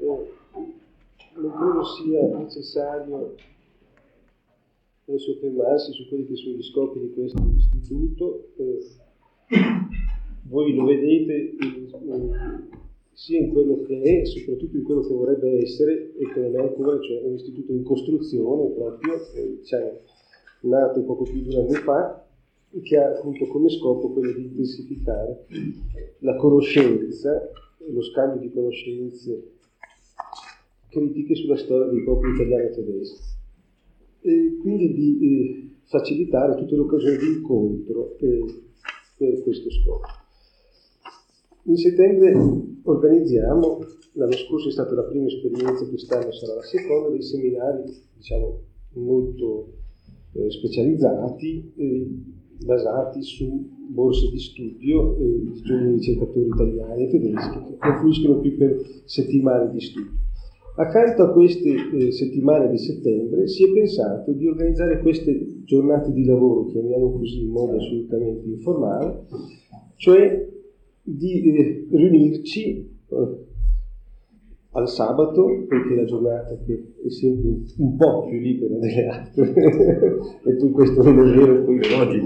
non credo sia necessario soffermarsi su quelli che sono gli scopi di questo istituto. Voi lo vedete sia in quello che è, soprattutto in quello che vorrebbe essere e che non è ancora, cioè un istituto in costruzione proprio, diciamo, nato poco più di un anno fa, che ha appunto come scopo quello di intensificare la conoscenza e lo scambio di conoscenze critiche sulla storia dei popoli italiani e tedeschi, e quindi di facilitare tutte le occasioni di incontro per questo scopo. In settembre organizziamo, l'anno scorso è stata la prima esperienza, quest'anno sarà la seconda, dei seminari, diciamo, molto specializzati, basati su borse di studio di giovani ricercatori italiani e tedeschi che confluiscono qui per settimane di studio. Accanto a queste settimane di settembre si è pensato di organizzare queste giornate di lavoro, chiamiamo così in modo assolutamente informale, cioè di riunirci al sabato, perché è la giornata che è sempre un po' più libera delle altre, e poi questo non è vero, poi oggi,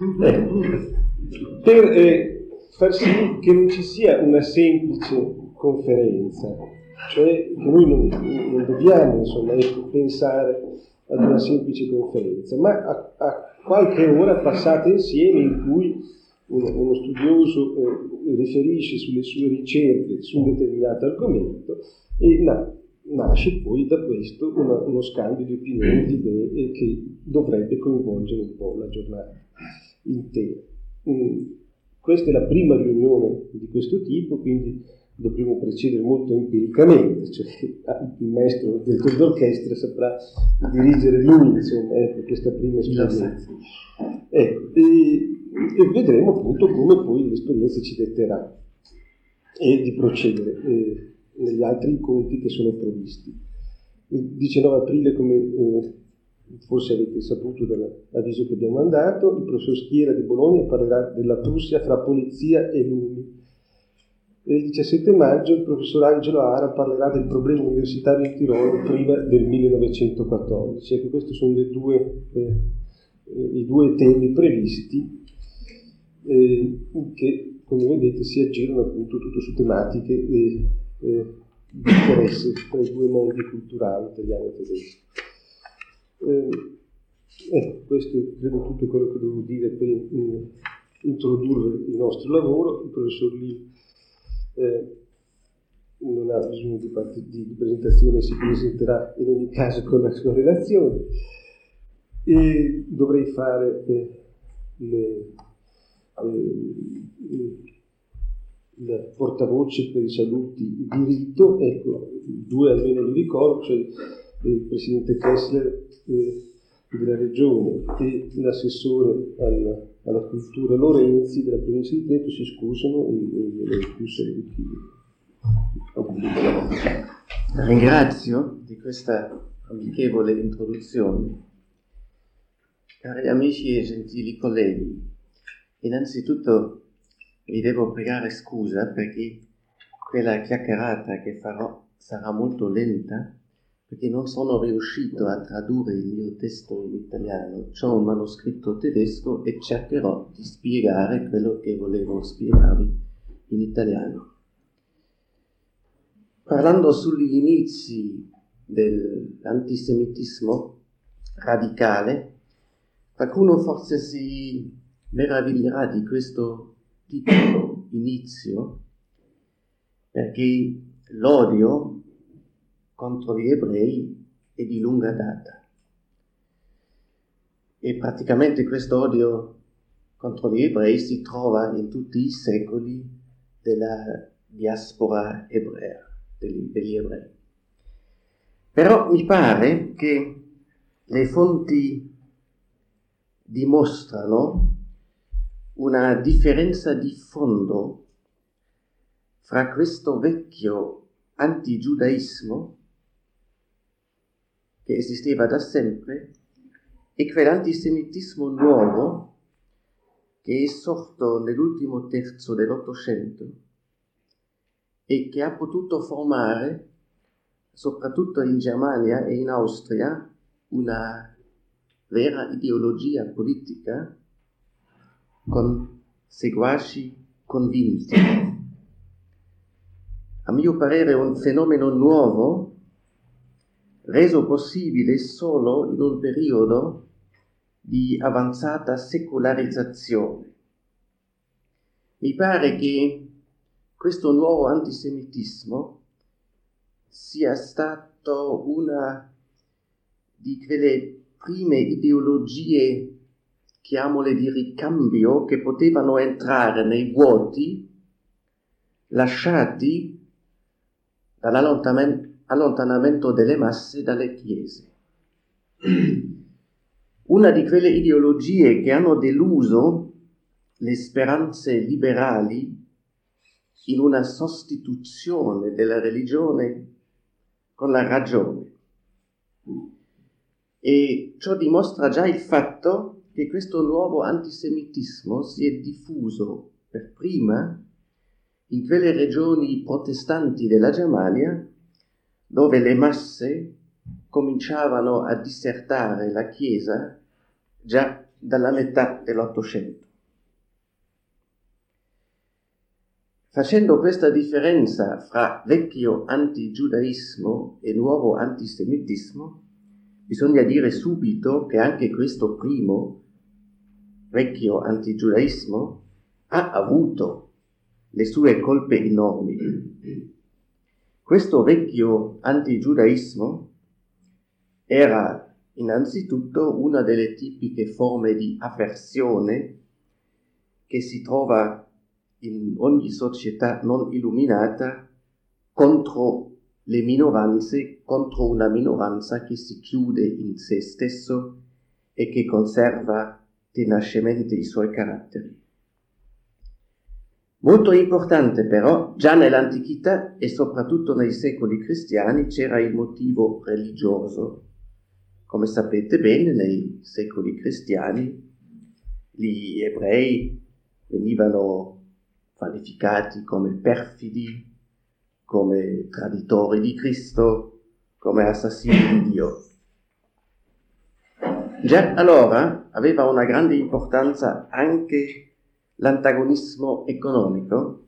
per far sì che non ci sia una semplice conferenza, cioè che noi non dobbiamo insomma pensare ad una semplice conferenza, ma a qualche ora passata insieme in cui uno studioso riferisce sulle sue ricerche su un determinato argomento e nasce poi da questo uno scambio di opinioni, di idee che dovrebbe coinvolgere un po' la giornata intera. Questa è la prima riunione di questo tipo, quindi dovremo procedere molto empiricamente, cioè il maestro direttore d'orchestra saprà dirigere lui, insomma, questa prima esperienza. E vedremo appunto come poi l'esperienza ci detterà e di procedere negli altri incontri che sono previsti. Il 19 aprile, come forse avete saputo dall'avviso che abbiamo mandato, il professor Schiera di Bologna parlerà della Prussia fra polizia e lumi. E il 17 maggio il professor Angelo Ara parlerà del problema universitario in Tirolo prima del 1914. Ecco, questi sono i due temi previsti che, come vedete, si aggirano appunto tutto su tematiche di interesse tra i due mondi culturali, italiano e tedesco. Questo è credo tutto quello che devo dire per introdurre il nostro lavoro. Il professor Lee non ha bisogno di presentazione, si presenterà in ogni caso con la sua relazione, e dovrei fare la portavoce per i saluti di rito. Ecco, due almeno li ricordo, cioè il presidente Kessler della regione e l'assessore alla cultura Lorenzi della provincia di Trento si scusano e glielo più saluti. La ringrazio di questa amichevole introduzione. Cari amici e gentili colleghi, innanzitutto vi devo pregare scusa perché quella chiacchierata che farò sarà molto lenta, perché non sono riuscito a tradurre il mio testo in italiano. C'ho un manoscritto tedesco e cercherò di spiegare quello che volevo spiegarvi in italiano. Parlando sugli inizi dell'antisemitismo radicale, qualcuno forse si meraviglierà di questo titolo, inizio, perché l'odio contro gli ebrei è di lunga data. E praticamente questo odio contro gli ebrei si trova in tutti i secoli della diaspora ebrea, degli ebrei. Però mi pare che le fonti dimostrano una differenza di fondo fra questo vecchio antigiudaismo che esisteva da sempre e quell'antisemitismo nuovo che è sorto nell'ultimo terzo dell'Ottocento e che ha potuto formare soprattutto in Germania e in Austria, una vera ideologia politica con seguaci convinti. A mio parere un fenomeno nuovo, reso possibile solo in un periodo di avanzata secolarizzazione. Mi pare che questo nuovo antisemitismo sia stato una di quelle prime ideologie, chiamole di ricambio, che potevano entrare nei vuoti lasciati dall'allontanamento delle masse dalle chiese. Una di quelle ideologie che hanno deluso le speranze liberali in una sostituzione della religione con la ragione. E ciò dimostra già il fatto che questo nuovo antisemitismo si è diffuso per prima in quelle regioni protestanti della Germania dove le masse cominciavano a dissertare la Chiesa già dalla metà dell'Ottocento. Facendo questa differenza fra vecchio antigiudaismo e nuovo antisemitismo, bisogna dire subito che anche questo primo, vecchio antigiudaismo, ha avuto le sue colpe enormi. Questo vecchio antigiudaismo era innanzitutto una delle tipiche forme di avversione che si trova in ogni società non illuminata contro le minoranze, contro una minoranza che si chiude in se stesso e che conserva tenacemente i suoi caratteri. Molto importante però, già nell'antichità e soprattutto nei secoli cristiani c'era il motivo religioso. Come sapete bene, nei secoli cristiani gli ebrei venivano qualificati come perfidi, come traditori di Cristo, come assassini di Dio. Già allora aveva una grande importanza anche l'antagonismo economico,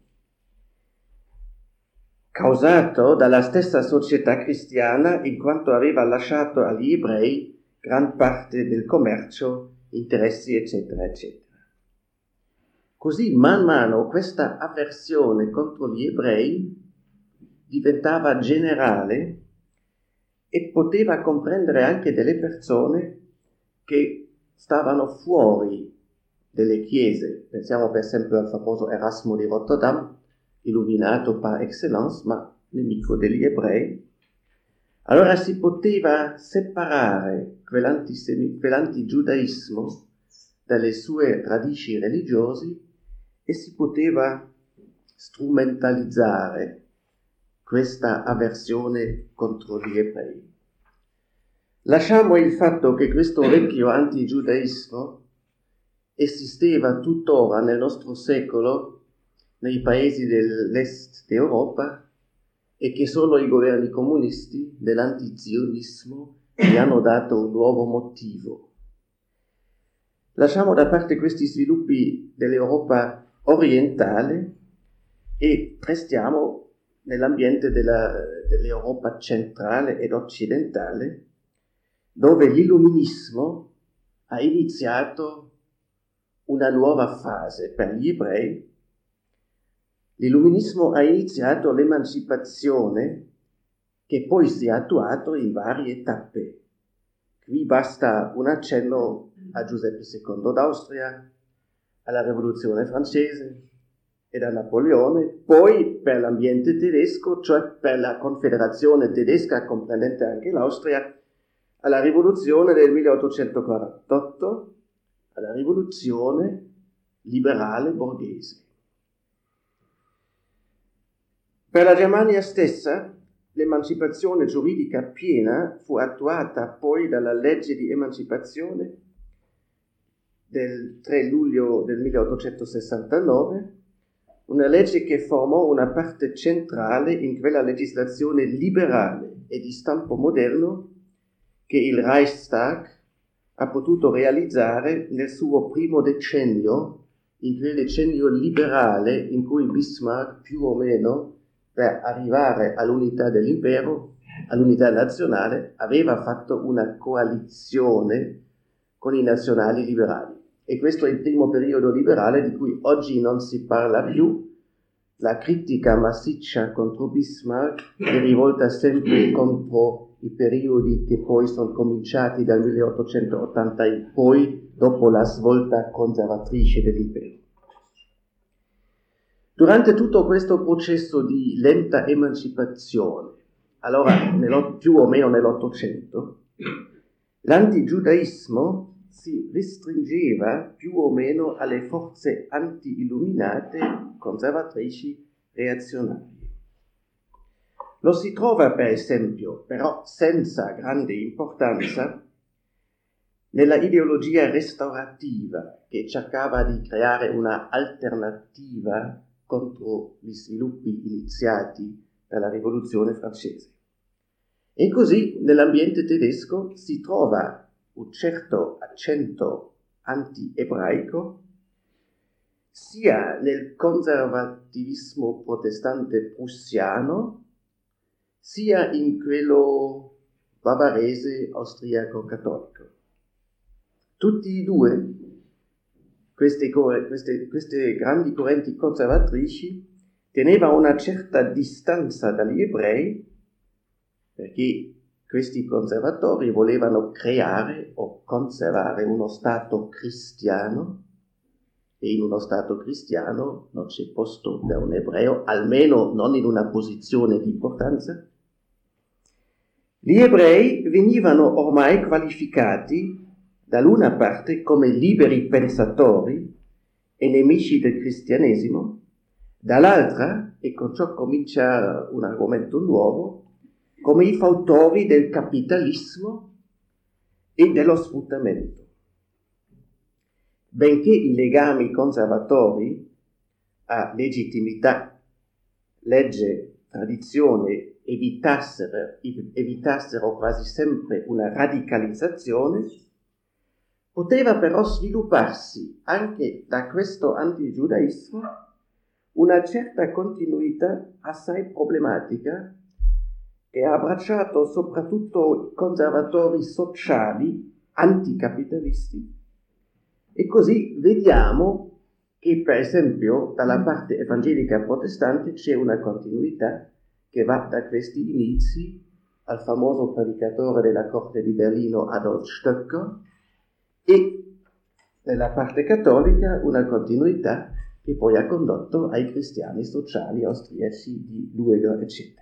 causato dalla stessa società cristiana in quanto aveva lasciato agli ebrei gran parte del commercio, interessi, eccetera, eccetera. Così man mano questa avversione contro gli ebrei diventava generale e poteva comprendere anche delle persone che stavano fuori delle chiese. Pensiamo per esempio al famoso Erasmo di Rotterdam, illuminato par excellence, ma nemico degli ebrei. Allora si poteva separare quell'antigiudaismo dalle sue radici religiose e si poteva strumentalizzare questa avversione contro gli ebrei. Lasciamo il fatto che questo vecchio antigiudaismo esisteva tuttora nel nostro secolo nei paesi dell'est d'Europa e che solo i governi comunisti dell'antizionismo gli hanno dato un nuovo motivo. Lasciamo da parte questi sviluppi dell'Europa orientale e restiamo nell'ambiente dell'Europa centrale ed occidentale, dove l'illuminismo ha iniziato una nuova fase per gli ebrei. L'illuminismo ha iniziato l'emancipazione che poi si è attuato in varie tappe. Qui basta un accenno a Giuseppe II d'Austria, alla Rivoluzione francese e da Napoleone, poi per l'ambiente tedesco, cioè per la Confederazione tedesca comprendente anche l'Austria, alla Rivoluzione del 1848, alla Rivoluzione liberale borghese. Per la Germania stessa, l'emancipazione giuridica piena fu attuata poi dalla legge di emancipazione del 3 luglio del 1869, una legge che formò una parte centrale in quella legislazione liberale e di stampo moderno che il Reichstag ha potuto realizzare nel suo primo decennio, in quel decennio liberale in cui Bismarck più o meno, per arrivare all'unità dell'impero, all'unità nazionale, aveva fatto una coalizione con i nazionali liberali. E questo è il primo periodo liberale di cui oggi non si parla più. La critica massiccia contro Bismarck è rivolta sempre contro i periodi che poi sono cominciati dal 1880 in poi, dopo la svolta conservatrice dell'impero. Durante tutto questo processo di lenta emancipazione, allora più o meno nell'Ottocento, l'antigiudaismo si restringeva più o meno alle forze anti-illuminate, conservatrici, reazionarie. Lo si trova, per esempio, però senza grande importanza, nella ideologia restaurativa che cercava di creare una alternativa contro gli sviluppi iniziati dalla Rivoluzione francese. E così nell'ambiente tedesco si trova un certo accento anti-ebraico sia nel conservativismo protestante prussiano sia in quello bavarese austriaco-cattolico. Tutti e due queste grandi correnti conservatrici tenevano una certa distanza dagli ebrei perché questi conservatori volevano creare o conservare uno Stato cristiano e in uno Stato cristiano non c'è posto per un ebreo, almeno non in una posizione di importanza. Gli ebrei venivano ormai qualificati dall'una parte come liberi pensatori e nemici del cristianesimo, dall'altra, e con ciò comincia un argomento nuovo, come i fautori del capitalismo e dello sfruttamento. Benché i legami conservatori a legittimità, legge, tradizione evitassero quasi sempre una radicalizzazione, poteva però svilupparsi anche da questo antigiudaismo una certa continuità assai problematica che ha abbracciato soprattutto i conservatori sociali anticapitalisti. E così vediamo che, per esempio, dalla parte evangelica protestante c'è una continuità che va da questi inizi al famoso predicatore della corte di Berlino Adolf Stöcker e nella parte cattolica una continuità che poi ha condotto ai cristiani sociali austriaci di Lueger, eccetera.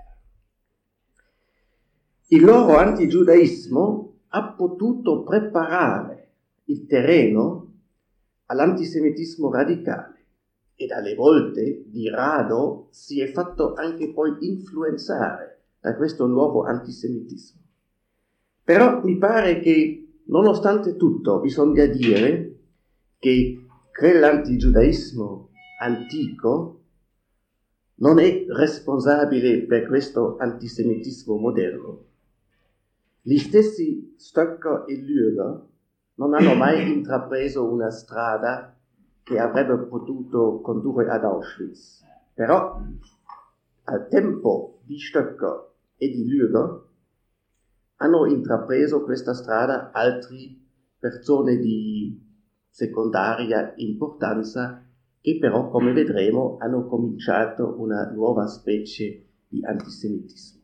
Il loro antigiudaismo ha potuto preparare il terreno all'antisemitismo radicale e alle volte di rado si è fatto anche poi influenzare da questo nuovo antisemitismo. Però mi pare che, nonostante tutto, bisogna dire che quell'antigiudaismo antico non è responsabile per questo antisemitismo moderno. Gli stessi Stöcker e Lueger non hanno mai intrapreso una strada che avrebbe potuto condurre ad Auschwitz. Però al tempo di Stöcker e di Lueger hanno intrapreso questa strada altre persone di secondaria importanza che però, come vedremo, hanno cominciato una nuova specie di antisemitismo.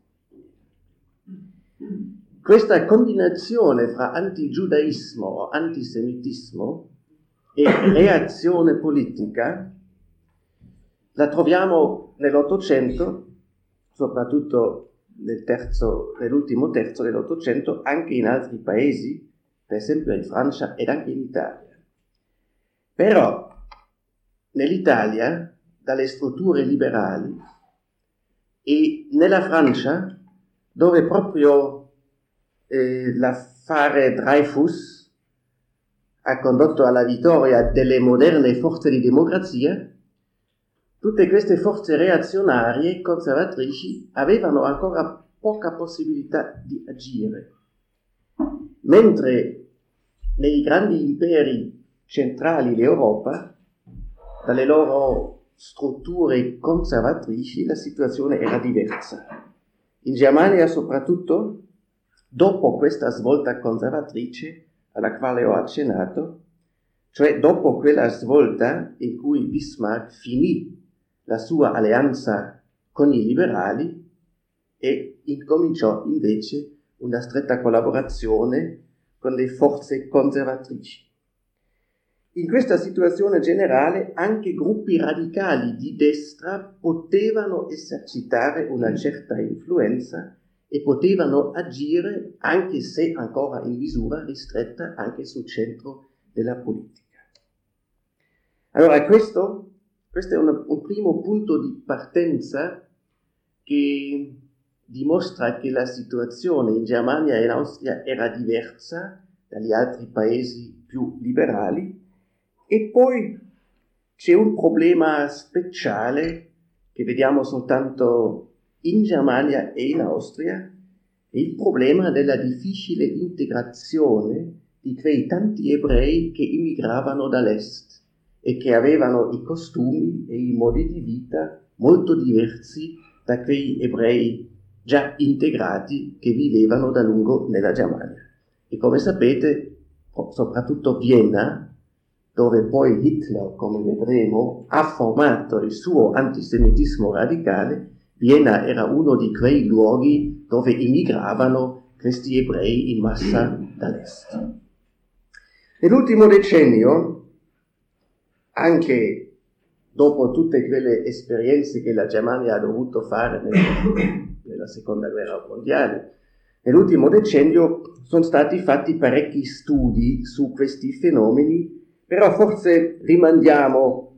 Questa combinazione fra antigiudaismo o antisemitismo e reazione politica la troviamo nell'Ottocento, soprattutto nell'ultimo terzo dell'Ottocento, anche in altri paesi, per esempio in Francia ed anche in Italia. Però nell'Italia, dalle strutture liberali, e nella Francia, dove proprio l'affare Dreyfus ha condotto alla vittoria delle moderne forze di democrazia, tutte queste forze reazionarie, conservatrici, avevano ancora poca possibilità di agire, mentre nei grandi imperi centrali d'Europa, dalle loro strutture conservatrici, la situazione era diversa. In Germania soprattutto, dopo questa svolta conservatrice alla quale ho accennato, cioè dopo quella svolta in cui Bismarck finì la sua alleanza con i liberali e incominciò invece una stretta collaborazione con le forze conservatrici. In questa situazione generale anche gruppi radicali di destra potevano esercitare una certa influenza e potevano agire, anche se ancora in misura ristretta, anche sul centro della politica. Allora questo è un primo punto di partenza che dimostra che la situazione in Germania e in Austria era diversa dagli altri paesi più liberali. E poi c'è un problema speciale che vediamo soltanto in Germania e in Austria, è il problema della difficile integrazione di quei tanti ebrei che immigravano dall'est e che avevano i costumi e i modi di vita molto diversi da quei ebrei già integrati che vivevano da lungo nella Germania. E come sapete, soprattutto Vienna, dove poi Hitler, come vedremo, ha formato il suo antisemitismo radicale, Vienna era uno di quei luoghi dove immigravano questi ebrei in massa dall'est. Nell'ultimo decennio, anche dopo tutte quelle esperienze che la Germania ha dovuto fare nella Seconda Guerra Mondiale, nell'ultimo decennio sono stati fatti parecchi studi su questi fenomeni. Però forse rimandiamo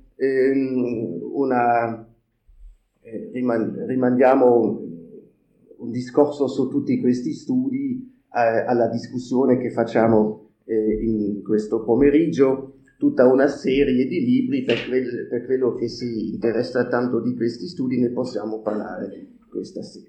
un discorso su tutti questi studi alla discussione che facciamo in questo pomeriggio, tutta una serie di libri, per quello che si interessa tanto di questi studi ne possiamo parlare questa sera.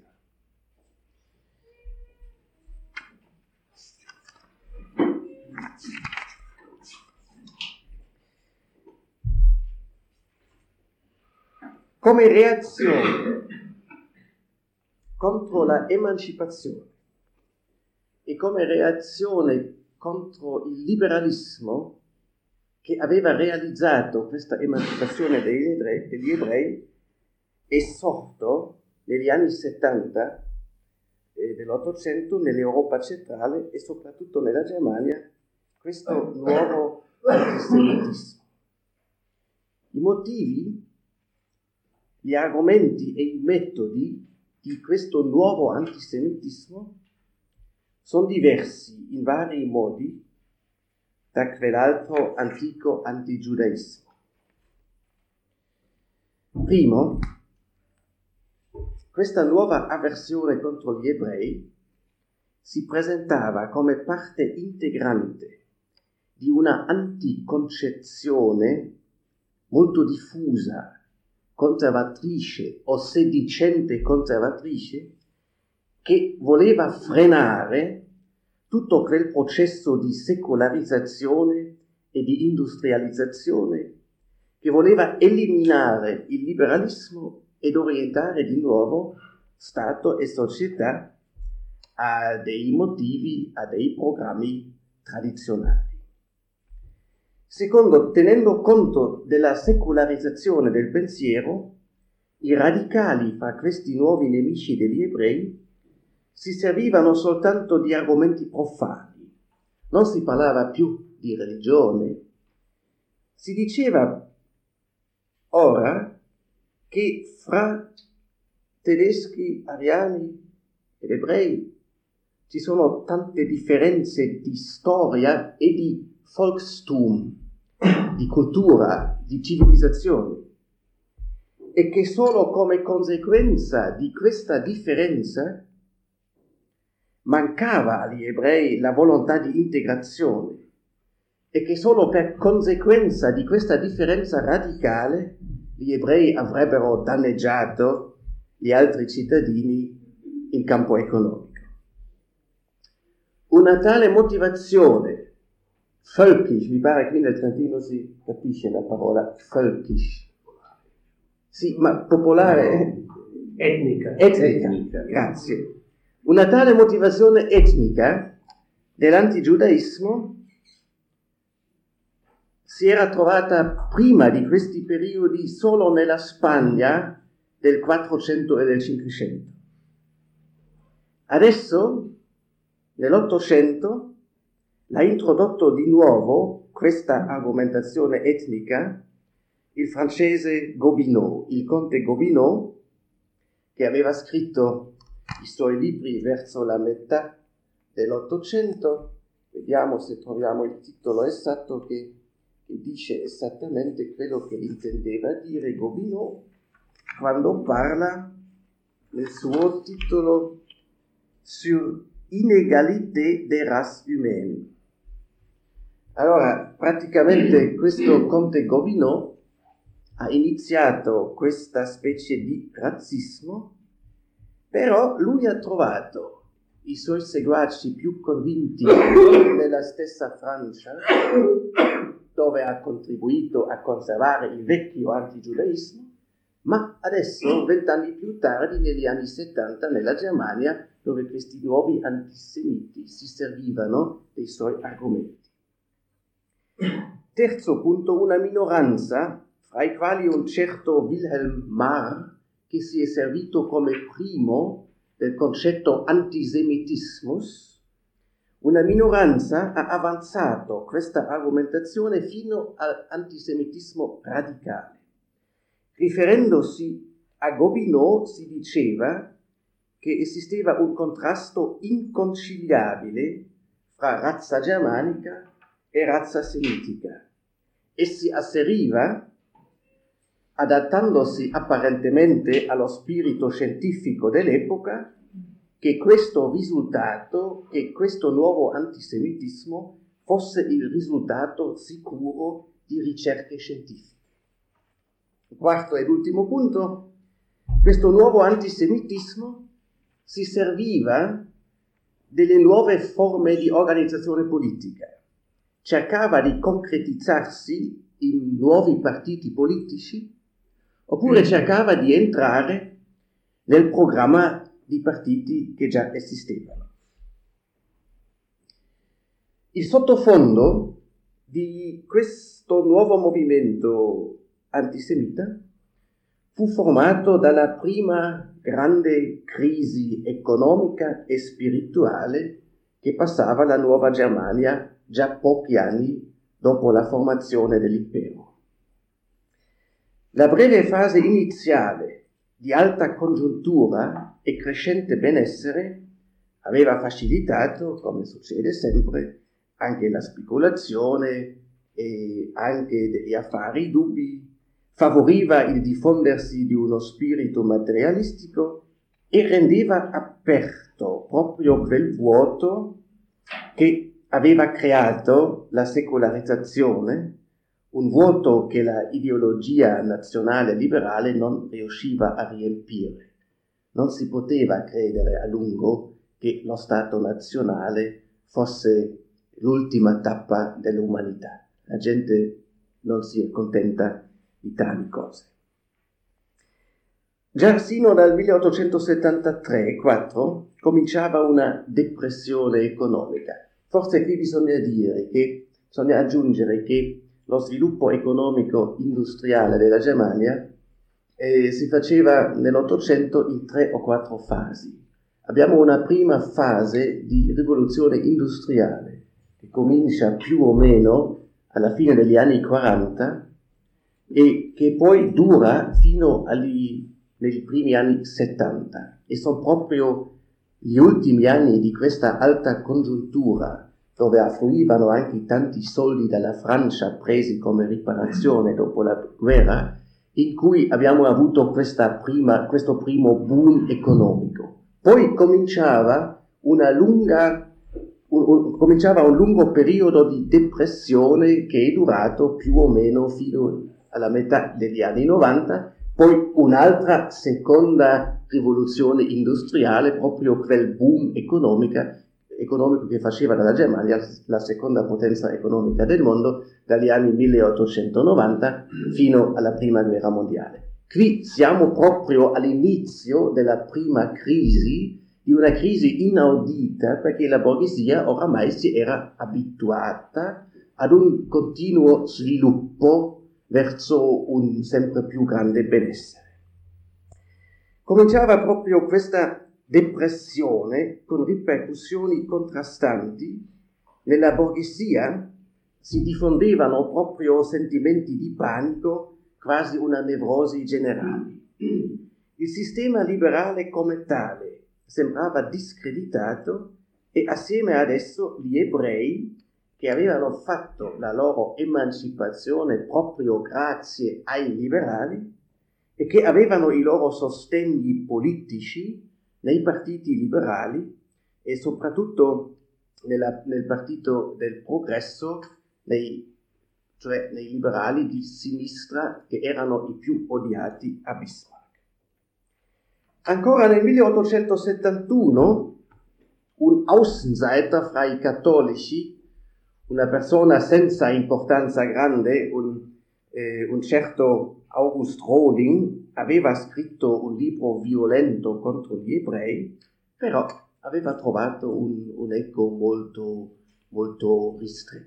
Come reazione contro la emancipazione e come reazione contro il liberalismo che aveva realizzato questa emancipazione degli ebrei, è sorto negli anni 70 dell'Ottocento nell'Europa centrale e soprattutto nella Germania questo nuovo antisemitismo. I motivi, gli argomenti e i metodi di questo nuovo antisemitismo sono diversi in vari modi da quell'altro antico antigiudaismo. Primo, questa nuova avversione contro gli ebrei si presentava come parte integrante di una anticoncezione molto diffusa, conservatrice o sedicente conservatrice, che voleva frenare tutto quel processo di secolarizzazione e di industrializzazione, che voleva eliminare il liberalismo ed orientare di nuovo Stato e società a dei motivi, a dei programmi tradizionali. Secondo, tenendo conto della secolarizzazione del pensiero, i radicali fra questi nuovi nemici degli ebrei si servivano soltanto di argomenti profani. Non si parlava più di religione. Si diceva ora che fra tedeschi, ariani ed ebrei ci sono tante differenze di storia e di Volkstum, di cultura, di civilizzazione, e che solo come conseguenza di questa differenza mancava agli ebrei la volontà di integrazione e che solo per conseguenza di questa differenza radicale gli ebrei avrebbero danneggiato gli altri cittadini in campo economico. Una tale motivazione, völkisch, mi pare qui nel Trentino si capisce la parola völkisch. Sì, ma popolare... Etnica, grazie. Una tale motivazione etnica dell'antigiudaismo si era trovata prima di questi periodi solo nella Spagna del 400 e del 500. Adesso, nell'Ottocento, l'ha introdotto di nuovo questa argomentazione etnica il francese Gobineau, il conte Gobineau, che aveva scritto i suoi libri verso la metà dell'Ottocento. Vediamo se troviamo il titolo esatto che dice esattamente quello che intendeva dire Gobineau quando parla nel suo titolo sur inégalité des races humaines. Allora, praticamente questo conte Gobineau ha iniziato questa specie di razzismo, però lui ha trovato i suoi seguaci più convinti nella stessa Francia, dove ha contribuito a conservare il vecchio antigiudaismo, ma adesso, 20 anni più tardi, negli anni 70, nella Germania, dove questi nuovi antisemiti si servivano dei suoi argomenti. Terzo punto, una minoranza, fra i quali un certo Wilhelm Marr, che si è servito come primo del concetto antisemitismus, una minoranza ha avanzato questa argomentazione fino all'antisemitismo radicale. Riferendosi a Gobineau si diceva che esisteva un contrasto inconciliabile fra razza germanica e razza semitica e si asseriva, adattandosi apparentemente allo spirito scientifico dell'epoca, che questo risultato, che questo nuovo antisemitismo fosse il risultato sicuro di ricerche scientifiche. Quarto ed ultimo punto, questo nuovo antisemitismo si serviva delle nuove forme di organizzazione politica, cercava di concretizzarsi in nuovi partiti politici, oppure cercava di entrare nel programma di partiti che già esistevano. Il sottofondo di questo nuovo movimento antisemita fu formato dalla prima grande crisi economica e spirituale che passava la Nuova Germania già pochi anni dopo la formazione dell'impero. La breve fase iniziale di alta congiuntura e crescente benessere aveva facilitato, come succede sempre, anche la speculazione e anche degli affari dubbi, favoriva il diffondersi di uno spirito materialistico e rendeva aperto proprio quel vuoto che aveva creato la secolarizzazione, un vuoto che la ideologia nazionale liberale non riusciva a riempire. Non si poteva credere a lungo che lo Stato nazionale fosse l'ultima tappa dell'umanità. La gente non si accontenta di tali cose. Già sino dal 1873-4 cominciava una depressione economica. Forse qui bisogna aggiungere che lo sviluppo economico industriale della Germania si faceva nell'Ottocento in 3 o 4 fasi. Abbiamo una prima fase di rivoluzione industriale che comincia più o meno alla fine degli anni 40 e che poi dura fino nei primi anni 70 e sono proprio gli ultimi anni di questa alta congiuntura dove affluivano anche tanti soldi dalla Francia presi come riparazione dopo la guerra, in cui abbiamo avuto questo primo boom economico. Poi cominciava un lungo periodo di depressione che è durato più o meno fino alla metà degli anni 90, poi un'altra seconda rivoluzione industriale, proprio quel boom economico che faceva dalla Germania la seconda potenza economica del mondo dagli anni 1890 fino alla prima guerra mondiale. Qui siamo proprio all'inizio della prima crisi, di una crisi inaudita, perché la borghesia oramai si era abituata ad un continuo sviluppo verso un sempre più grande benessere. Cominciava proprio questa depressione con ripercussioni contrastanti. Nella borghesia si diffondevano proprio sentimenti di panico, quasi una nevrosi generale. Il sistema liberale come tale sembrava discreditato e assieme ad esso gli ebrei, che avevano fatto la loro emancipazione proprio grazie ai liberali e che avevano i loro sostegni politici nei partiti liberali e soprattutto nel partito del progresso, cioè nei liberali di sinistra, che erano i più odiati a Bismarck. Ancora nel 1871 un Außenseiter fra i cattolici, una persona senza importanza grande, un certo August Rodin, aveva scritto un libro violento contro gli ebrei, però aveva trovato un'eco molto, molto ristretta.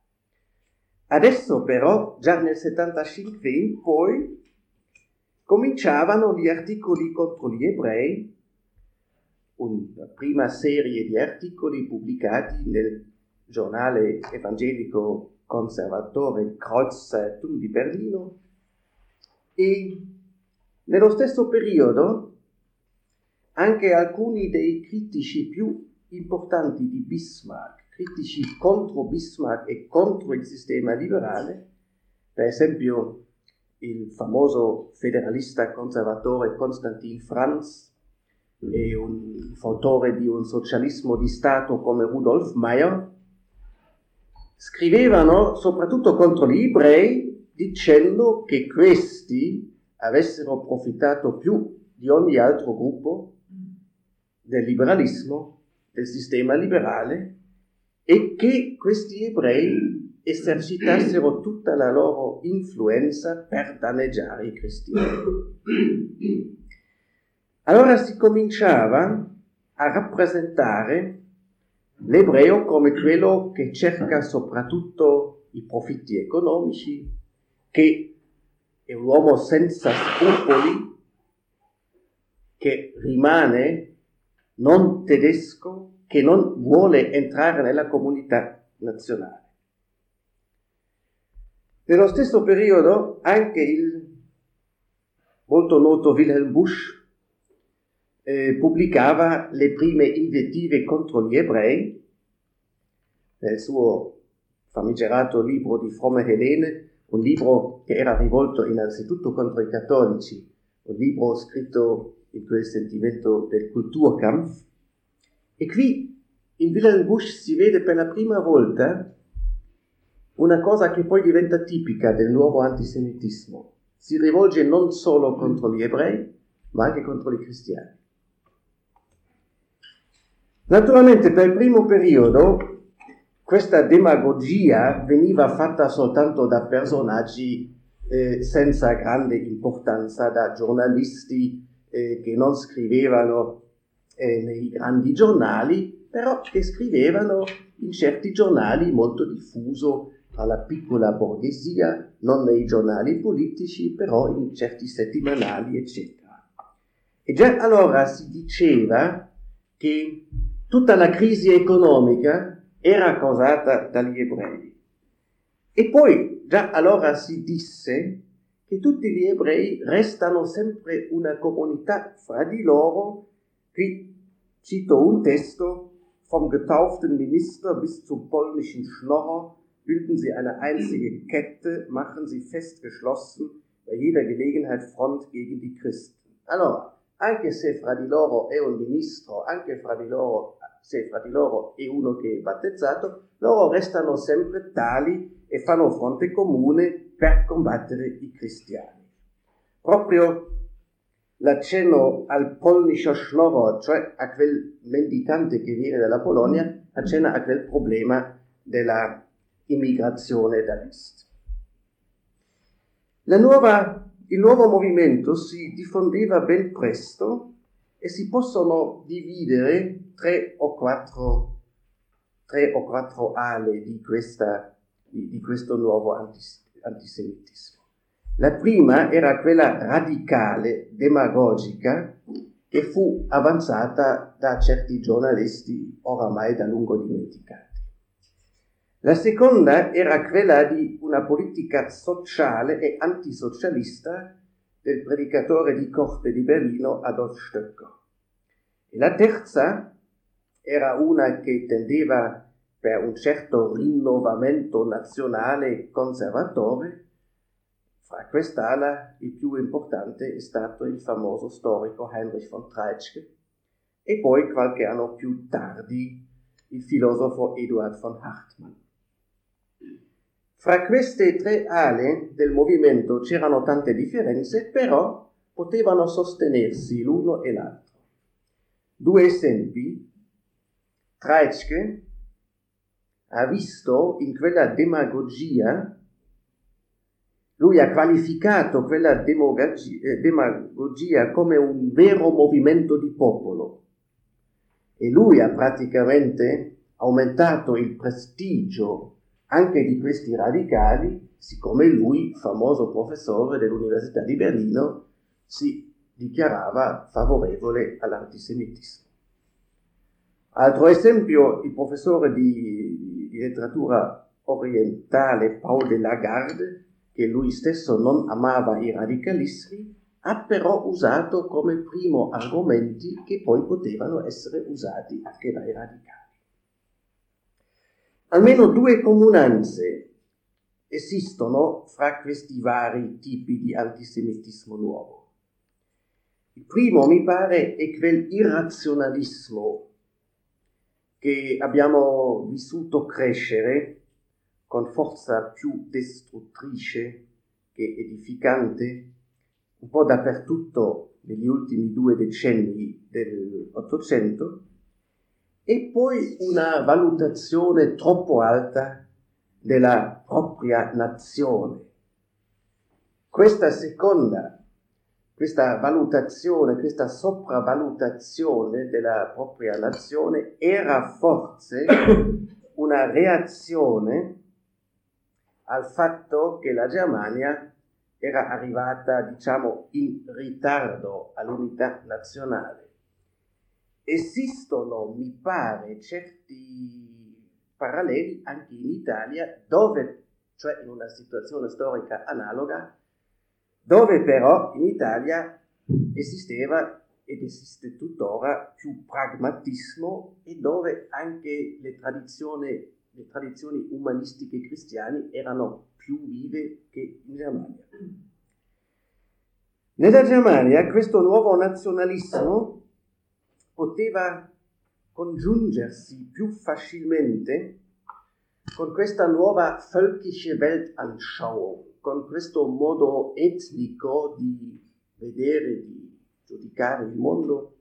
Adesso però, già nel 75 in poi, cominciavano gli articoli contro gli ebrei, una prima serie di articoli pubblicati nel giornale evangelico conservatore Kreuzzeitung di Berlino, e nello stesso periodo anche alcuni dei critici più importanti di Bismarck, critici contro Bismarck e contro il sistema liberale, per esempio il famoso federalista conservatore Konstantin Franz e un fautore di un socialismo di Stato come Rudolf Meyer, scrivevano soprattutto contro gli ebrei, dicendo che questi avessero approfittato più di ogni altro gruppo del liberalismo, del sistema liberale, e che questi ebrei esercitassero tutta la loro influenza per danneggiare i cristiani. Allora si cominciava a rappresentare l'ebreo come quello che cerca soprattutto i profitti economici, che è un uomo senza scrupoli, che rimane non tedesco, che non vuole entrare nella comunità nazionale. Nello stesso periodo anche il molto noto Wilhelm Busch pubblicava le prime invettive contro gli ebrei nel suo famigerato libro di Fromme Helene, un libro che era rivolto innanzitutto contro i cattolici, un libro scritto in quel sentimento del Kulturkampf. E qui in Wilhelm Busch si vede per la prima volta una cosa che poi diventa tipica del nuovo antisemitismo. Si rivolge non solo contro gli ebrei, ma anche contro i cristiani. Naturalmente per il primo periodo questa demagogia veniva fatta soltanto da personaggi senza grande importanza, da giornalisti che non scrivevano nei grandi giornali, però che scrivevano in certi giornali molto diffuso alla piccola borghesia, non nei giornali politici, però in certi settimanali, eccetera. E già allora si diceva che tutta la crisi economica era causata dagli ebrei. E poi già allora si disse che tutti gli ebrei restano sempre una comunità fra di loro. Qui cito un testo: Vom getauften Minister bis zum polnischen Schnorrer bilden sie eine einzige Kette, machen sie fest geschlossen, bei jeder Gelegenheit Front gegen die Christen. Allora, anche se fra di loro è un ministro, anche se fra di loro è uno che è battezzato, loro restano sempre tali e fanno fronte comune per combattere i cristiani. Proprio l'accenno al polnischer Schnorrer, cioè a quel mendicante che viene dalla Polonia, accenna a quel problema della immigrazione dall'est. Il nuovo movimento si diffondeva ben presto e si possono dividere tre o quattro ale di questo nuovo antisemitismo. La prima era quella radicale, demagogica, che fu avanzata da certi giornalisti oramai da lungo dimenticati. La seconda era quella di una politica sociale e antisocialista del predicatore di corte di Berlino Adolf Stöcker. E la terza era una che tendeva per un certo rinnovamento nazionale conservatore. Fra quest'ala il più importante è stato il famoso storico Heinrich von Treitschke e poi qualche anno più tardi il filosofo Eduard von Hartmann. Fra queste tre ale del movimento c'erano tante differenze, però potevano sostenersi l'uno e l'altro. Due esempi. Treitschke ha visto in quella demagogia, lui ha qualificato quella demagogia come un vero movimento di popolo e lui ha praticamente aumentato il prestigio anche di questi radicali, siccome lui, famoso professore dell'Università di Berlino, si dichiarava favorevole all'antisemitismo. Altro esempio, il professore di letteratura orientale Paul de Lagarde, che lui stesso non amava i radicalismi, ha però usato come primo argomenti che poi potevano essere usati anche dai radicali. Almeno due comunanze esistono fra questi vari tipi di antisemitismo nuovo. Il primo, mi pare, è quel irrazionalismo che abbiamo vissuto crescere con forza più distruttrice che edificante, un po' dappertutto negli ultimi 2 decenni dell'Ottocento, e poi una valutazione troppo alta della propria nazione. Questa valutazione, questa sopravvalutazione della propria nazione era forse una reazione al fatto che la Germania era arrivata, diciamo, in ritardo all'unità nazionale. Esistono, mi pare, certi paralleli anche in Italia, dove, cioè in una situazione storica analoga, dove però in Italia esisteva ed esiste tuttora più pragmatismo e dove anche le tradizioni umanistiche cristiane erano più vive che in Germania. Nella Germania questo nuovo nazionalismo poteva congiungersi più facilmente con questa nuova völkische Weltanschauung, con questo modo etnico di vedere, di giudicare il mondo,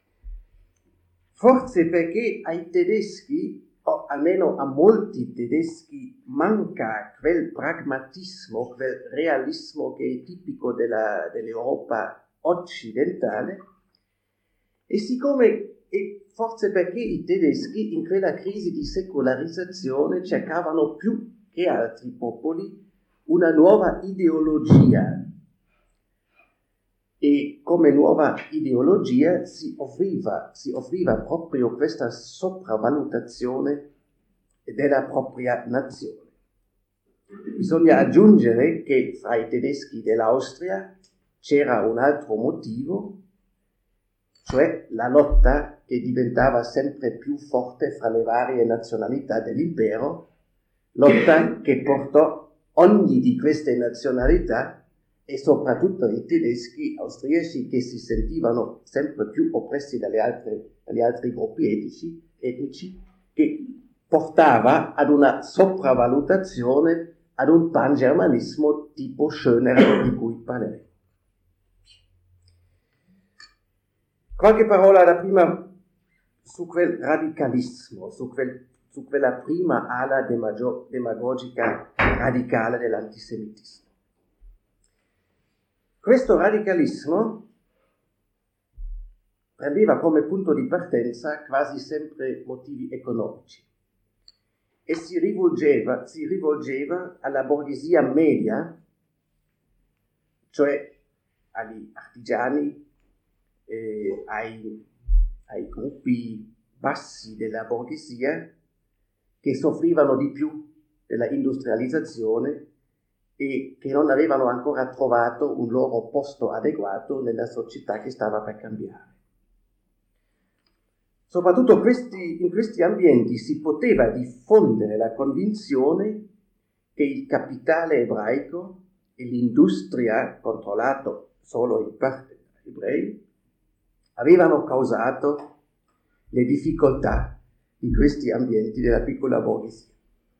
forse perché ai tedeschi, o almeno a molti tedeschi, manca quel pragmatismo, quel realismo che è tipico dell'Europa occidentale, e forse perché i tedeschi in quella crisi di secolarizzazione cercavano più che altri popoli una nuova ideologia, e come nuova ideologia si offriva proprio questa sopravvalutazione della propria nazione. Bisogna aggiungere che fra i tedeschi dell'Austria c'era un altro motivo, cioè la lotta che diventava sempre più forte fra le varie nazionalità dell'impero, lotta che portò ogni di queste nazionalità e soprattutto i tedeschi austriaci, che si sentivano sempre più oppressi dagli altri gruppi etnici, che portava ad una sopravvalutazione, ad un pangermanismo tipo schöner di cui parleremo. Qualche parola da prima su quel radicalismo, su quella prima ala demagogica radicale dell'antisemitismo. Questo radicalismo prendeva come punto di partenza quasi sempre motivi economici e si rivolgeva alla borghesia media, cioè agli artigiani, ai gruppi bassi della borghesia che soffrivano di più della industrializzazione e che non avevano ancora trovato un loro posto adeguato nella società che stava per cambiare. Soprattutto in questi ambienti si poteva diffondere la convinzione che il capitale ebraico e l'industria, controllato solo in parte dagli ebrei, avevano causato le difficoltà di questi ambienti della piccola borghesia.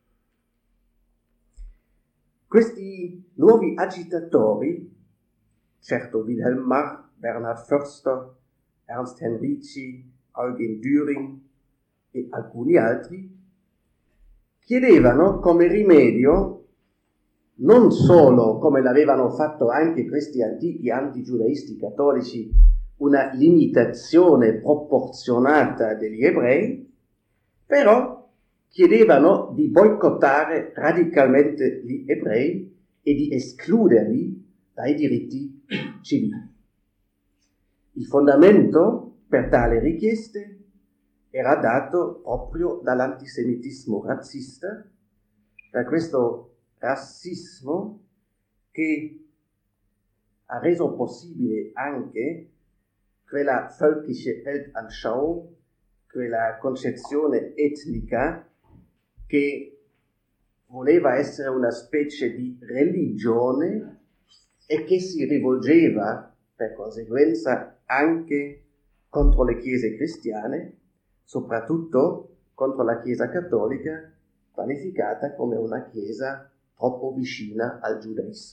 Questi nuovi agitatori, certo Wilhelm Marr, Bernhard Förster, Ernst Henrici, Eugen Düring e alcuni altri, chiedevano come rimedio, non solo come l'avevano fatto anche questi antichi antigiudaisti cattolici, una limitazione proporzionata degli ebrei, però chiedevano di boicottare radicalmente gli ebrei e di escluderli dai diritti civili. Il fondamento per tale richieste era dato proprio dall'antisemitismo razzista, da questo razzismo che ha reso possibile anche quella völkische Weltanschauung, quella concezione etnica che voleva essere una specie di religione e che si rivolgeva per conseguenza anche contro le chiese cristiane, soprattutto contro la Chiesa cattolica, qualificata come una chiesa troppo vicina al giudaismo.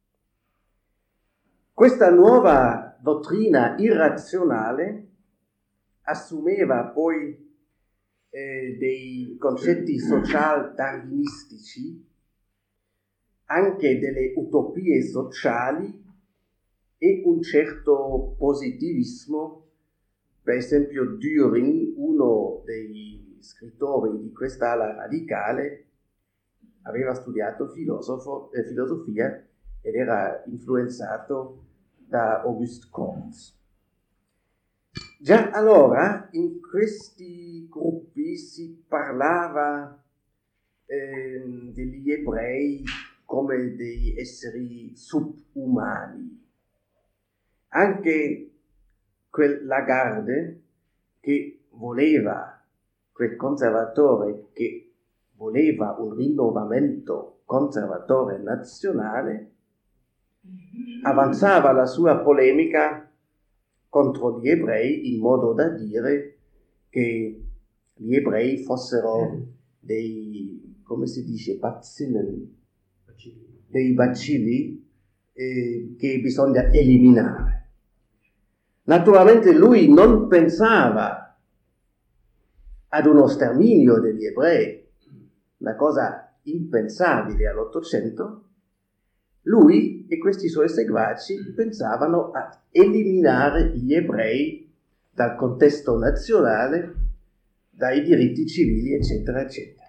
Questa nuova dottrina irrazionale assumeva poi dei concetti social-darwinistici, anche delle utopie sociali e un certo positivismo. Per esempio Düring, uno dei scrittori di quest'ala radicale, aveva studiato filosofia ed era influenzato da Auguste Comte. Già allora in questi gruppi si parlava degli ebrei come dei esseri subumani. Anche quel Lagarde quel conservatore che voleva un rinnovamento conservatore nazionale, avanzava la sua polemica contro gli ebrei in modo da dire che gli ebrei fossero dei, come si dice, dei bacilli che bisogna eliminare. Naturalmente lui non pensava ad uno sterminio degli ebrei, una cosa impensabile all'Ottocento. Lui e questi suoi seguaci pensavano a eliminare gli ebrei dal contesto nazionale, dai diritti civili, eccetera, eccetera.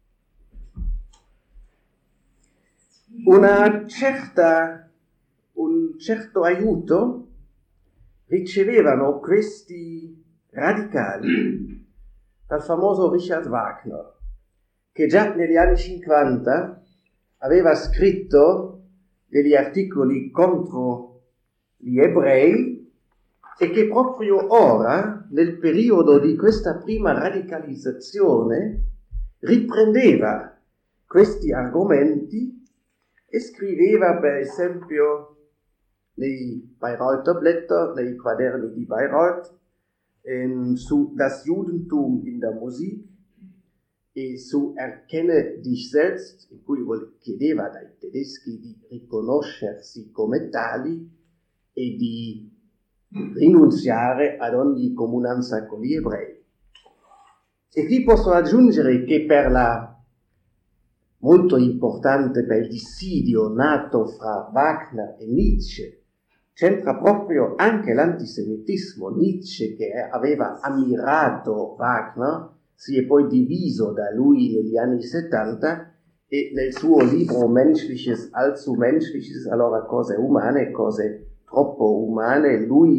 Un certo aiuto ricevevano questi radicali dal famoso Richard Wagner, che già negli anni 50 aveva scritto degli articoli contro gli ebrei e che proprio ora, nel periodo di questa prima radicalizzazione, riprendeva questi argomenti e scriveva per esempio nei Bayreuther Blätter, nei quaderni di Bayreuth, su Das Judentum in der Musik e su Erkenne dich selbst, in cui chiedeva dai tedeschi di riconoscersi come tali e di rinunziare ad ogni comunanza con gli ebrei. E qui posso aggiungere che molto importante per il dissidio nato fra Wagner e Nietzsche, c'entra proprio anche l'antisemitismo. Nietzsche, che aveva ammirato Wagner, si è poi diviso da lui negli anni 70 e nel suo libro Menschliches, allzu Menschliches, allora cose umane, cose troppo umane, lui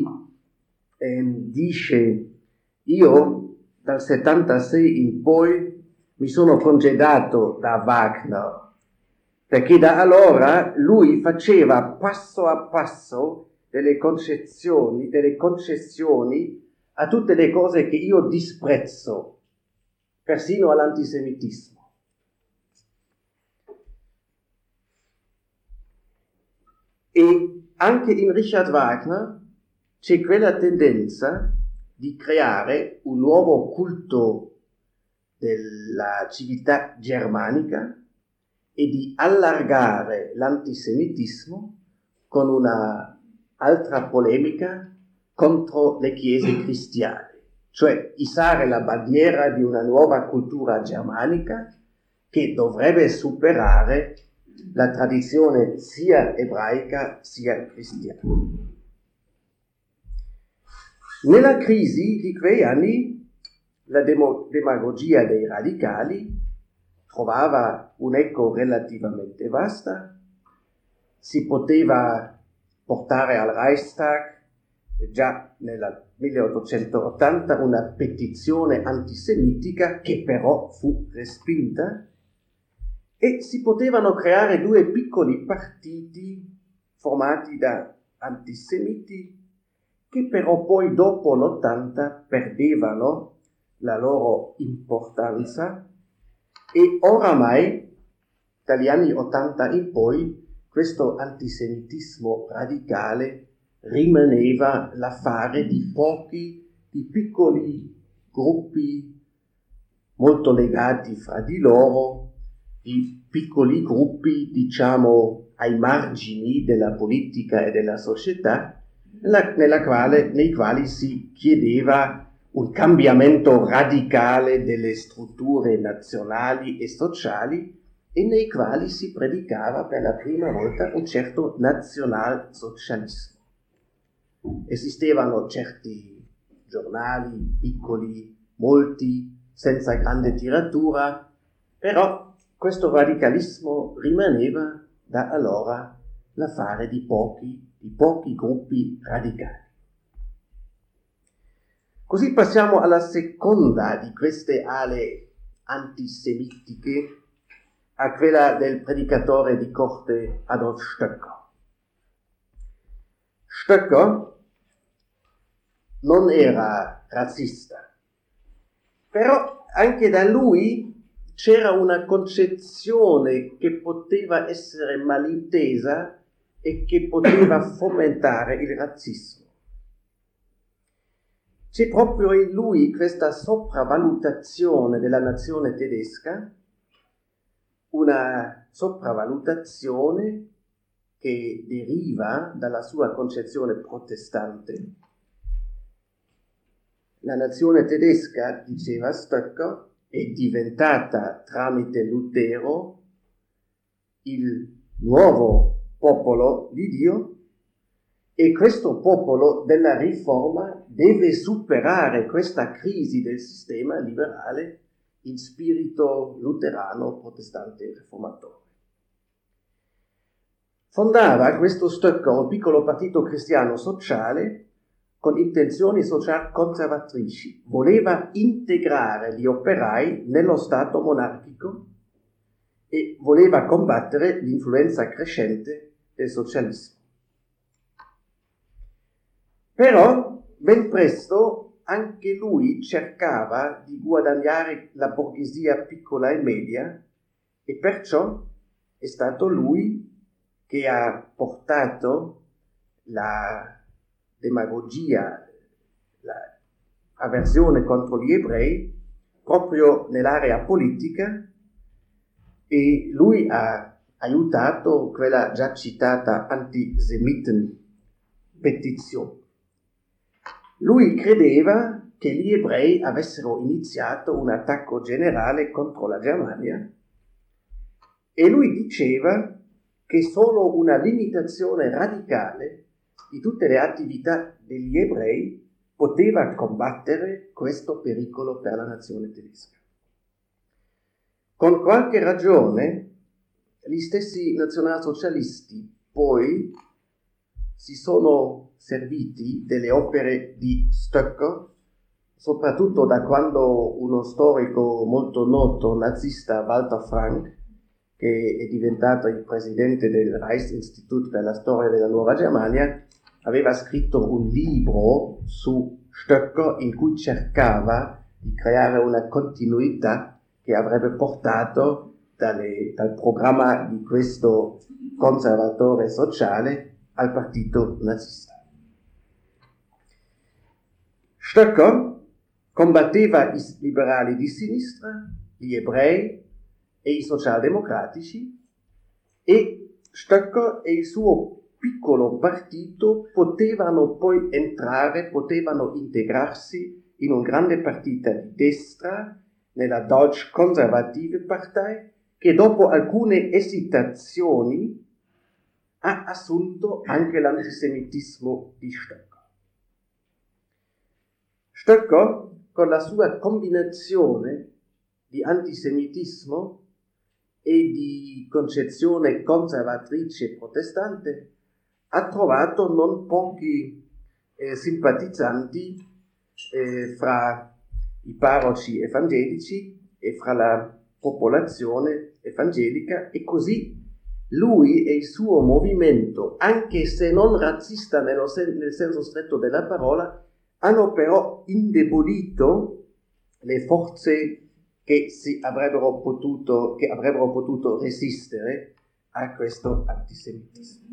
dice: io dal 76 in poi mi sono congedato da Wagner, perché da allora lui faceva passo a passo delle concessioni a tutte le cose che io disprezzo, persino all'antisemitismo. E anche in Richard Wagner c'è quella tendenza di creare un nuovo culto della civiltà germanica e di allargare l'antisemitismo con una altra polemica contro le chiese cristiane, cioè issare la bandiera di una nuova cultura germanica che dovrebbe superare la tradizione sia ebraica sia cristiana. Nella crisi di quei anni la demagogia dei radicali trovava un'eco relativamente vasta, si poteva portare al Reichstag già nel 1880 una petizione antisemitica che però fu respinta, e si potevano creare due piccoli partiti formati da antisemiti che però poi dopo l'80 perdevano la loro importanza, e oramai dagli anni 80 in poi questo antisemitismo radicale rimaneva l'affare di piccoli gruppi molto legati fra di loro, di piccoli gruppi, diciamo, ai margini della politica e della società, nei quali si chiedeva un cambiamento radicale delle strutture nazionali e sociali e nei quali si predicava per la prima volta un certo nazionalsocialismo. Esistevano certi giornali, piccoli, molti, senza grande tiratura, però questo radicalismo rimaneva da allora l'affare di pochi gruppi radicali. Così passiamo alla seconda di queste ale antisemitiche, a quella del predicatore di corte Adolf Stöcker. Stöcker non era razzista, però anche da lui c'era una concezione che poteva essere malintesa e che poteva fomentare il razzismo. C'è proprio in lui questa sopravvalutazione della nazione tedesca, una sopravvalutazione che deriva dalla sua concezione protestante. La nazione tedesca, diceva Stöcker, è diventata tramite Lutero il nuovo popolo di Dio, e questo popolo della riforma deve superare questa crisi del sistema liberale in spirito luterano, protestante e riformatore. Fondava questo Stöcker un piccolo partito cristiano sociale con intenzioni sociali conservatrici. Voleva integrare gli operai nello Stato monarchico e voleva combattere l'influenza crescente del socialismo. Però, ben presto, anche lui cercava di guadagnare la borghesia piccola e media, e perciò è stato lui che ha portato la demagogia, l'avversione contro gli ebrei, proprio nell'area politica, e lui ha aiutato quella già citata Antisemiten-petizione. Lui credeva che gli ebrei avessero iniziato un attacco generale contro la Germania e lui diceva che solo una limitazione radicale di tutte le attività degli ebrei poteva combattere questo pericolo per la nazione tedesca. Con qualche ragione, gli stessi nazionalsocialisti poi si sono serviti delle opere di Stöcker, soprattutto da quando uno storico molto noto nazista, Walter Frank, che è diventato il presidente del Reichsinstitut per la storia della Nuova Germania, aveva scritto un libro su Stöcker in cui cercava di creare una continuità che avrebbe portato dal programma di questo conservatore sociale al partito nazista. Stöcker combatteva i liberali di sinistra, gli ebrei e i socialdemocratici, e Stöcker e il suo piccolo partito potevano integrarsi in un grande partito di destra, nella Deutsche Konservative Partei, che dopo alcune esitazioni ha assunto anche l'antisemitismo di Stöcker. Stöcker, con la sua combinazione di antisemitismo e di concezione conservatrice protestante, ha trovato non pochi simpatizzanti fra i parroci evangelici e fra la popolazione evangelica, e così lui e il suo movimento, anche se non razzista nel senso stretto della parola, hanno però indebolito le forze che avrebbero potuto resistere a questo antisemitismo.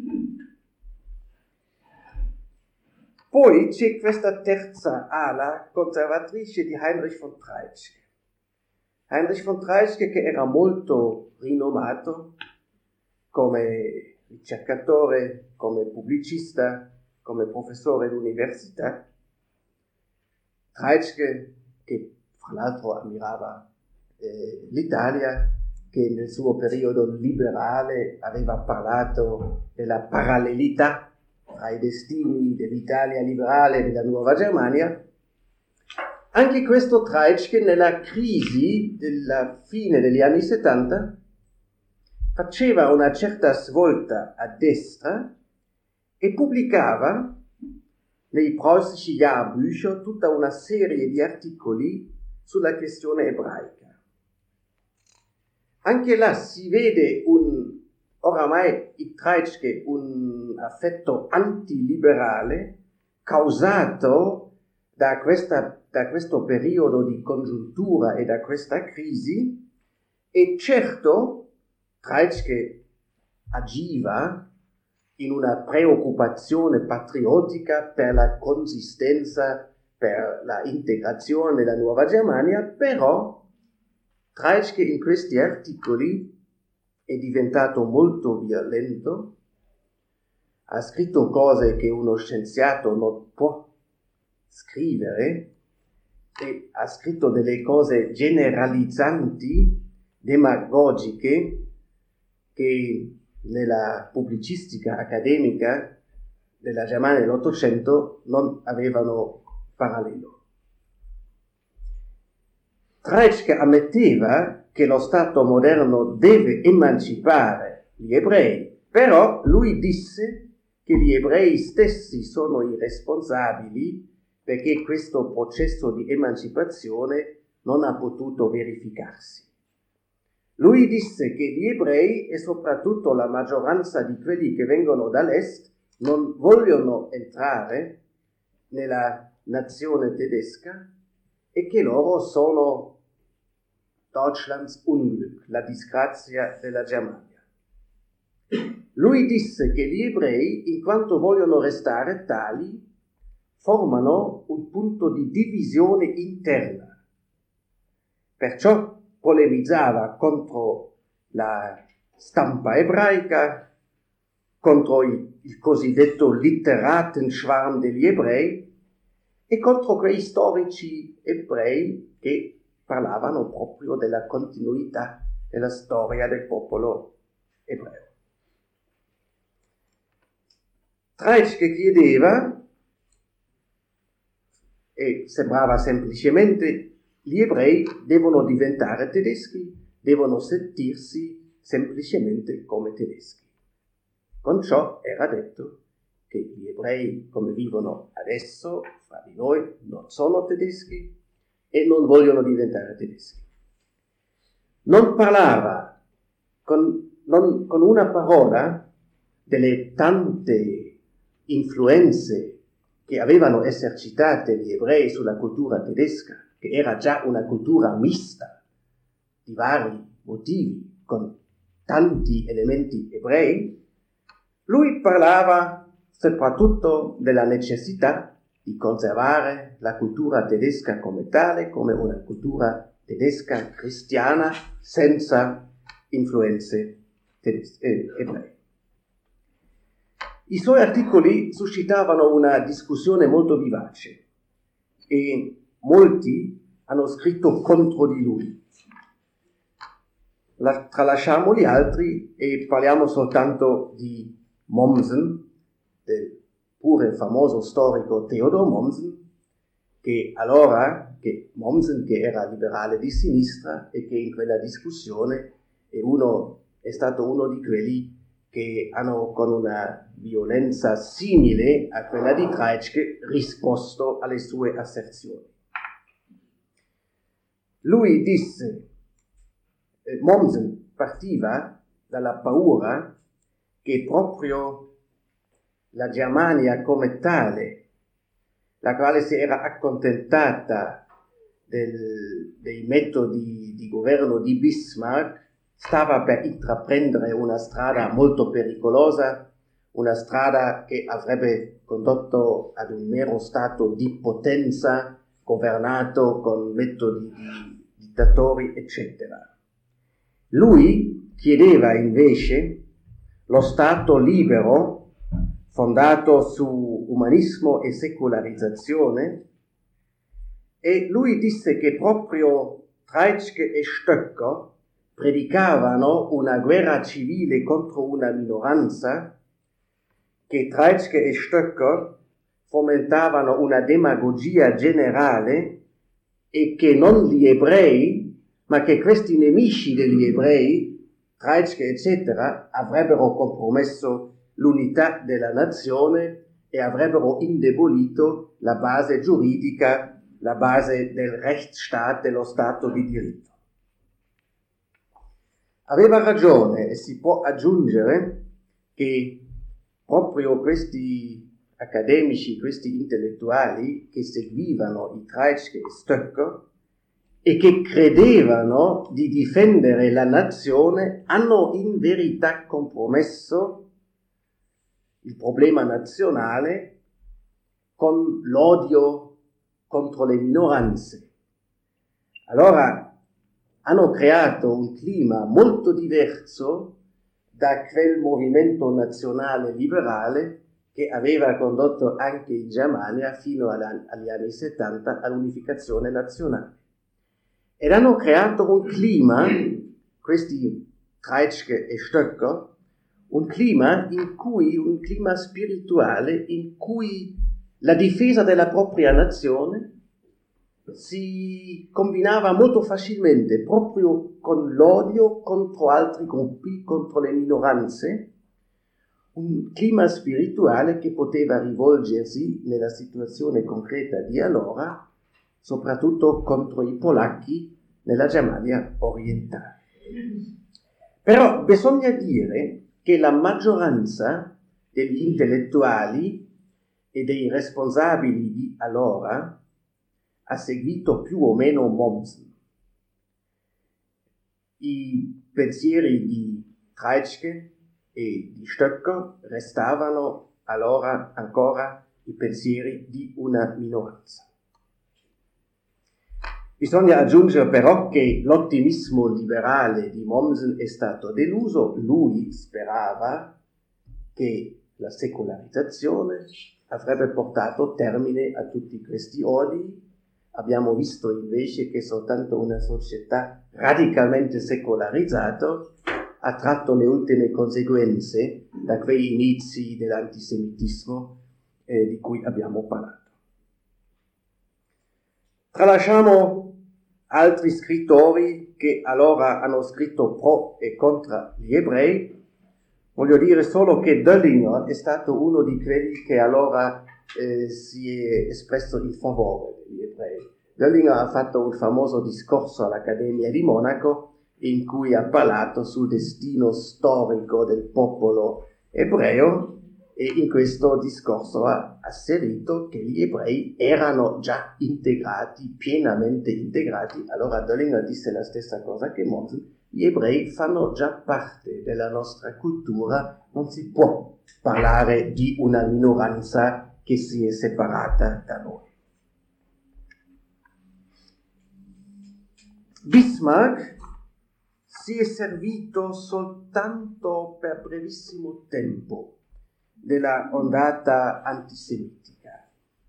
Poi c'è questa terza ala conservatrice di Heinrich von Treitschke. Heinrich von Treitschke, che era molto rinomato come ricercatore, come pubblicista, come professore all'università. Treitschke, che fra l'altro ammirava l'Italia, che nel suo periodo liberale aveva parlato della parallelità tra i destini dell'Italia liberale e della Nuova Germania. Anche questo Treitschke, nella crisi della fine degli anni 70, faceva una certa svolta a destra e pubblicava nei Preußische Jahrbücher tutta una serie di articoli sulla questione ebraica. Anche là si vede oramai in Treitschke un affetto antiliberale causato da questo periodo di congiuntura e da questa crisi, e certo Treitschke agiva in una preoccupazione patriottica per la consistenza, per la integrazione della Nuova Germania, però Treitschke in questi articoli è diventato molto violento, ha scritto cose che uno scienziato non può scrivere, e ha scritto delle cose generalizzanti, demagogiche, che nella pubblicistica accademica della Germania dell'Ottocento non avevano parallelo. Treitschke ammetteva che lo Stato moderno deve emancipare gli ebrei, però lui disse che gli ebrei stessi sono i responsabili perché questo processo di emancipazione non ha potuto verificarsi. Lui disse che gli ebrei, e soprattutto la maggioranza di quelli che vengono dall'est, non vogliono entrare nella nazione tedesca e che loro sono Deutschlands Unglück, la disgrazia della Germania. Lui disse che gli ebrei, in quanto vogliono restare tali, formano un punto di divisione interna perciò polemizzava contro la stampa ebraica, contro il cosiddetto Literatenschwarm degli ebrei e contro quei storici ebrei che parlavano proprio della continuità della storia del popolo ebreo. Treitschke chiedeva, e sembrava semplicemente, gli ebrei devono diventare tedeschi, devono sentirsi semplicemente come tedeschi. Con ciò era detto che gli ebrei, come vivono adesso fra di noi, non sono tedeschi e non vogliono diventare tedeschi. Non parlava con una parola delle tante influenze che avevano esercitate gli ebrei sulla cultura tedesca, che era già una cultura mista di vari motivi, con tanti elementi ebrei. Lui parlava soprattutto della necessità di conservare la cultura tedesca come tale, come una cultura tedesca cristiana senza influenze ebrei. I suoi articoli suscitavano una discussione molto vivace e molti hanno scritto contro di lui. Tralasciamo gli altri e parliamo soltanto di Mommsen, del pure famoso storico Theodor Mommsen, che Mommsen, che era liberale di sinistra e che in quella discussione è stato uno di quelli che hanno con una violenza simile a quella di Treitschke risposto alle sue asserzioni. Lui disse, Mommsen partiva dalla paura che proprio la Germania come tale, la quale si era accontentata dei metodi di governo di Bismarck, stava per intraprendere una strada molto pericolosa, una strada che avrebbe condotto ad un mero stato di potenza governato con metodi dittatori, eccetera. Lui chiedeva invece lo Stato libero, fondato su umanismo e secolarizzazione, e lui disse che proprio Treitschke e Stöcker predicavano una guerra civile contro una minoranza, che Treitschke e Stöcker fomentavano una demagogia generale e che non gli ebrei, ma che questi nemici degli ebrei, Treitschke eccetera, avrebbero compromesso l'unità della nazione e avrebbero indebolito la base giuridica, la base del Rechtsstaat, dello Stato di diritto. Aveva ragione e si può aggiungere che proprio questi accademici, questi intellettuali che seguivano i Treitschke e Stöcker e che credevano di difendere la nazione hanno in verità compromesso il problema nazionale con l'odio contro le minoranze. Allora hanno creato un clima molto diverso da quel movimento nazionale liberale che aveva condotto anche in Germania fino agli anni 70 all'unificazione nazionale. Ed hanno creato un clima, questi Treitschke e Stöcker, un clima spirituale in cui la difesa della propria nazione si combinava molto facilmente proprio con l'odio contro altri gruppi, contro le minoranze, un clima spirituale che poteva rivolgersi nella situazione concreta di allora, soprattutto contro i polacchi nella Germania orientale. Però bisogna dire che la maggioranza degli intellettuali e dei responsabili di allora ha seguito più o meno Mommsen. I pensieri di Treitschke e di Stöcker restavano allora ancora i pensieri di una minoranza. Bisogna aggiungere però che l'ottimismo liberale di Mommsen è stato deluso. Lui sperava che la secolarizzazione avrebbe portato termine a tutti questi odi. Abbiamo visto invece che soltanto una società radicalmente secolarizzata ha tratto le ultime conseguenze da quei inizi dell'antisemitismo di cui abbiamo parlato. Tralasciamo altri scrittori che allora hanno scritto pro e contro gli ebrei. Voglio dire solo che Döllinger è stato uno di quelli che allora si è espresso in favore degli ebrei. Döllinger ha fatto un famoso discorso all'Accademia di Monaco in cui ha parlato sul destino storico del popolo ebreo, e in questo discorso ha asserito che gli ebrei erano già integrati, pienamente integrati. Allora Döllinger disse la stessa cosa che Mommsen: gli ebrei fanno già parte della nostra cultura, non si può parlare di una minoranza che si è separata da noi. Bismarck si è servito soltanto per brevissimo tempo della ondata antisemitica.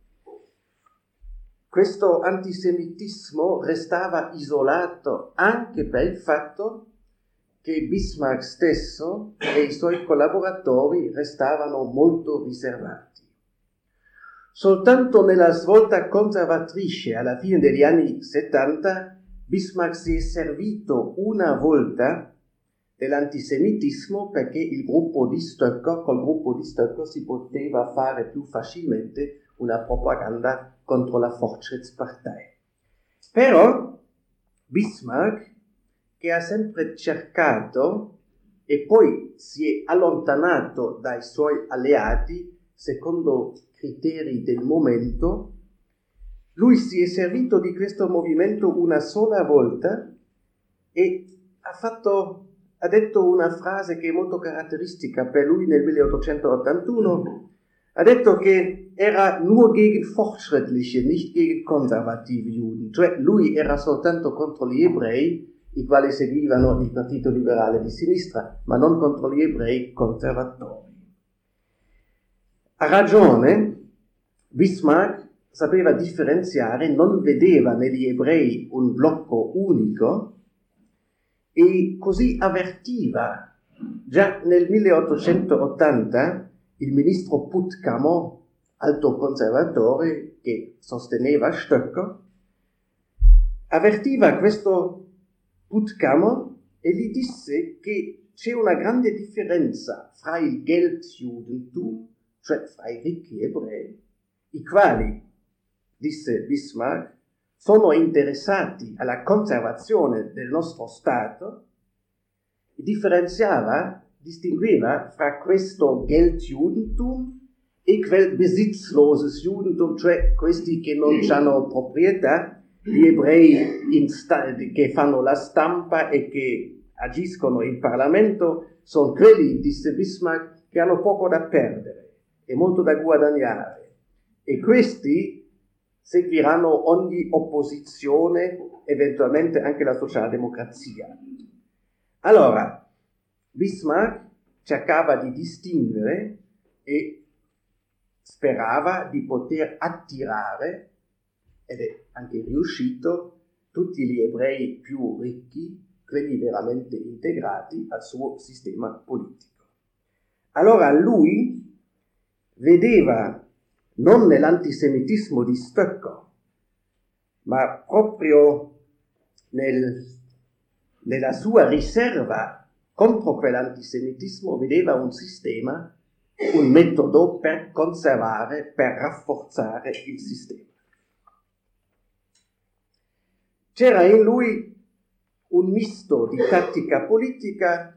Questo antisemitismo restava isolato anche per il fatto che Bismarck stesso e i suoi collaboratori restavano molto riservati. Soltanto nella svolta conservatrice alla fine degli anni 70 Bismarck si è servito una volta dell'antisemitismo perché col gruppo di Stöcker si poteva fare più facilmente una propaganda contro la Fortschrittspartei. Però Bismarck, che ha sempre cercato e poi si è allontanato dai suoi alleati secondo criteri del momento, lui si è servito di questo movimento una sola volta e ha detto una frase che è molto caratteristica per lui nel 1881. Ha detto che era nur gegen fortschrittliche, nicht gegen konservative Juden, cioè lui era soltanto contro gli ebrei, i quali seguivano il Partito Liberale di sinistra, ma non contro gli ebrei conservatori. Ha ragione, Bismarck sapeva differenziare, non vedeva negli ebrei un blocco unico e così avvertiva già nel 1880 il ministro Puttkamer, alto conservatore che sosteneva Stöcker, avvertiva questo Puttkamer e gli disse che c'è una grande differenza fra il Geldjudentum, cioè fra i ricchi ebrei, i quali, disse Bismarck, sono interessati alla conservazione del nostro Stato, e distingueva fra questo Geldjudentum e quel besitzloses Judentum, cioè questi che non hanno proprietà, gli ebrei che fanno la stampa e che agiscono in Parlamento, sono quelli, disse Bismarck, che hanno poco da perdere e molto da guadagnare, e questi seguiranno ogni opposizione, eventualmente anche la socialdemocrazia. Allora, Bismarck cercava di distinguere e sperava di poter attirare, ed è anche riuscito, tutti gli ebrei più ricchi, quelli veramente integrati al suo sistema politico. Allora lui vedeva non nell'antisemitismo di Stöcker, ma proprio nella sua riserva contro quell'antisemitismo, vedeva un sistema, un metodo per conservare, per rafforzare il sistema. C'era in lui un misto di tattica politica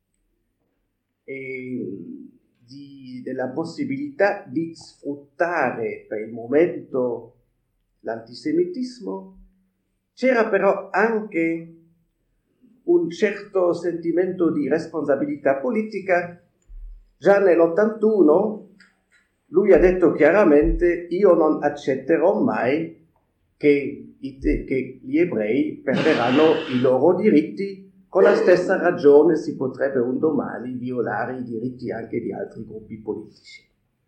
e della possibilità di sfruttare per il momento l'antisemitismo. C'era però anche un certo sentimento di responsabilità politica. Già nell'81 lui ha detto chiaramente: io non accetterò mai che che gli ebrei perderanno i loro diritti. Con la stessa ragione si potrebbe un domani violare i diritti anche di altri gruppi politici.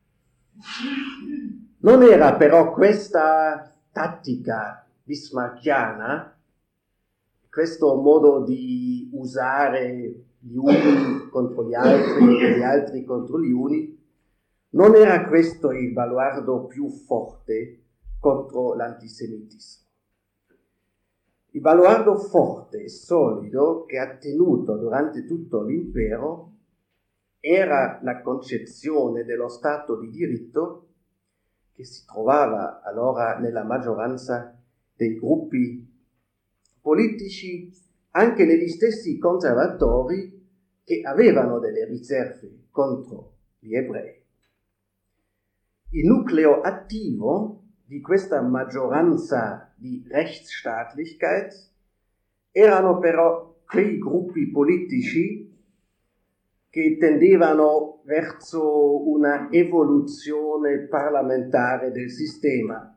Non era però questa tattica bismarckiana, questo modo di usare gli uni contro gli altri e gli altri contro gli uni, non era questo il baluardo più forte contro l'antisemitismo. Il baluardo forte e solido che ha tenuto durante tutto l'impero era la concezione dello Stato di diritto che si trovava allora nella maggioranza dei gruppi politici, anche negli stessi conservatori che avevano delle riserve contro gli ebrei. Il nucleo attivo di questa maggioranza di Rechtsstaatlichkeit erano però quei gruppi politici che tendevano verso una evoluzione parlamentare del sistema.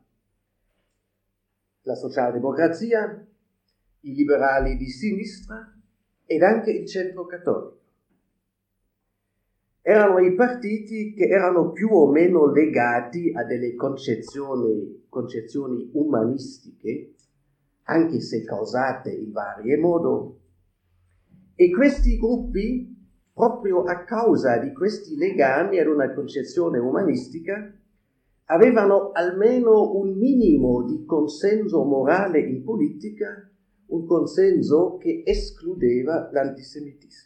La socialdemocrazia, i liberali di sinistra ed anche il centro cattolico. Erano i partiti che erano più o meno legati a delle concezioni umanistiche, anche se causate in varie modi, e questi gruppi, proprio a causa di questi legami ad una concezione umanistica, avevano almeno un minimo di consenso morale in politica, un consenso che escludeva l'antisemitismo.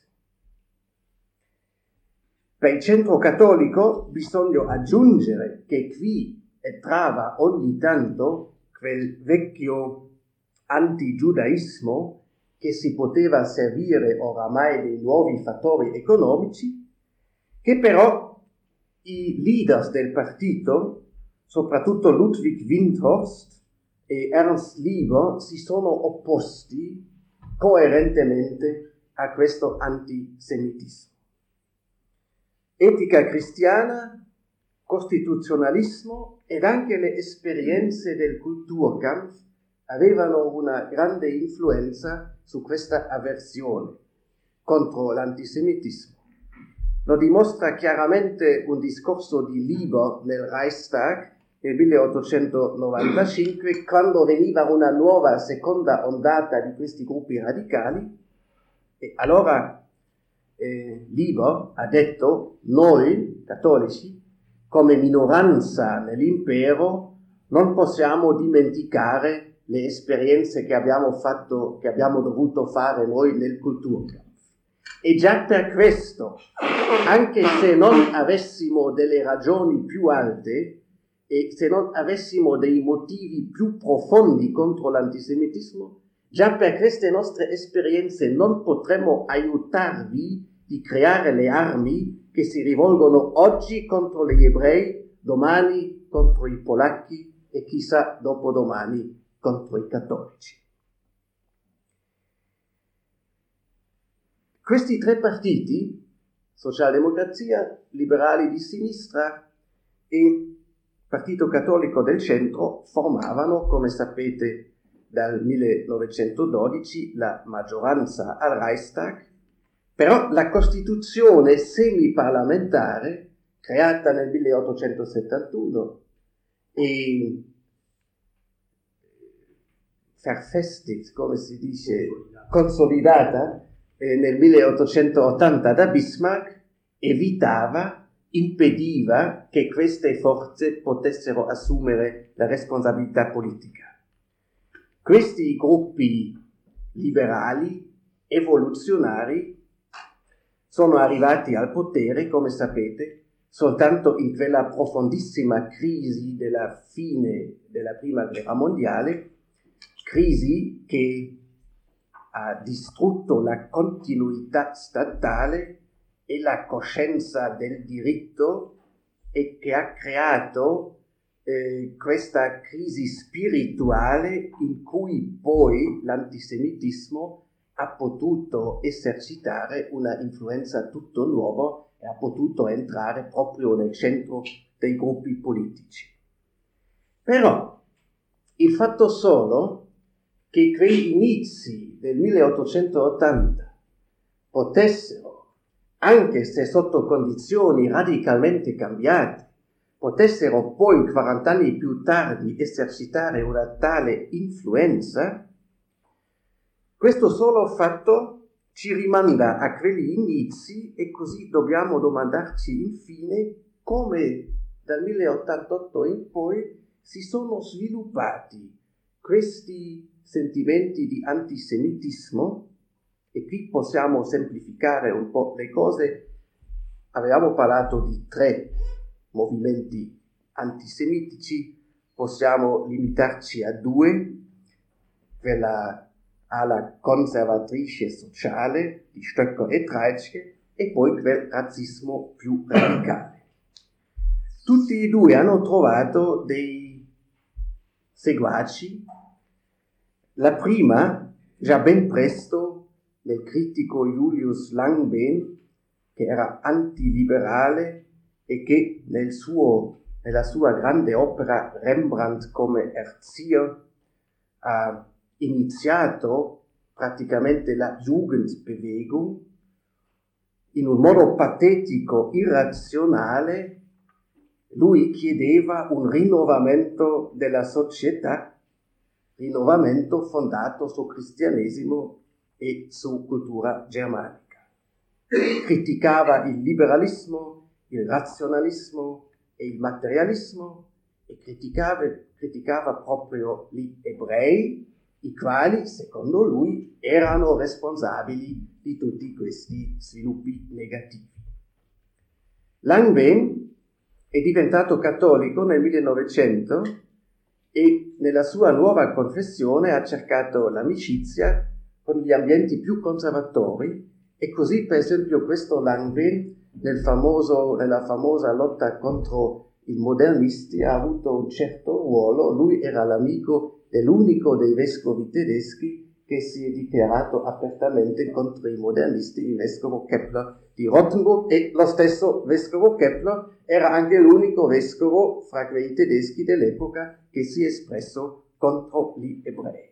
Per il centro cattolico bisogna aggiungere che qui entrava ogni tanto quel vecchio antigiudaismo che si poteva servire oramai dei nuovi fattori economici, che però i leader del partito, soprattutto Ludwig Windthorst e Ernst Lieber, si sono opposti coerentemente a questo antisemitismo. Etica cristiana, costituzionalismo ed anche le esperienze del Kulturkampf avevano una grande influenza su questa avversione contro l'antisemitismo. Lo dimostra chiaramente un discorso di Lieber nel Reichstag nel 1895, quando veniva una nuova seconda ondata di questi gruppi radicali, e allora Lieber ha detto: noi cattolici, come minoranza nell'impero, non possiamo dimenticare le esperienze che abbiamo fatto, che abbiamo dovuto fare noi nel Kulturkampf. E già per questo, anche se non avessimo delle ragioni più alte e se non avessimo dei motivi più profondi contro l'antisemitismo, già per queste nostre esperienze non potremmo aiutarvi di creare le armi che si rivolgono oggi contro gli ebrei, domani contro i polacchi e chissà dopodomani contro i cattolici. Questi tre partiti, socialdemocrazia, liberali di sinistra e Partito Cattolico del Centro, formavano, come sapete, dal 1912 la maggioranza al Reichstag, però la Costituzione semiparlamentare, creata nel 1871 e verfestigt, come si dice, consolidata nel 1880 da Bismarck, impediva che queste forze potessero assumere la responsabilità politica. Questi gruppi liberali, evoluzionari, sono arrivati al potere, come sapete, soltanto in quella profondissima crisi della fine della Prima Guerra Mondiale, crisi che ha distrutto la continuità statale e la coscienza del diritto e che ha creato questa crisi spirituale in cui poi l'antisemitismo ha potuto esercitare una influenza tutto nuova e ha potuto entrare proprio nel centro dei gruppi politici. Però Il fatto solo che quei inizi del 1880 potessero, anche se sotto condizioni radicalmente cambiate, potessero poi 40 anni più tardi esercitare una tale influenza, questo solo fatto ci rimanda a quegli inizi e così dobbiamo domandarci infine come dal 1088 in poi si sono sviluppati questi sentimenti di antisemitismo. E qui possiamo semplificare un po' le cose. Avevamo parlato di 3 movimenti antisemitici, possiamo limitarci a 2, quella ala conservatrice sociale di Stöcker e Treitschke e poi quel razzismo più radicale. Tutti e 2 hanno trovato dei seguaci. La prima, già ben presto, nel critico Julius Langben, che era antiliberale e che nella sua grande opera Rembrandt come Erzieher ha iniziato praticamente la Jugendbewegung in un modo patetico, irrazionale. Lui chiedeva un rinnovamento della società, rinnovamento fondato sul cristianesimo e su cultura germanica. Criticava il liberalismo, il razionalismo e il materialismo e criticava proprio gli ebrei, i quali, secondo lui, erano responsabili di tutti questi sviluppi negativi. Langben è diventato cattolico nel 1900 e nella sua nuova confessione ha cercato l'amicizia con gli ambienti più conservatori e così, per esempio, questo Langben nella famosa lotta contro i modernisti ha avuto un certo ruolo. Lui era l'amico dell'unico dei vescovi tedeschi che si è dichiarato apertamente contro i modernisti, il vescovo Kepler di Rottenburg, e lo stesso vescovo Kepler era anche l'unico vescovo fra quei tedeschi dell'epoca che si è espresso contro gli ebrei.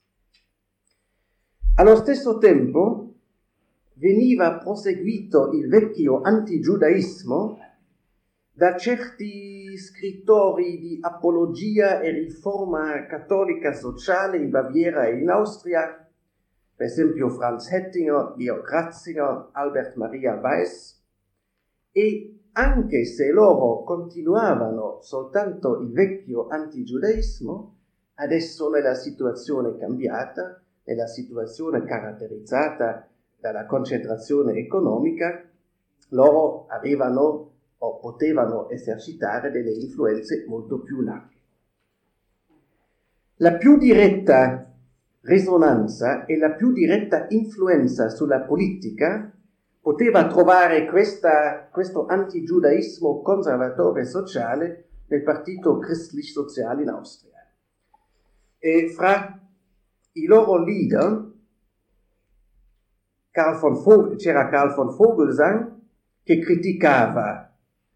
Allo stesso tempo veniva proseguito il vecchio antigiudaismo da certi scrittori di apologia e riforma cattolica sociale in Baviera e in Austria, per esempio Franz Hettinger, Georg Ratzinger, Albert Maria Weiss, e anche se loro continuavano soltanto il vecchio antigiudaismo, adesso nella situazione cambiata, nella situazione caratterizzata dalla concentrazione economica, loro avevano o potevano esercitare delle influenze molto più larghe. La più diretta risonanza e la più diretta influenza sulla politica poteva trovare questo antigiudaismo conservatore sociale nel partito Christlich-Sozial in Austria. E fra i loro leader c'era Karl von Vogelsang, che criticava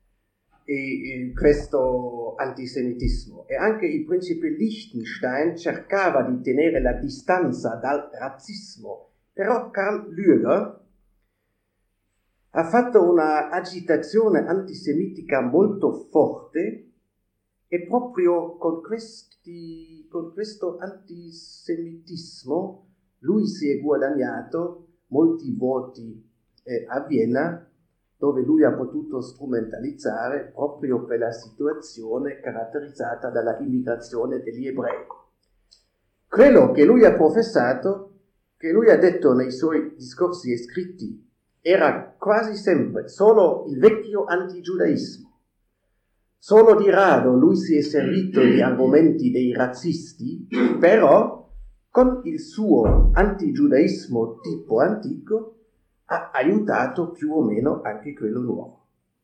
questo antisemitismo, e anche il principe Liechtenstein cercava di tenere la distanza dal razzismo, però Karl Lueger ha fatto una agitazione antisemitica molto forte e proprio con questo antisemitismo lui si è guadagnato molti voti a Vienna, dove lui ha potuto strumentalizzare proprio quella situazione caratterizzata dalla immigrazione degli ebrei. Quello che lui ha professato, che lui ha detto nei suoi discorsi e scritti, era quasi sempre solo il vecchio antigiudaismo. Solo di rado lui si è servito di argomenti dei razzisti, però con il suo antigiudaismo tipo antico ha aiutato più o meno anche quello nuovo.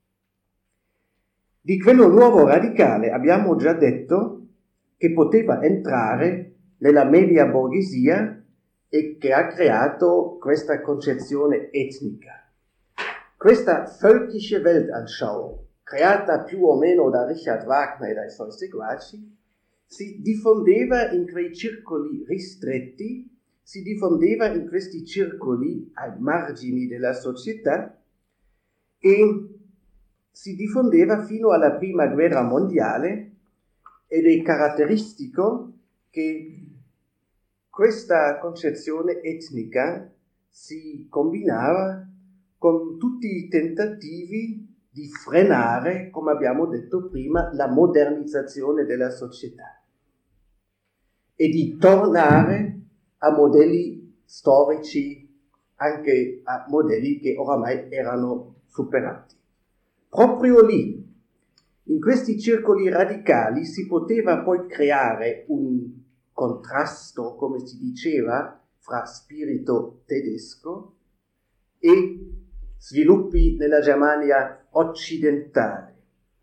Di quello nuovo radicale abbiamo già detto che poteva entrare nella media borghesia e che ha creato questa concezione etnica. Questa völkische Weltanschauung, creata più o meno da Richard Wagner e dai suoi seguaci, si diffondeva in quei circoli ristretti, si diffondeva in questi circoli ai margini della società e si diffondeva fino alla Prima Guerra Mondiale, ed è caratteristico che questa concezione etnica si combinava con tutti i tentativi di frenare, come abbiamo detto prima, la modernizzazione della società e di tornare a modelli storici, anche a modelli che oramai erano superati. Proprio lì, in questi circoli radicali, si poteva poi creare un contrasto, come si diceva, fra spirito tedesco e sviluppi nella Germania occidentale.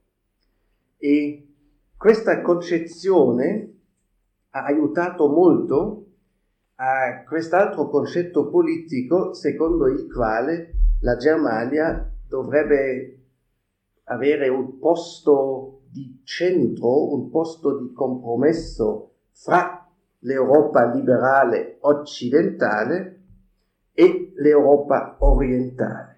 E questa concezione ha aiutato molto a quest'altro concetto politico secondo il quale la Germania dovrebbe avere un posto di centro, un posto di compromesso fra l'Europa liberale occidentale e l'Europa orientale.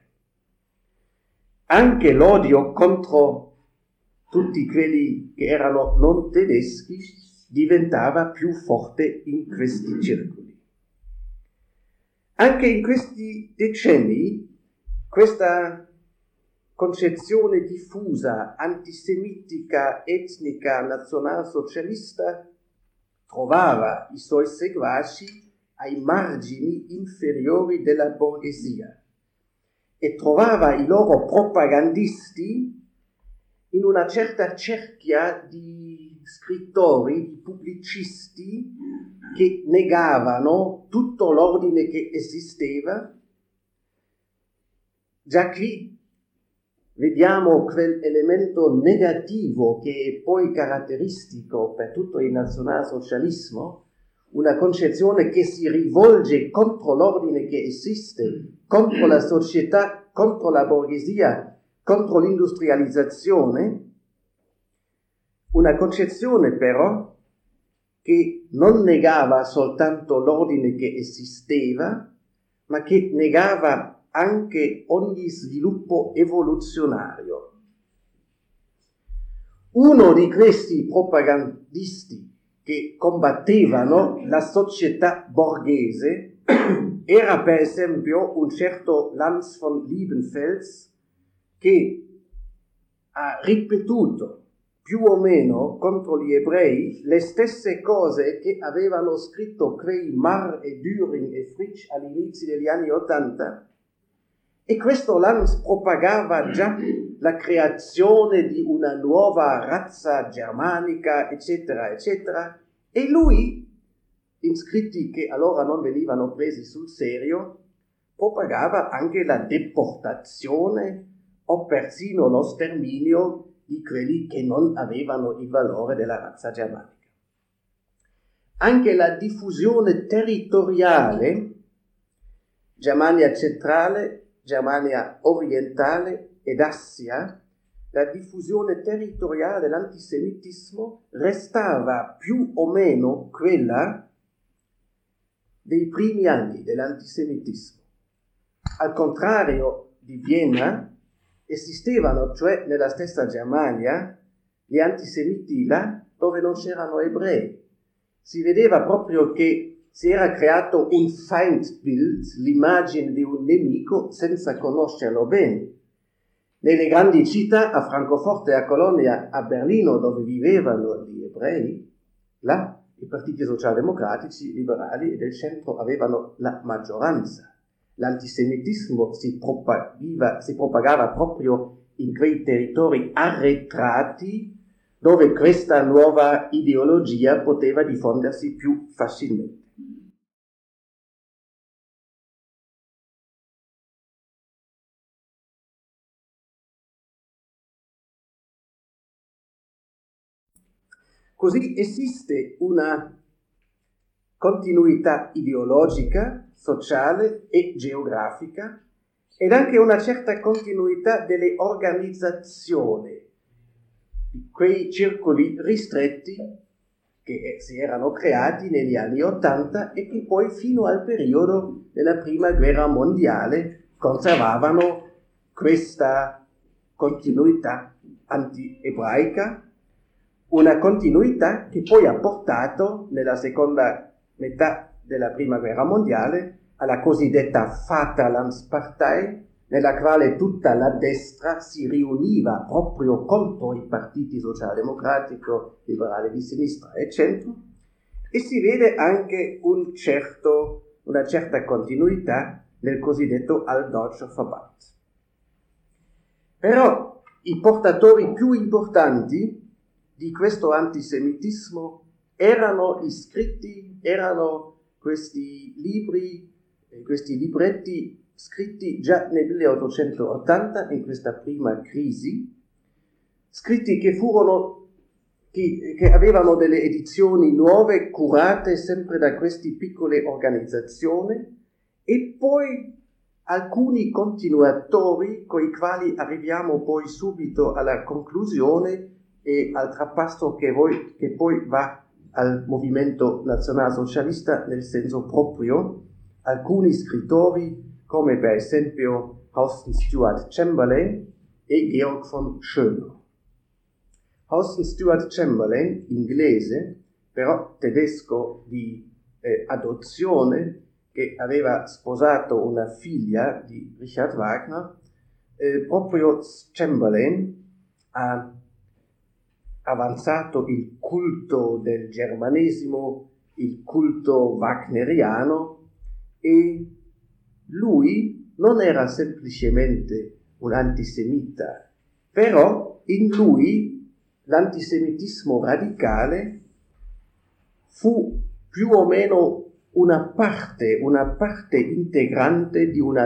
Anche l'odio contro tutti quelli che erano non tedeschi diventava più forte in questi circoli. Anche in questi decenni questa concezione diffusa, antisemitica, etnica, nazionalsocialista trovava i suoi seguaci ai margini inferiori della borghesia e trovava i loro propagandisti in una certa cerchia di scrittori, di pubblicisti che negavano tutto l'ordine che esisteva. Già qui vediamo quell'elemento negativo che è poi caratteristico per tutto il nazionalsocialismo, una concezione che si rivolge contro l'ordine che esiste, contro la società, contro la borghesia, contro l'industrializzazione, una concezione però che non negava soltanto l'ordine che esisteva, ma che negava anche ogni sviluppo evoluzionario. Uno di questi propagandisti che combattevano la società borghese era per esempio un certo Lanz von Liebenfels, che ha ripetuto più o meno contro gli ebrei le stesse cose che avevano scritto quei Marr e Düring e Fritsch all'inizio degli anni '80, e questo Lanz propagava già la creazione di una nuova razza germanica, eccetera, eccetera, e lui, in scritti che allora non venivano presi sul serio, propagava anche la deportazione o persino lo sterminio di quelli che non avevano il valore della razza germanica. Anche la diffusione territoriale, Germania centrale, Germania orientale ed Assia, la diffusione territoriale dell'antisemitismo restava più o meno quella dei primi anni dell'antisemitismo. Al contrario di Vienna, esistevano, cioè nella stessa Germania, gli antisemiti là dove non c'erano ebrei. Si vedeva proprio che si era creato un Feindbild, l'immagine di un nemico senza conoscerlo bene. Nelle grandi città, a Francoforte, a Colonia, a Berlino, dove vivevano gli ebrei, là i partiti socialdemocratici, liberali e del centro avevano la maggioranza. L'antisemitismo si propagava proprio in quei territori arretrati dove questa nuova ideologia poteva diffondersi più facilmente. Così esiste una continuità ideologica, sociale e geografica, ed anche una certa continuità delle organizzazioni di quei circoli ristretti che si erano creati negli anni '80 e che poi fino al periodo della Prima Guerra Mondiale conservavano questa continuità anti-ebraica, una continuità che poi ha portato nella seconda metà della Prima Guerra Mondiale alla cosiddetta Vaterlandspartei, nella quale tutta la destra si riuniva proprio contro i partiti socialdemocratico, liberale di sinistra e centro, e si vede anche una certa continuità nel cosiddetto Altdeutscher Verband. Però i portatori più importanti di questo antisemitismo erano questi libretti scritti già nel 1880, in questa prima crisi, scritti che avevano delle edizioni nuove, curate sempre da queste piccole organizzazioni, e poi alcuni continuatori con i quali arriviamo poi subito alla conclusione e al trapasso che poi va al movimento nazionalsocialista nel senso proprio, alcuni scrittori come per esempio Austin Stewart Chamberlain e Georg von Schöner. Austin Stewart Chamberlain, inglese, però tedesco di adozione, che aveva sposato una figlia di Richard Wagner, proprio Chamberlain ha avanzato il culto del germanesimo, il culto wagneriano, e lui non era semplicemente un antisemita, però in lui l'antisemitismo radicale fu più o meno una parte integrante di una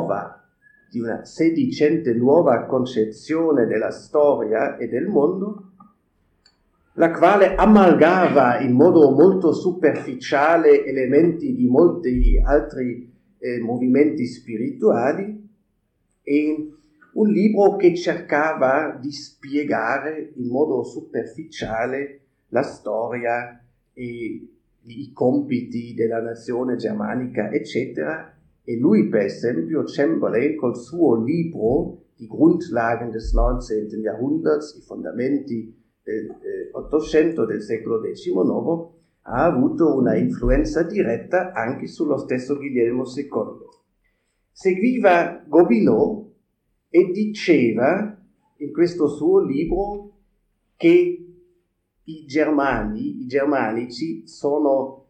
sedicente nuova concezione della storia e del mondo, la quale amalgava in modo molto superficiale elementi di molti altri movimenti spirituali, e un libro che cercava di spiegare in modo superficiale la storia e i compiti della nazione germanica, eccetera. E lui, per esempio, Chamberlain, col suo libro Die Grundlagen des 19. Jahrhunderts, i fondamenti dell'Ottocento, del secolo XIX, ha avuto una influenza diretta anche sullo stesso Guglielmo II. Seguiva Gobineau e diceva in questo suo libro che i germanici sono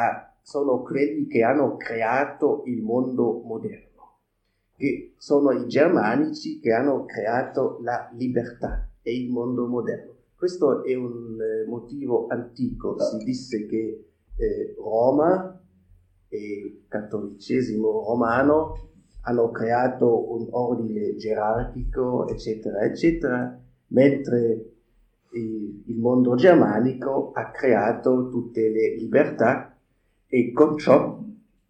quelli che hanno creato il mondo moderno, che sono i germanici che hanno creato la libertà e il mondo moderno. Questo è un motivo antico. Si disse che Roma e il cattolicesimo romano hanno creato un ordine gerarchico, eccetera, eccetera, mentre il mondo germanico ha creato tutte le libertà e con ciò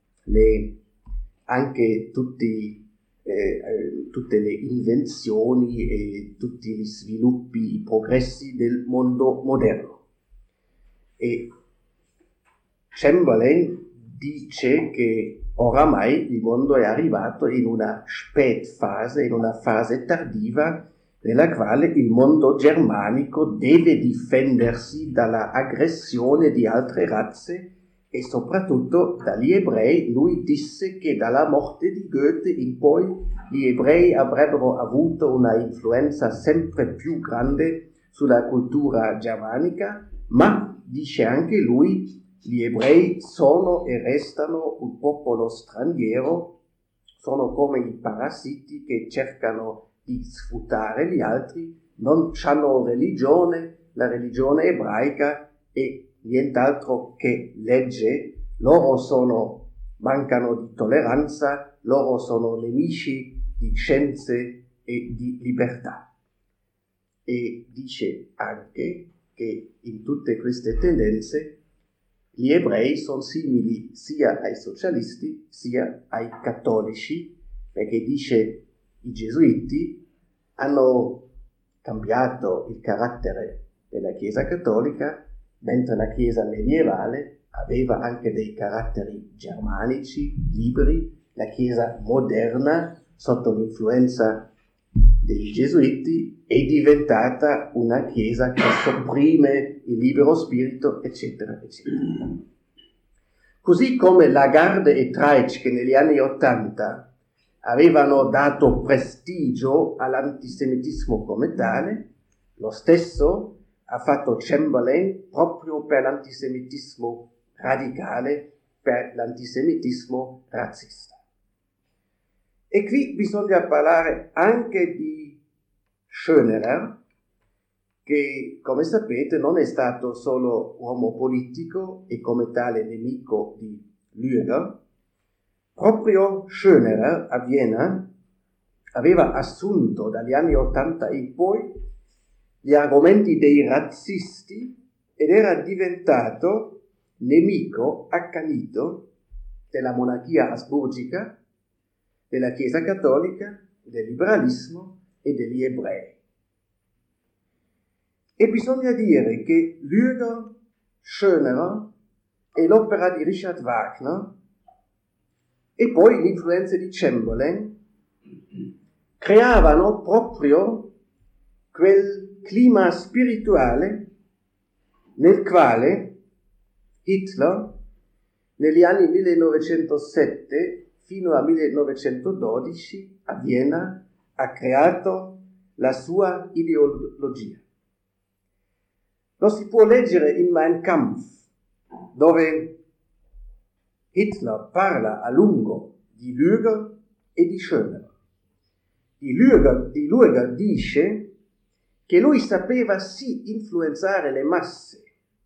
anche tutte le invenzioni e tutti gli sviluppi, i progressi del mondo moderno. E Chamberlain dice che oramai il mondo è arrivato in una spätfase, in una fase tardiva, nella quale il mondo germanico deve difendersi dalla aggressione di altre razze e soprattutto dagli ebrei. Lui disse che dalla morte di Goethe in poi gli ebrei avrebbero avuto una influenza sempre più grande sulla cultura germanica, ma dice anche lui, gli ebrei sono e restano un popolo straniero, sono come i parassiti che cercano di sfruttare gli altri, non hanno religione, la religione ebraica è nient'altro che legge, loro mancano di tolleranza, loro sono nemici di scienze e di libertà. E dice anche che in tutte queste tendenze gli ebrei sono simili sia ai socialisti sia ai cattolici, perché dice i gesuiti hanno cambiato il carattere della Chiesa cattolica mentre la Chiesa medievale aveva anche dei caratteri germanici, liberi, la Chiesa moderna, sotto l'influenza dei Gesuiti, è diventata una Chiesa che sopprime il libero spirito, eccetera, eccetera. Così come Lagarde e Traich, che negli anni '80 avevano dato prestigio all'antisemitismo come tale, lo stesso ha fatto Chamberlain proprio per l'antisemitismo radicale, per l'antisemitismo razzista. E qui bisogna parlare anche di Schönerer, che, come sapete, non è stato solo uomo politico e come tale nemico di Lüger. Proprio Schönerer a Vienna aveva assunto dagli anni '80 in poi gli argomenti dei razzisti ed era diventato nemico accanito della monarchia asburgica, della Chiesa cattolica, del liberalismo e degli ebrei. E bisogna dire che Lüger, Schönerer e l'opera di Richard Wagner e poi l'influenza di Chamberlain creavano proprio quel clima spirituale nel quale Hitler negli anni 1907 fino al 1912 a Vienna ha creato la sua ideologia. Lo si può leggere in Mein Kampf, dove Hitler parla a lungo di Lüger e di Schönerer. Di Lüger dice che lui sapeva sì influenzare le masse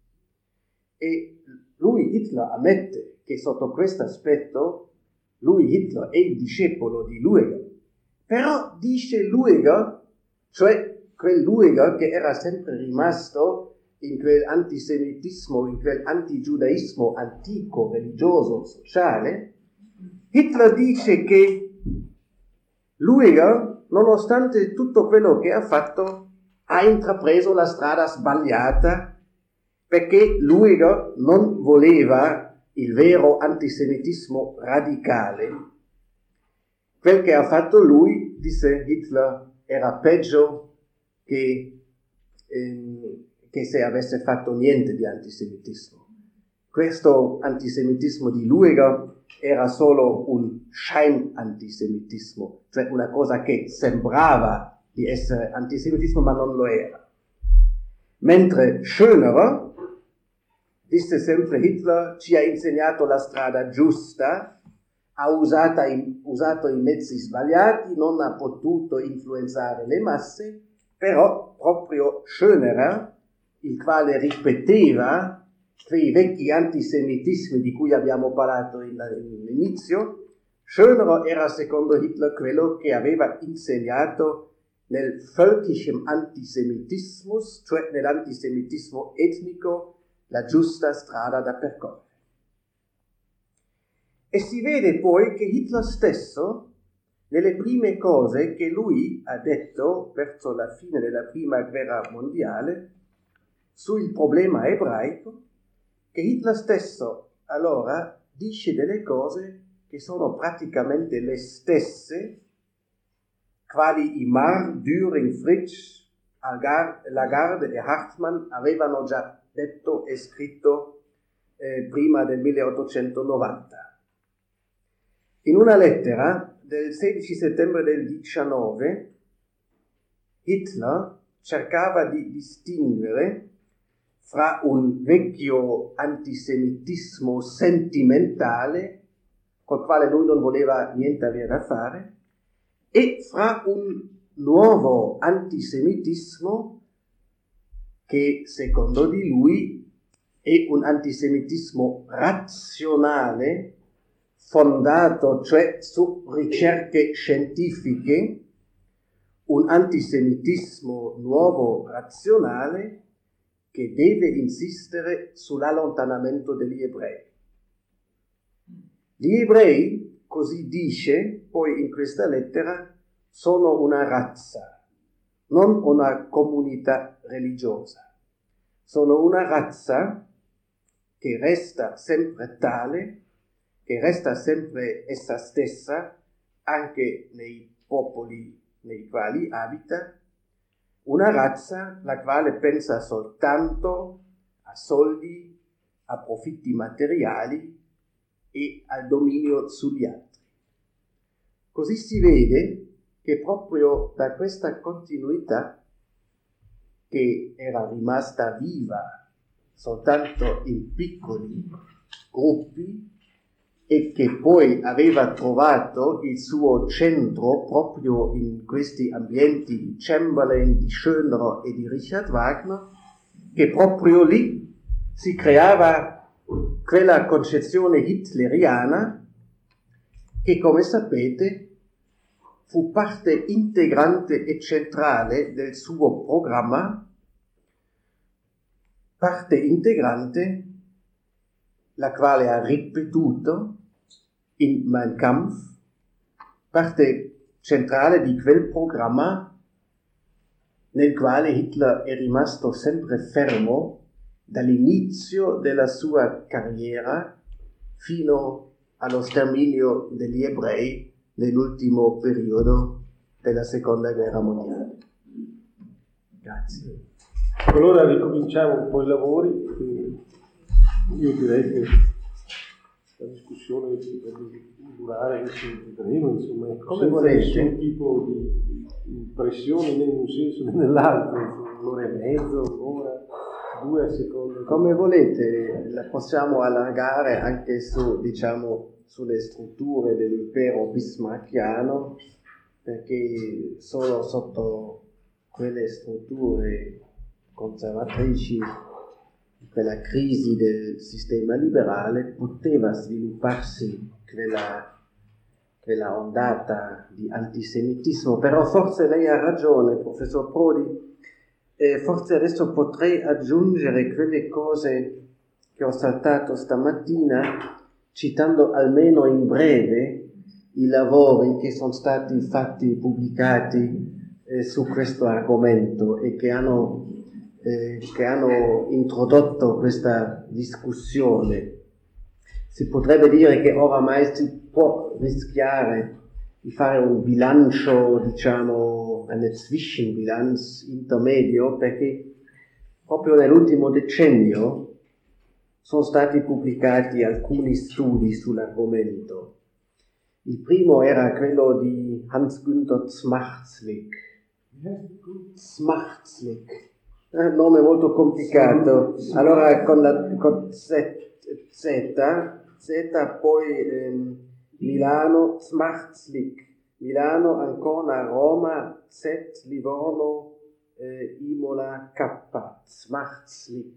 e lui, Hitler, ammette che sotto questo aspetto lui, Hitler, è il discepolo di Lüger. Però dice Lüger, cioè quel Lüger che era sempre rimasto in quell'antisemitismo, in quell'antigiudaismo antico, religioso, sociale, Hitler dice che Lüger, nonostante tutto quello che ha fatto, ha intrapreso la strada sbagliata perché Lüger non voleva il vero antisemitismo radicale. Quel che ha fatto lui, disse Hitler, era peggio che se avesse fatto niente di antisemitismo. Questo antisemitismo di Lüger era solo un schein-antisemitismo, cioè una cosa che sembrava di essere antisemitismo ma non lo era. Mentre Schönerer, disse sempre Hitler, ci ha insegnato la strada giusta, ha usato i mezzi sbagliati, non ha potuto influenzare le masse, però proprio Schönerer, il quale ripeteva quei vecchi antisemitismi di cui abbiamo parlato all'inizio, Schönerer era secondo Hitler quello che aveva insegnato nel völkischen Antisemitismus, cioè nell'antisemitismo etnico, la giusta strada da percorrere. E si vede poi che Hitler stesso, nelle prime cose che lui ha detto verso la fine della Prima Guerra Mondiale, sul problema ebraico, che Hitler stesso allora dice delle cose che sono praticamente le stesse, quali Imar, Düring, Fritsch, Lagarde e Hartmann avevano già detto e scritto prima del 1890. In una lettera del 16 settembre del 19, Hitler cercava di distinguere fra un vecchio antisemitismo sentimentale, col quale lui non voleva niente avere da fare, e fra un nuovo antisemitismo che secondo di lui è un antisemitismo razionale, fondato cioè su ricerche scientifiche, un antisemitismo nuovo razionale che deve insistere sull'allontanamento degli ebrei. Gli ebrei, così dice poi in questa lettera, sono una razza, non una comunità religiosa. sono una razza che resta sempre tale, che resta sempre essa stessa, anche nei popoli nei quali abita, una razza la quale pensa soltanto a soldi, a profitti materiali e al dominio sugli altri. Così si vede che proprio da questa continuità, che era rimasta viva soltanto in piccoli gruppi e che poi aveva trovato il suo centro proprio in questi ambienti di Chamberlain, di Schönrohr e di Richard Wagner, che proprio lì si creava quella concezione hitleriana che, come sapete, fu parte integrante e centrale del suo programma, parte integrante la quale ha ripetuto in Mein Kampf, parte centrale di quel programma nel quale Hitler è rimasto sempre fermo dall'inizio della sua carriera fino allo sterminio degli ebrei nell'ultimo periodo della Seconda Guerra Mondiale. Grazie. Allora ricominciamo un po' i lavori. Io direi che la discussione potrebbe durare, vedremo, insomma, come volete, nessun tipo di pressione né in un senso né nell'altro, un'ora e mezzo, un'ora, 2 a seconda. Come volete, la possiamo allargare anche su, diciamo, sulle strutture dell'impero bismarckiano, perché solo sotto quelle strutture conservatrici quella crisi del sistema liberale poteva svilupparsi quella ondata di antisemitismo, però forse lei ha ragione, professor Prodi, forse adesso potrei aggiungere quelle cose che ho saltato stamattina, citando almeno in breve i lavori che sono stati fatti, pubblicati su questo argomento e che hanno introdotto questa discussione. Si potrebbe dire che oramai si può rischiare di fare un bilancio, diciamo, eine Zwischenbilanz intermedio, perché proprio nell'ultimo decennio sono stati pubblicati alcuni studi sull'argomento. Il primo era quello di Hans-Günther Zmarzlik. Zmarzlik. Nome molto complicato. Allora con Z, poi Milano, Zmarzlik, Milano, Ancona, Roma, Z, Livorno, Imola, K, Zmarzlik,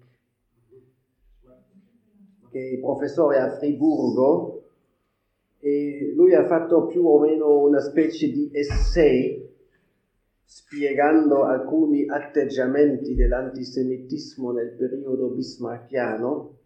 che è professore a Friburgo, e lui ha fatto più o meno una specie di essay spiegando alcuni atteggiamenti dell'antisemitismo nel periodo bismarckiano.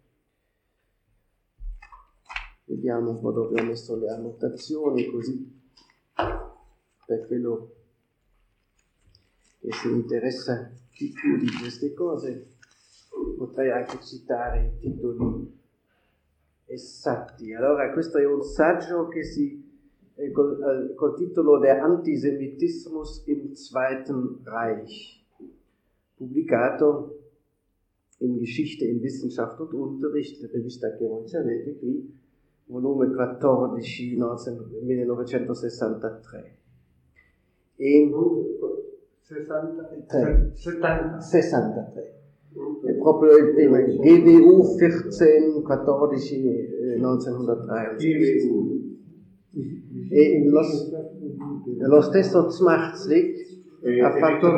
Vediamo un po' dove ho messo le annotazioni, così per quello che si interessa di più di queste cose potrei anche citare i titoli esatti. Allora, questo è un saggio che col titolo Der Antisemitismus im Zweiten Reich, pubblicato in Geschichte in Wissenschaft und Unterricht, rivista che voi avete qui, volume 14, 1963. E 63. È proprio il primo, GWU 14, 1963. E lo stesso Zmarzlik ha fatto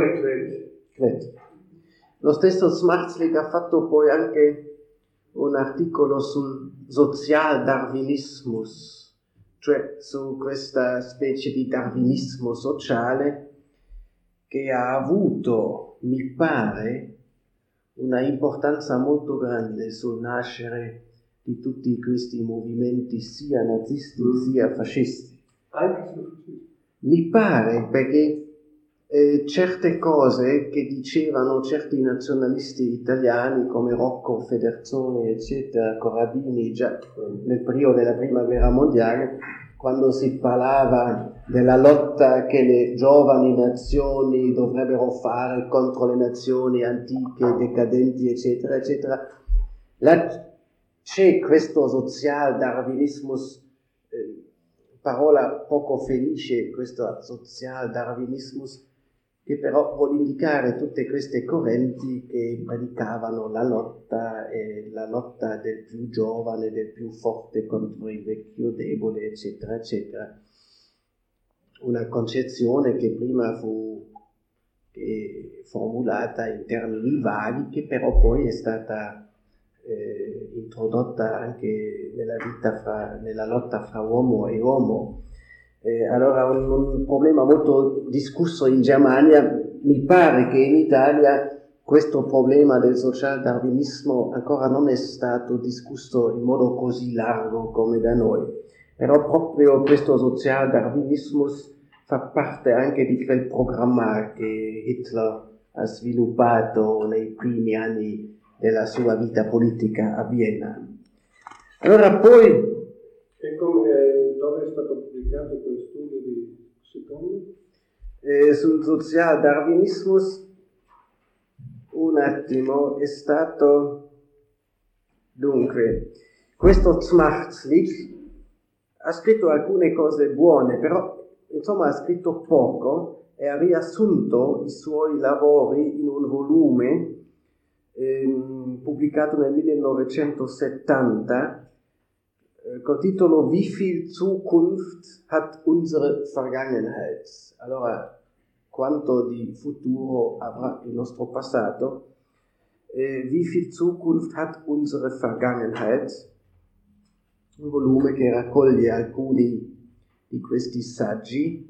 poi anche un articolo sul Sozialdarwinismus, cioè su questa specie di darwinismo sociale che ha avuto, mi pare, una importanza molto grande sul nascere di tutti questi movimenti sia nazisti sia fascisti. Mi pare, perché certe cose che dicevano certi nazionalisti italiani come Rocco, Federzoni, eccetera, Corradini, già nel periodo della Prima Guerra Mondiale, quando si parlava della lotta che le giovani nazioni dovrebbero fare contro le nazioni antiche, decadenti, eccetera, eccetera. C'è questo social-darwinismus, parola poco felice, questo social-darwinismus, che però vuole indicare tutte queste correnti che predicavano la lotta del più giovane, del più forte contro il vecchio debole, eccetera, eccetera. Una concezione che prima fu formulata in termini vaghi, che però poi è stata introdotta anche nella lotta fra uomo e uomo. Allora un problema molto discusso in Germania. Mi pare che in Italia questo problema del social-darwinismo ancora non è stato discusso in modo così largo come da noi, però proprio questo social-darwinismus fa parte anche di quel programma che Hitler ha sviluppato nei primi anni della sua vita politica a Vienna. Allora poi... E dove è stato pubblicato quel studio di secondo? Sul social-darwinismus, un attimo, è stato... Dunque, questo Zmarzlik ha scritto alcune cose buone, però insomma ha scritto poco e ha riassunto i suoi lavori in un volume pubblicato nel 1970 col titolo Wie viel Zukunft hat unsere Vergangenheit? Allora, quanto di futuro avrà il nostro passato? Wie viel Zukunft hat unsere Vergangenheit? Un volume che raccoglie alcuni di questi saggi,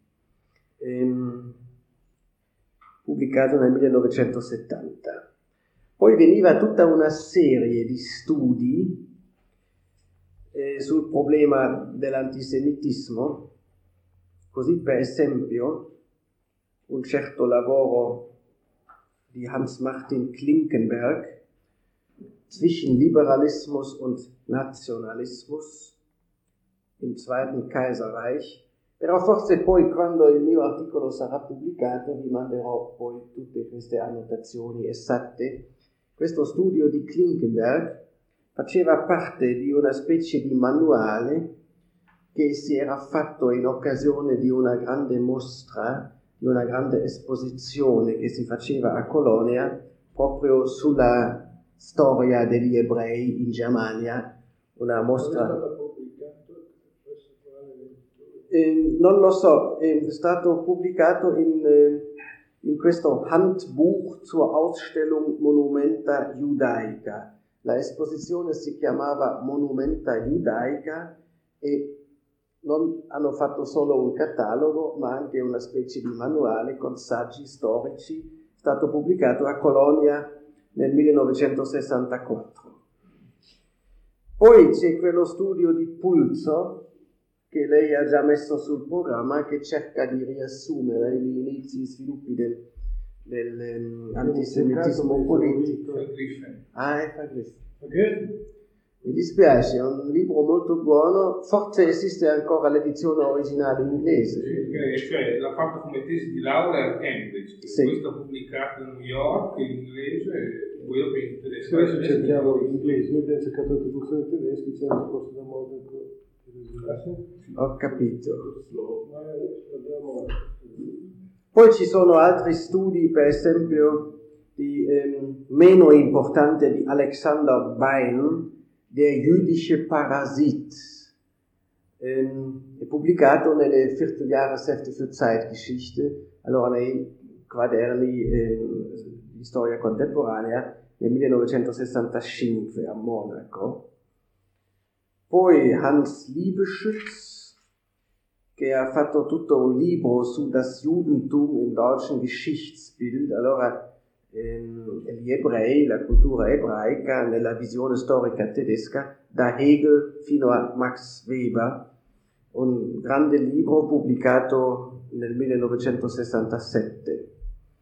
pubblicato nel 1970. Poi veniva tutta una serie di studi sul problema dell'antisemitismo, così per esempio un certo lavoro di Hans-Martin Klinkenberg, Zwischen Liberalismus und Nationalismus im Zweiten Kaiserreich, però forse poi quando il mio articolo sarà pubblicato vi manderò poi tutte queste annotazioni esatte. Questo studio di Klinkenberg faceva parte di una specie di manuale che si era fatto in occasione di una grande mostra, di una grande esposizione che si faceva a Colonia proprio sulla storia degli ebrei in Germania, una mostra... non lo so, è stato pubblicato in questo Handbuch zur Ausstellung Monumenta Judaica. La esposizione si chiamava Monumenta Judaica e non hanno fatto solo un catalogo, ma anche una specie di manuale con saggi storici. È stato pubblicato a Colonia nel 1964. Poi c'è quello studio di Pulzo che lei ha già messo sul programma, che cerca di riassumere gli inizi e sviluppi dell'antisemitismo politico. È Vergriffen. Okay. Mi dispiace, è un libro molto buono, forse esiste ancora l'edizione originale inglese. Cioè l'ha fatto come tesi di laurea a Cambridge, sì. Questo pubblicato a New York in inglese, e poi dopo in tedesco. Adesso cerchiamo l'inglese, noi abbiamo cercato la traduzione tedesca, c'è una risposta da Monaco. Ho capito. Poi ci sono altri studi, per esempio meno importante di Alexander Bein, Der jüdische Parasit, è pubblicato nelle Vierteljahreshefte für Zeitgeschichte, allora nei quaderni di storia contemporanea, nel 1965 a Monaco. Poi Hans Liebeschütz, che ha fatto tutto un libro su das Judentum im deutschen Geschichtsbild, allora gli ebrei, la cultura ebraica nella visione storica tedesca, da Hegel fino a Max Weber, un grande libro pubblicato nel 1967.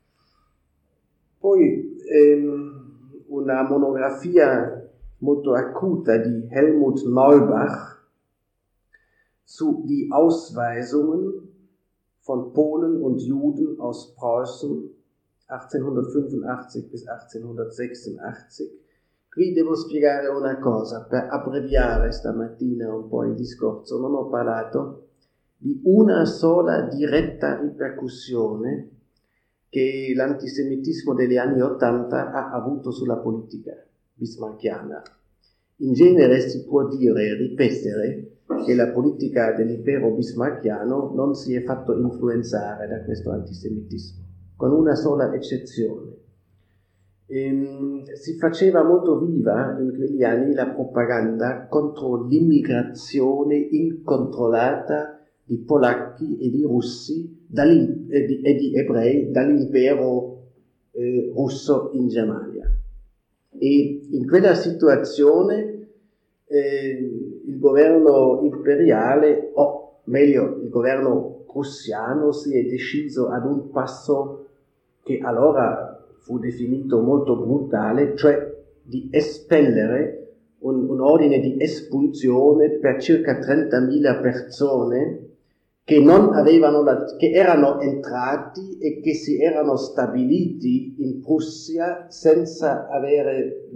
Poi una monografia molto acuta di Helmut Neubach zu die Ausweisungen von Polen und Juden aus Preußen 1885 bis 1886. Qui devo spiegare una cosa, per abbreviare stamattina un po' il discorso. Non ho parlato di una sola diretta ripercussione che l'antisemitismo degli anni '80 ha avuto sulla politica bismarckiana. In genere si può dire e ripetere che la politica dell'impero bismarckiano non si è fatto influenzare da questo antisemitismo, con una sola eccezione. Si faceva molto viva in quegli anni la propaganda contro l'immigrazione incontrollata di polacchi e di russi e di ebrei dall'impero russo in Germania. E in quella situazione il governo imperiale, o meglio il governo prussiano, si è deciso ad un passo che allora fu definito molto brutale, cioè di espellere un ordine di espulsione per circa 30.000 persone che che erano entrati e che si erano stabiliti in Prussia senza avere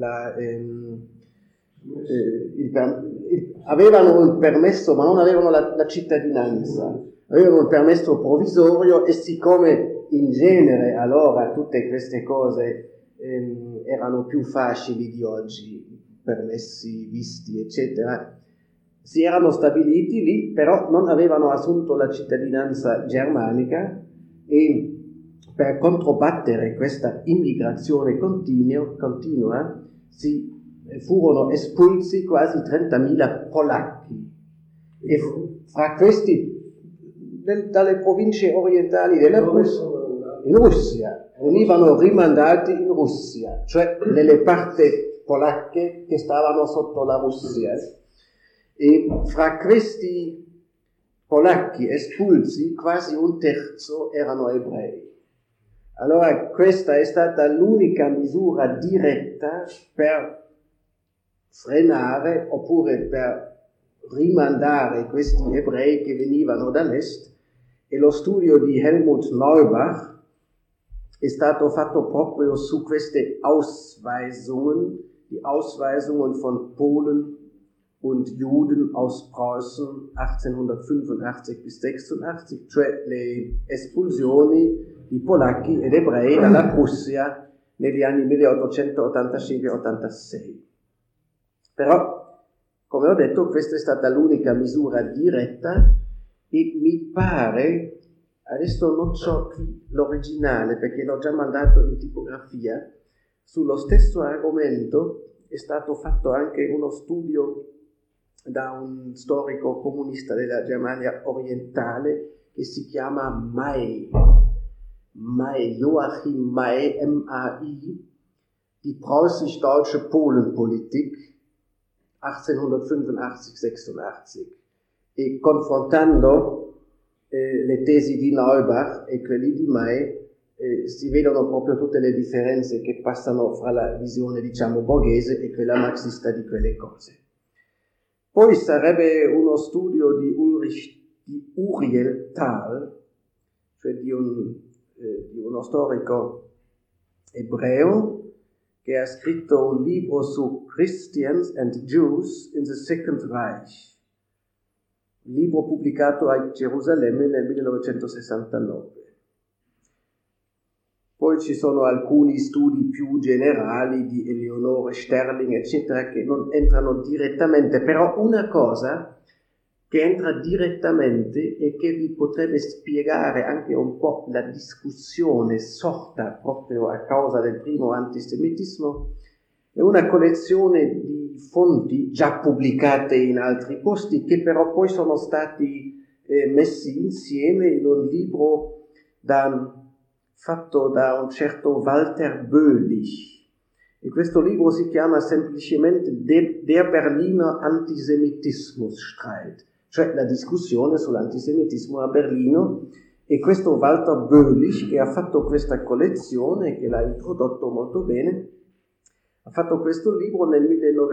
avevano il permesso ma non avevano la cittadinanza, avevano il permesso provvisorio, e siccome in genere allora tutte queste cose erano più facili di oggi, permessi, visti, eccetera, si erano stabiliti lì, però non avevano assunto la cittadinanza germanica, e per controbattere questa immigrazione continua furono espulsi quasi 30.000 polacchi, e fra questi dalle province orientali della Prussia in Russia, venivano rimandati in Russia, cioè nelle parti polacche che stavano sotto la Russia. E fra questi polacchi espulsi quasi un terzo erano ebrei. Allora questa è stata l'unica misura diretta per frenare oppure per rimandare questi ebrei che venivano dall'est, e lo studio di Helmut Neubach è stato fatto proprio su queste Ausweisungen, die Ausweisungen von Polen und Juden aus Preußen 1885 bis 86, cioè le espulsioni di polacchi ed ebrei dalla Prussia negli anni 1885-86. Però, come ho detto, questa è stata l'unica misura diretta, e mi pare, adesso non so qui l'originale perché l'ho già mandato in tipografia, sullo stesso argomento è stato fatto anche uno studio da un storico comunista della Germania orientale che si chiama May, Joachim May, M-A-I, die preußisch-deutsche Polenpolitik 1885-86, e confrontando le tesi di Neubach e quelli di May si vedono proprio tutte le differenze che passano fra la visione, diciamo, borghese e quella marxista di quelle cose. Poi sarebbe uno studio di Uriel Thal, cioè di uno storico ebreo che ha scritto un libro su Christians and Jews in the Second Reich, libro pubblicato a Gerusalemme nel 1969. Poi ci sono alcuni studi più generali di Eleonore Sterling, eccetera, che non entrano direttamente, però una cosa che entra direttamente e che vi potrebbe spiegare anche un po' la discussione sorta proprio a causa del primo antisemitismo, è una collezione di fonti già pubblicate in altri posti, che però poi sono stati messi insieme in un libro fatto da un certo Walter Böhlich, e questo libro si chiama semplicemente Der Berliner Antisemitismusstreit, cioè la discussione sull'antisemitismo a Berlino, E questo Walter Böhlich, che ha fatto questa collezione, che l'ha introdotto molto bene, ha fatto questo libro nel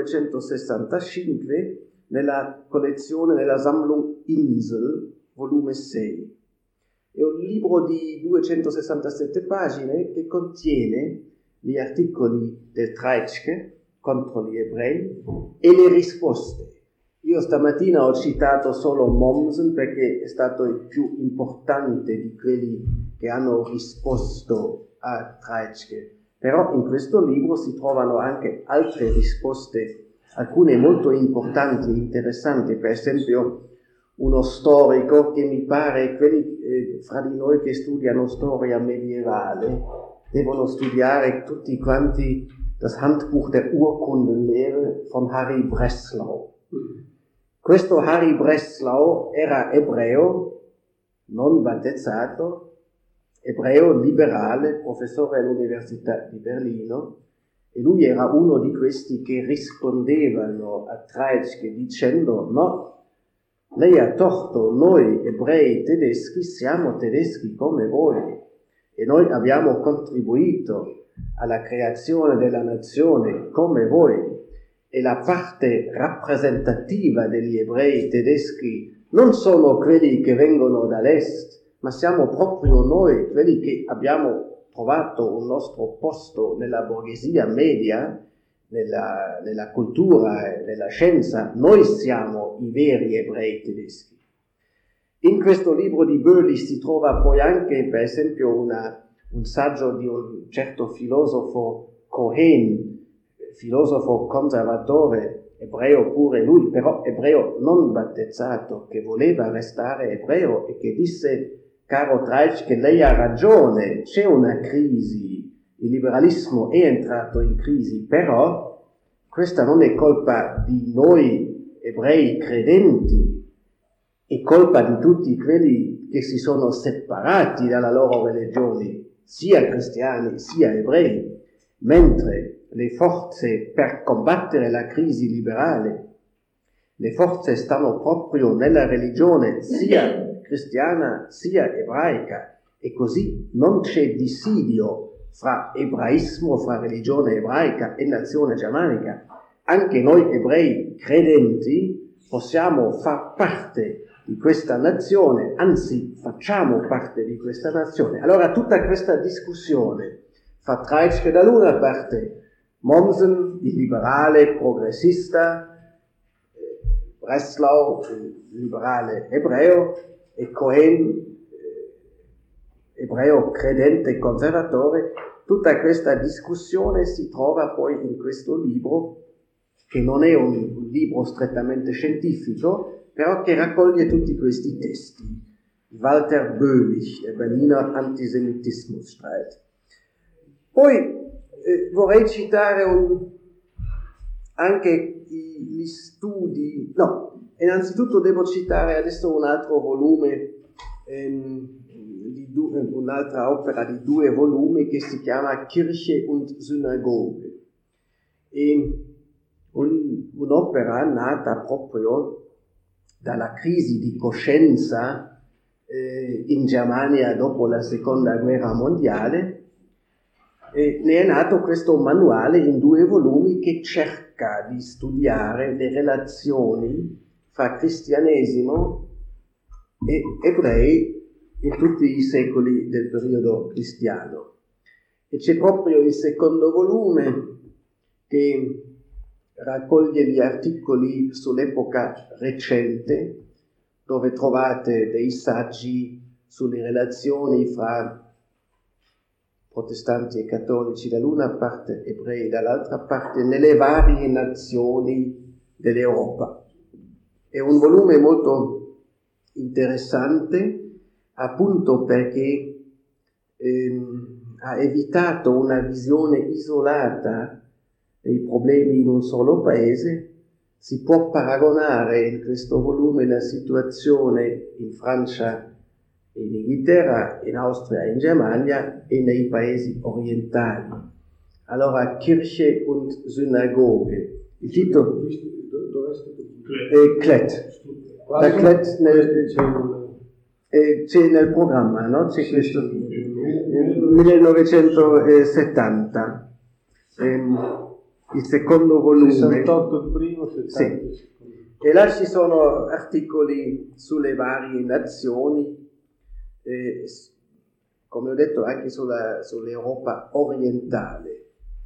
1965 nella collezione, nella Sammlung Insel, volume 6. È un libro di 267 pagine che contiene gli articoli del Treitschke contro gli ebrei e le risposte. Io stamattina ho citato solo Mommsen perché è stato il più importante di quelli che hanno risposto a Treitschke. Però in questo libro si trovano anche altre risposte, alcune molto importanti e interessanti. Per esempio, uno storico che mi pare, quelli fra di noi che studiano storia medievale, devono studiare tutti quanti das Handbuch der Urkundenlehre von Harry Breslau. Questo Harry Breslau era ebreo, non battezzato, ebreo liberale, professore all'Università di Berlino, e lui era uno di questi che rispondevano a Treitschke dicendo: no, lei ha torto, noi ebrei tedeschi siamo tedeschi come voi e noi abbiamo contribuito alla creazione della nazione come voi, e la parte rappresentativa degli ebrei tedeschi non sono quelli che vengono dall'est, ma siamo proprio noi, quelli che abbiamo trovato un nostro posto nella borghesia media, nella cultura e nella scienza. Noi siamo i veri ebrei tedeschi. In questo libro di Böhlich si trova poi anche, per esempio, un saggio di un certo filosofo Cohen, filosofo conservatore, ebreo pure lui, però ebreo non battezzato, che voleva restare ebreo e che disse: caro Treitschke, lei ha ragione, c'è una crisi, il liberalismo è entrato in crisi, però questa non è colpa di noi ebrei credenti, è colpa di tutti quelli che si sono separati dalla loro religione, sia cristiani sia ebrei, mentre le forze per combattere la crisi liberale, le forze stanno proprio nella religione sia cristiana sia ebraica, e così non c'è dissidio fra ebraismo, fra religione ebraica e nazione germanica. Anche noi ebrei credenti possiamo far parte di questa nazione, anzi facciamo parte di questa nazione. Allora tutta questa discussione fa Treitschke dall'una parte, Mommsen, il liberale progressista, Breslau, il liberale ebreo, e Cohen, ebreo credente conservatore. Tutta questa discussione si trova poi in questo libro, che non è un libro strettamente scientifico, però che raccoglie tutti questi testi. Walter Böhlich, der Berliner Antisemitismusstreit. Poi vorrei citare anche gli studi, innanzitutto devo citare adesso un altro volume, un'altra opera di 2 volumi che si chiama Kirche und Synagoge. Un'opera nata proprio dalla crisi di coscienza in Germania dopo la Seconda Guerra Mondiale. Ne è nato questo manuale in 2 volumi che cerca di studiare le relazioni fra cristianesimo e ebrei in tutti i secoli del periodo cristiano. E c'è proprio il secondo volume che raccoglie gli articoli sull'epoca recente, dove trovate dei saggi sulle relazioni fra protestanti e cattolici dall'una parte, ebrei dall'altra parte, nelle varie nazioni dell'Europa. È un volume molto interessante, appunto perché ha evitato una visione isolata dei problemi in un solo paese. Si può paragonare in questo volume la situazione in Francia, in Inghilterra, in Austria, in Germania e nei paesi orientali. Allora, Kirche und Synagoge. Il titolo è Klett. Da Klett C'è nel programma, no? C'è questo 1970, il secondo volume. 68 il primo, 70 sì. il secondo. E là ci sono articoli sulle varie nazioni, come ho detto anche sull'Europa orientale.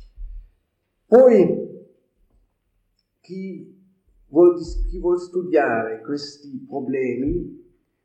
Poi chi vuol studiare questi problemi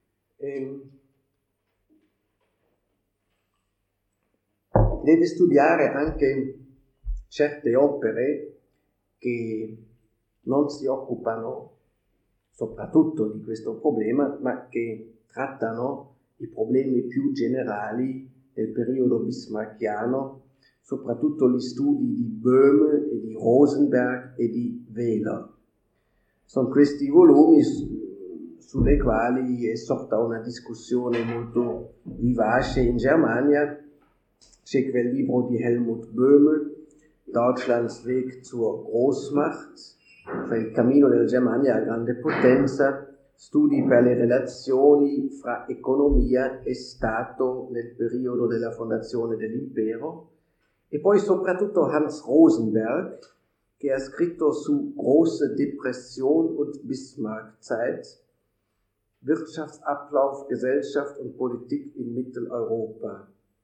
deve studiare anche certe opere che non si occupano soprattutto di questo problema, ma che trattano i problemi più generali del periodo bismarckiano, soprattutto gli studi di Böhme e di Rosenberg e di Wehler. Sono questi volumi sulle quali è sorta una discussione molto vivace in Germania. C'è quel libro di Helmut Böhme, Deutschlands Weg zur Großmacht, cioè il cammino della Germania a grande potenza, studi per le relazioni fra economia e Stato nel periodo della fondazione dell'impero, e poi soprattutto Hans Rosenberg, che ha scritto su Große Depression und Bismarckzeit, Wirtschaftsablauf, Gesellschaft und Politik in Mitteleuropa,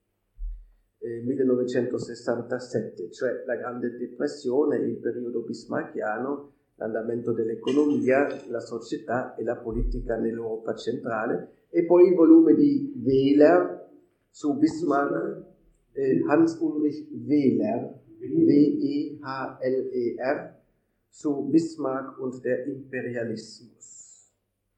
1967, cioè la Grande Depressione, il periodo bismarckiano, l'andamento dell'economia, la società e la politica nell'Europa centrale, e poi il volume di Wehler su Bismarck, Hans Ulrich Wehler, W-E-H-L-E-R, su Bismarck und der Imperialismus.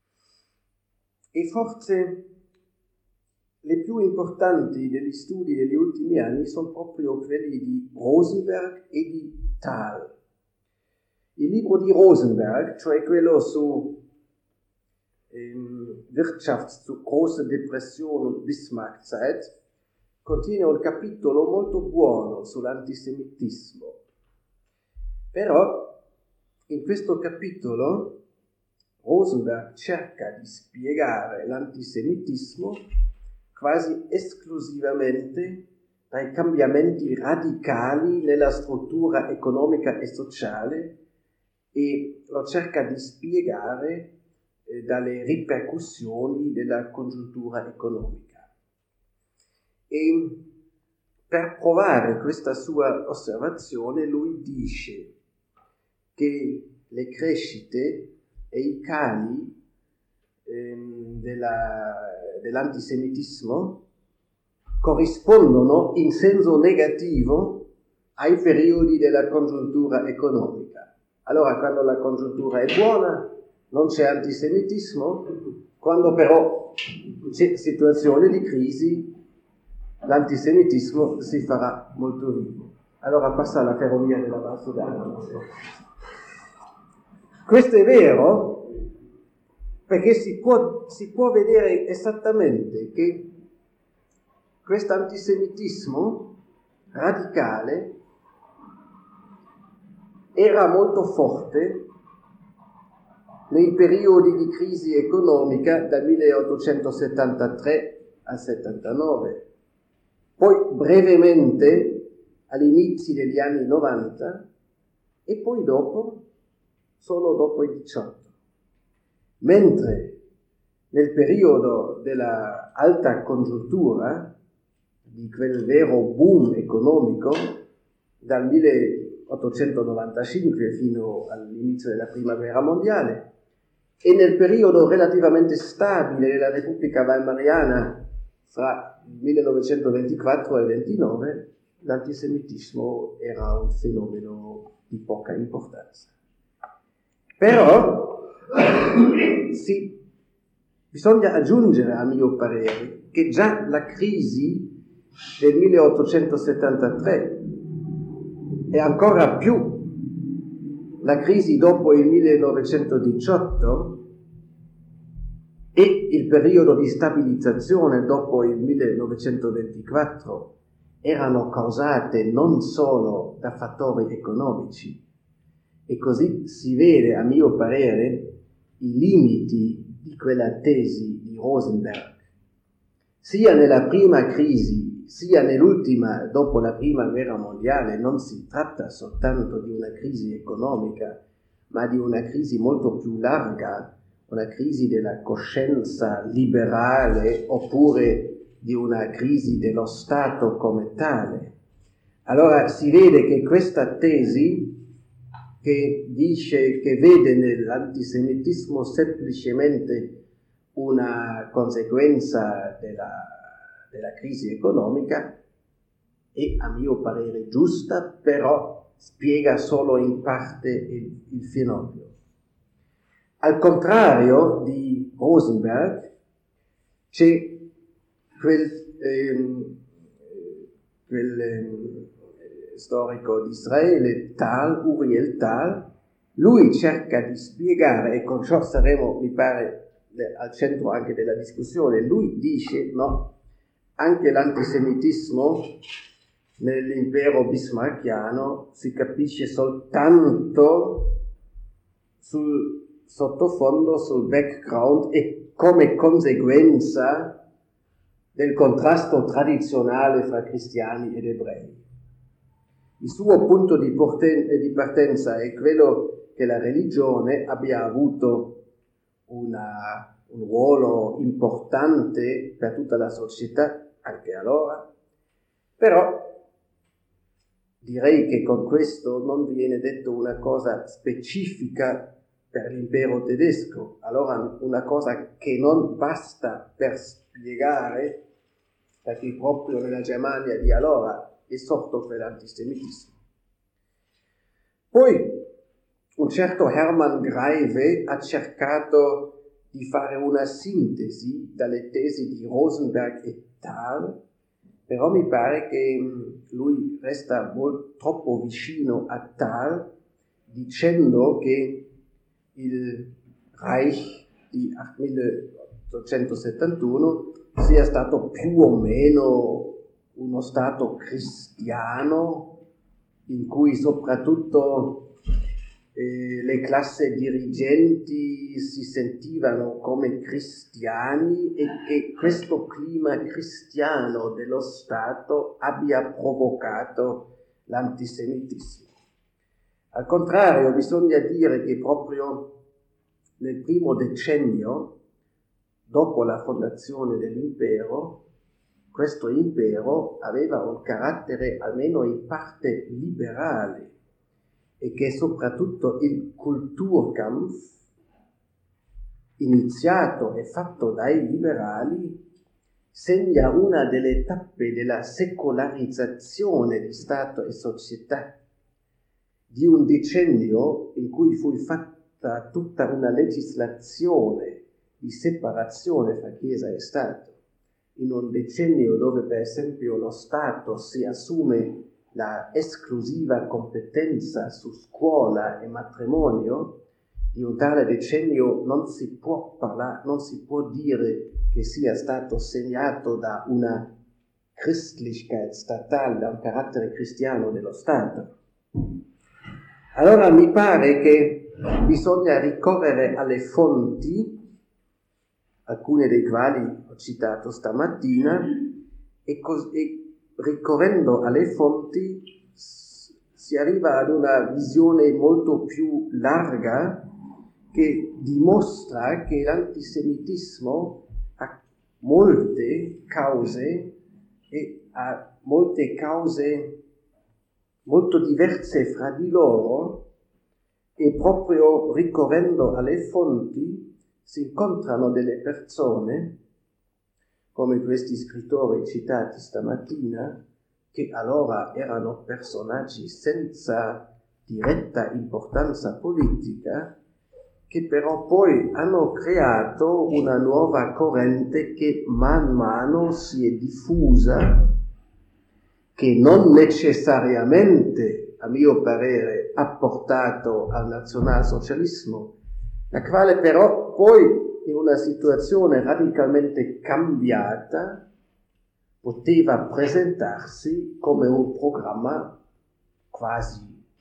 E forse le più importanti degli studi degli ultimi anni sono proprio quelli di Rosenberg e di Thal. Il libro di Rosenberg, cioè quello su zu Große Depression und Bismarckzeit, contiene un capitolo molto buono sull'antisemitismo. Però in questo capitolo Rosenberg cerca di spiegare l'antisemitismo quasi esclusivamente dai cambiamenti radicali nella struttura economica e sociale, e lo cerca di spiegare dalle ripercussioni della congiuntura economica. E per provare questa sua osservazione lui dice che le crescite e i cali dell'antisemitismo corrispondono in senso negativo ai periodi della congiuntura economica. Allora, quando la congiuntura è buona non c'è antisemitismo, quando però c'è situazione di crisi l'antisemitismo si farà molto vivo. Allora passa la ferrovia della Val Sudana. Questo è vero perché si può vedere esattamente che questo antisemitismo radicale era molto forte nei periodi di crisi economica dal 1873 al 79, poi brevemente all'inizio degli anni 90 e poi dopo, solo dopo i 18. Mentre nel periodo della alta congiuntura, di quel vero boom economico, dal 1895 fino all'inizio della Prima Guerra Mondiale, e nel periodo relativamente stabile della Repubblica Weimariana fra il 1924 e il 1929, l'antisemitismo era un fenomeno di poca importanza. Però bisogna aggiungere, a mio parere, che già la crisi del 1873 e ancora più la crisi dopo il 1918 e il periodo di stabilizzazione dopo il 1924 erano causate non solo da fattori economici, e così si vede, a mio parere, i limiti di quella tesi di Rosenberg sia nella prima crisi, sia nell'ultima, dopo la prima guerra mondiale, non si tratta soltanto di una crisi economica, ma di una crisi molto più larga, una crisi della coscienza liberale oppure di una crisi dello Stato come tale. Allora si vede che questa tesi che dice che vede nell'antisemitismo semplicemente una conseguenza della crisi economica è a mio parere giusta, però spiega solo in parte il fenomeno. Al contrario di Rosenberg c'è quel storico di Israele, Uriel Tal, lui cerca di spiegare, e con ciò saremo, mi pare, al centro anche della discussione. Lui dice, no, anche l'antisemitismo nell'impero bismarckiano si capisce soltanto sul sottofondo, sul background e come conseguenza del contrasto tradizionale fra cristiani ed ebrei. Il suo punto di partenza è quello che la religione abbia avuto un ruolo importante per tutta la società, anche allora, però direi che con questo non viene detto una cosa specifica per l'impero tedesco, allora una cosa che non basta per spiegare perché proprio nella Germania di allora è sorto quell'antisemitismo. Poi un certo Hermann Greive ha cercato di fare una sintesi dalle tesi di Rosenberg e Tal, però mi pare che lui resta troppo vicino a Tal, dicendo che il Reich di 1871 sia stato più o meno uno stato cristiano in cui soprattutto le classi dirigenti si sentivano come cristiani e che questo clima cristiano dello Stato abbia provocato l'antisemitismo. Al contrario, bisogna dire che proprio nel primo decennio, dopo la fondazione dell'impero, questo impero aveva un carattere almeno in parte liberale e che soprattutto il Kulturkampf, iniziato e fatto dai liberali, segna una delle tappe della secolarizzazione di Stato e società, di un decennio in cui fu fatta tutta una legislazione di separazione fra Chiesa e Stato, in un decennio dove per esempio lo Stato si assume la esclusiva competenza su scuola e matrimonio. Di un tale decennio non si può dire che sia stato segnato da una Christlichkeit statale, da un carattere cristiano dello Stato. Allora mi pare che bisogna ricorrere alle fonti, alcune dei quali ho citato stamattina, e ricorrendo alle fonti si arriva ad una visione molto più larga che dimostra che l'antisemitismo ha molte cause e ha molte cause molto diverse fra di loro, e proprio ricorrendo alle fonti si incontrano delle persone come questi scrittori citati stamattina, che allora erano personaggi senza diretta importanza politica, che però poi hanno creato una nuova corrente che man mano si è diffusa, che non necessariamente, a mio parere, ha portato al nazionalsocialismo, la quale però poi in una situazione radicalmente cambiata poteva presentarsi come un programma quasi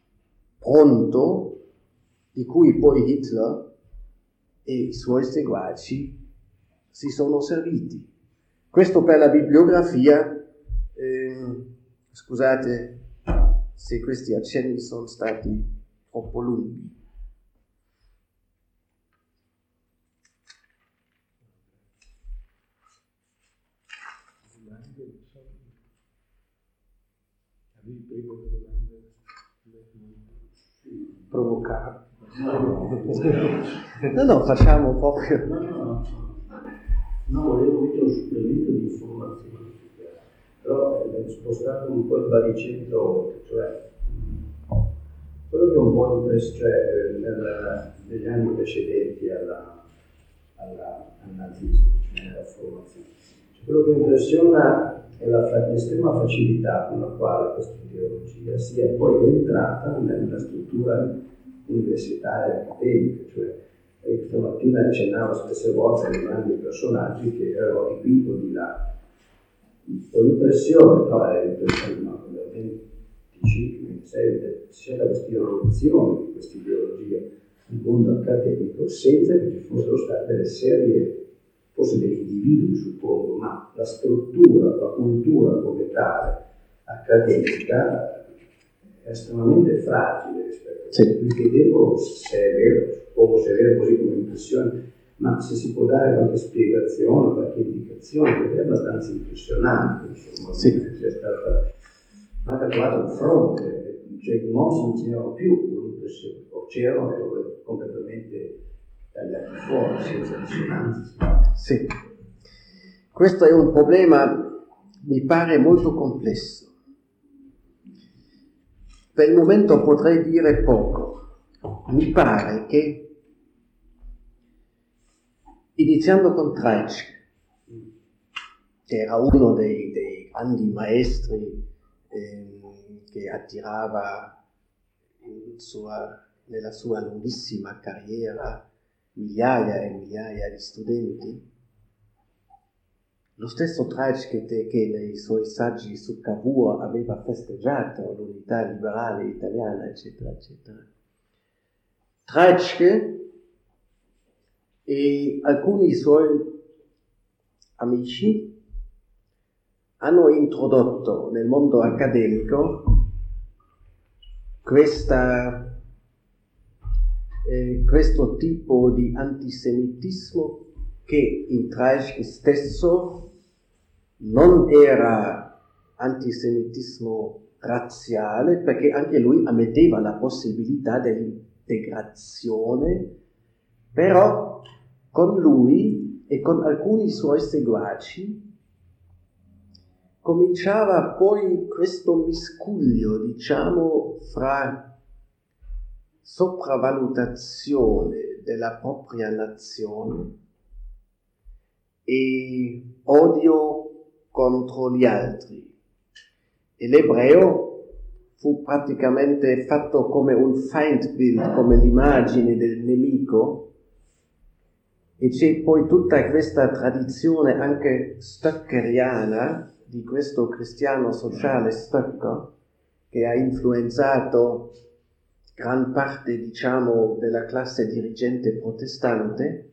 pronto, di cui poi Hitler e i suoi seguaci si sono serviti. Questo per la bibliografia. Scusate se questi accenni sono stati troppo lunghi. Provocare. No, facciamo proprio. No, volevo mettere un supplemento di informazioni, però ho spostato un po' il baricentro, cioè quello che ho un po' impressione, negli anni precedenti al nazismo, alla formazione. Quello che impressiona è l'estrema facilità con la quale questa ideologia sia poi entrata nella struttura universitaria accademica, cioè stamattina accennavo spesse volte ai grandi personaggi che erano equivocati là. Ho l'impressione, però è l'impressione, no, nel 25-26 c'era questa irruzione di questa ideologia nel mondo accademico senza che ci fossero state delle serie, forse degli individui suppongo, ma la struttura, la cultura come tale accademica è estremamente fragile rispetto a questo. Mi chiedevo se è vero, suppongo se è vero così come impressione, ma se si può dare qualche spiegazione, qualche indicazione, perché è abbastanza impressionante, insomma, sia stata trovato un fronte, cioè i mossi non c'erano più, o c'erano e erano completamente tagliati fuori, senza risonanza. Sì, questo è un problema, mi pare, molto complesso. Per il momento potrei dire poco. Mi pare che, iniziando con Treitschke, che era uno dei grandi maestri che attirava nella sua lunghissima carriera migliaia e migliaia di studenti, lo stesso Treitschke che nei suoi saggi su Cavour aveva festeggiato l'unità liberale italiana, eccetera, eccetera. Treitschke e alcuni suoi amici hanno introdotto nel mondo accademico questo tipo di antisemitismo che in Treitschke stesso non era antisemitismo razziale, perché anche lui ammetteva la possibilità dell'integrazione, però con lui e con alcuni suoi seguaci cominciava poi questo miscuglio, diciamo, fra sopravvalutazione della propria nazione e odio contro gli altri. E l'ebreo fu praticamente fatto come un Feindbild, come l'immagine del nemico, e c'è poi tutta questa tradizione anche stöckeriana di questo cristiano sociale Stöcker, che ha influenzato gran parte, diciamo, della classe dirigente protestante.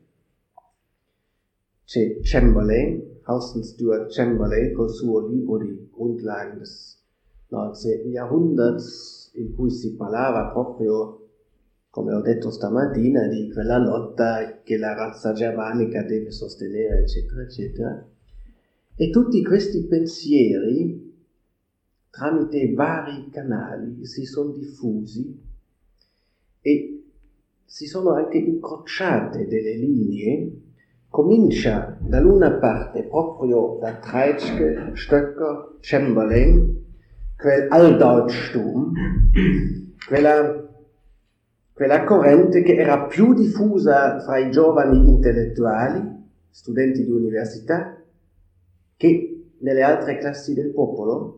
C'è Chamberlain, Houston Stuart Chamberlain, col suo libro di Grundlagen des XIX Jahrhunderts, in cui si parlava proprio, come ho detto stamattina, di quella lotta che la razza germanica deve sostenere, eccetera, eccetera. E tutti questi pensieri, tramite vari canali, si sono diffusi e si sono anche incrociate delle linee. Comincia dall'una parte, proprio da Treitschke, Stöcker, Chamberlain, quel Alldeutschtum, quella corrente che era più diffusa fra i giovani intellettuali, studenti di università, che nelle altre classi del popolo,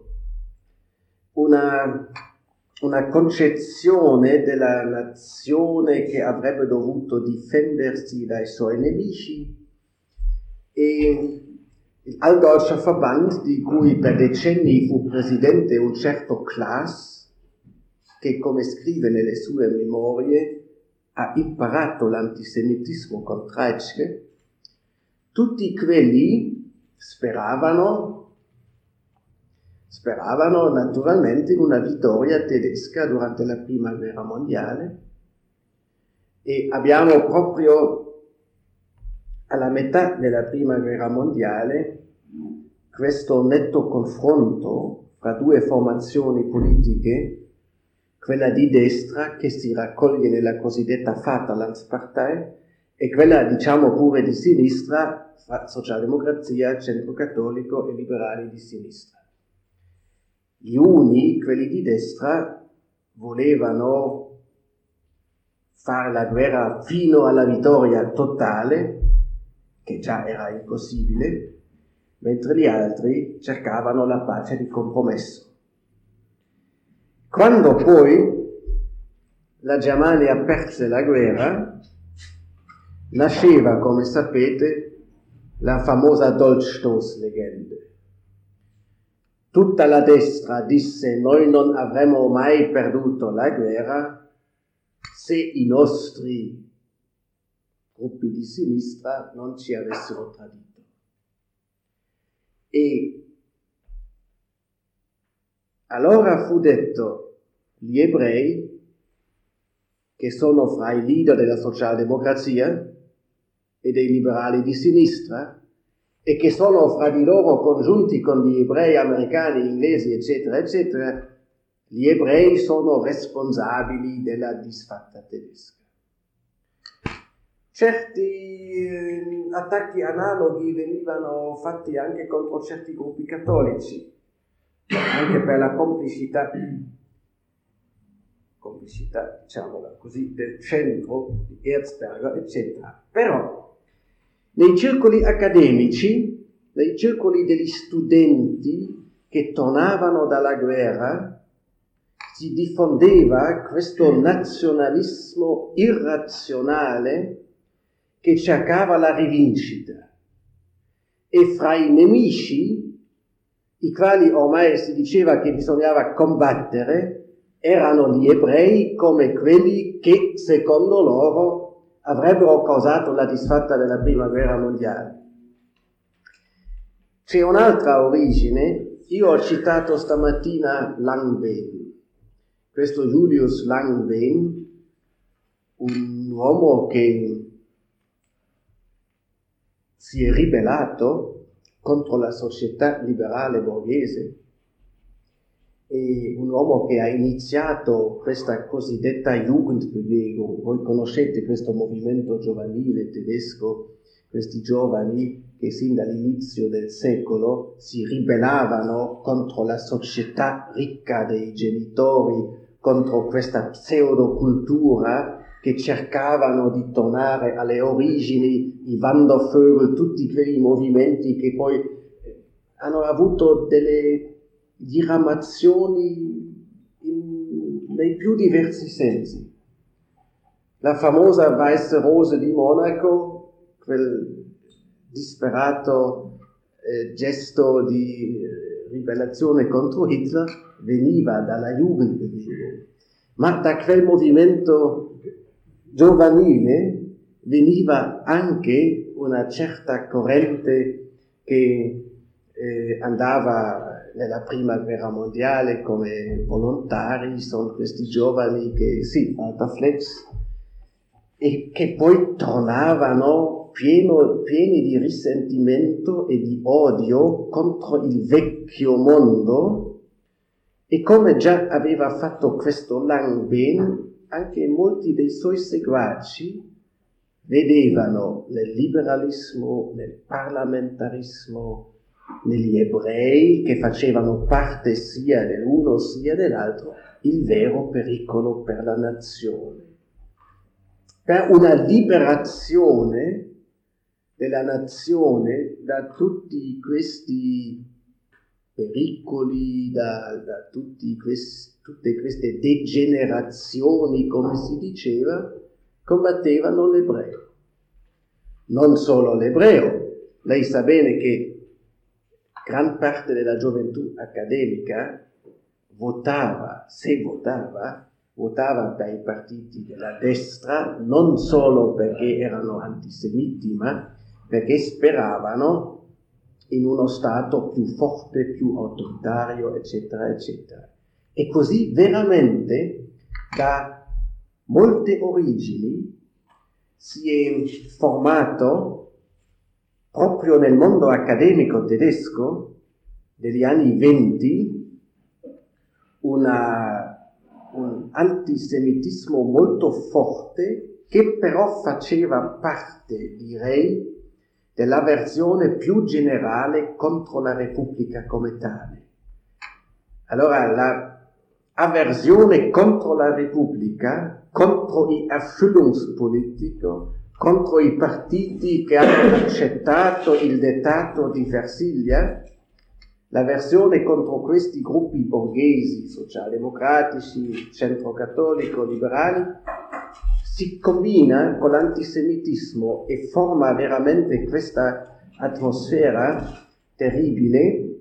una concezione della nazione che avrebbe dovuto difendersi dai suoi nemici, e il Alldeutscher Verband, di cui per decenni fu presidente un certo Class, che, come scrive nelle sue memorie, ha imparato l'antisemitismo con Treitschke, tutti quelli speravano naturalmente in una vittoria tedesca durante la Prima Guerra Mondiale, e abbiamo proprio alla metà della Prima Guerra Mondiale questo netto confronto fra due formazioni politiche, quella di destra che si raccoglie nella cosiddetta Vaterlandspartei e quella, diciamo pure, di sinistra, fra socialdemocrazia, centrocattolico e liberali di sinistra. Gli uni, quelli di destra, volevano fare la guerra fino alla vittoria totale, che già era impossibile, mentre gli altri cercavano la pace di compromesso. Quando poi la Germania perse la guerra, nasceva, come sapete, la famosa Dolchstoßlegende. Tutta la destra disse: noi non avremmo mai perduto la guerra se i nostri gruppi di sinistra non ci avessero tradito. E allora fu detto: gli ebrei, che sono fra i leader della socialdemocrazia e dei liberali di sinistra, e che sono fra di loro congiunti con gli ebrei americani, inglesi, eccetera, eccetera, gli ebrei sono responsabili della disfatta tedesca. Certi attacchi analoghi venivano fatti anche contro certi gruppi cattolici, anche per la complicità, diciamola così, del centro di Erzberger, eccetera. Però nei circoli accademici, nei circoli degli studenti che tornavano dalla guerra, si diffondeva questo nazionalismo irrazionale che cercava la rivincita, e fra i nemici, i quali ormai si diceva che bisognava combattere, erano gli ebrei come quelli che, secondo loro, avrebbero causato la disfatta della Prima Guerra Mondiale. C'è un'altra origine. Io ho citato stamattina Langbein, questo Julius Langbein, un uomo che si è ribellato contro la società liberale borghese, e un uomo che ha iniziato questa cosiddetta Jugendbewegung. Voi conoscete questo movimento giovanile tedesco, questi giovani che sin dall'inizio del secolo si ribellavano contro la società ricca dei genitori, contro questa pseudocultura, che cercavano di tornare alle origini, i Wandervögel, tutti quei movimenti che poi hanno avuto delle diramazioni nei più diversi sensi. La famosa Weiße Rose di Monaco, quel disperato gesto di ribellazione contro Hitler, veniva dalla Jugendbewegung, ma da quel movimento giovanile veniva anche una certa corrente che andava nella Prima Guerra Mondiale come volontari. Sono questi giovani che, sì, Walter Flex, e che poi tornavano pieni di risentimento e di odio contro il vecchio mondo, e come già aveva fatto questo Langbein, anche molti dei suoi seguaci vedevano nel liberalismo, nel parlamentarismo, negli ebrei, che facevano parte sia dell'uno sia dell'altro, il vero pericolo per la nazione, per una liberazione della nazione da tutti questi pericoli, da tutte queste degenerazioni, come si diceva. Combattevano l'ebreo. Non solo l'ebreo. Lei sa bene che gran parte della gioventù accademica votava per i partiti della destra, non solo perché erano antisemiti, ma perché speravano in uno Stato più forte, più autoritario, eccetera, eccetera. E così veramente da molte origini si è formato proprio nel mondo accademico tedesco degli anni 20 un antisemitismo molto forte, che però faceva parte, direi, dell'avversione più generale contro la Repubblica come tale. Allora, l'avversione contro la Repubblica, contro i Erfüllungspolitiker, contro i partiti che hanno accettato il dettato di Versilia, l'avversione contro questi gruppi borghesi, socialdemocratici, centrocattolico, liberali, si combina con l'antisemitismo e forma veramente questa atmosfera terribile.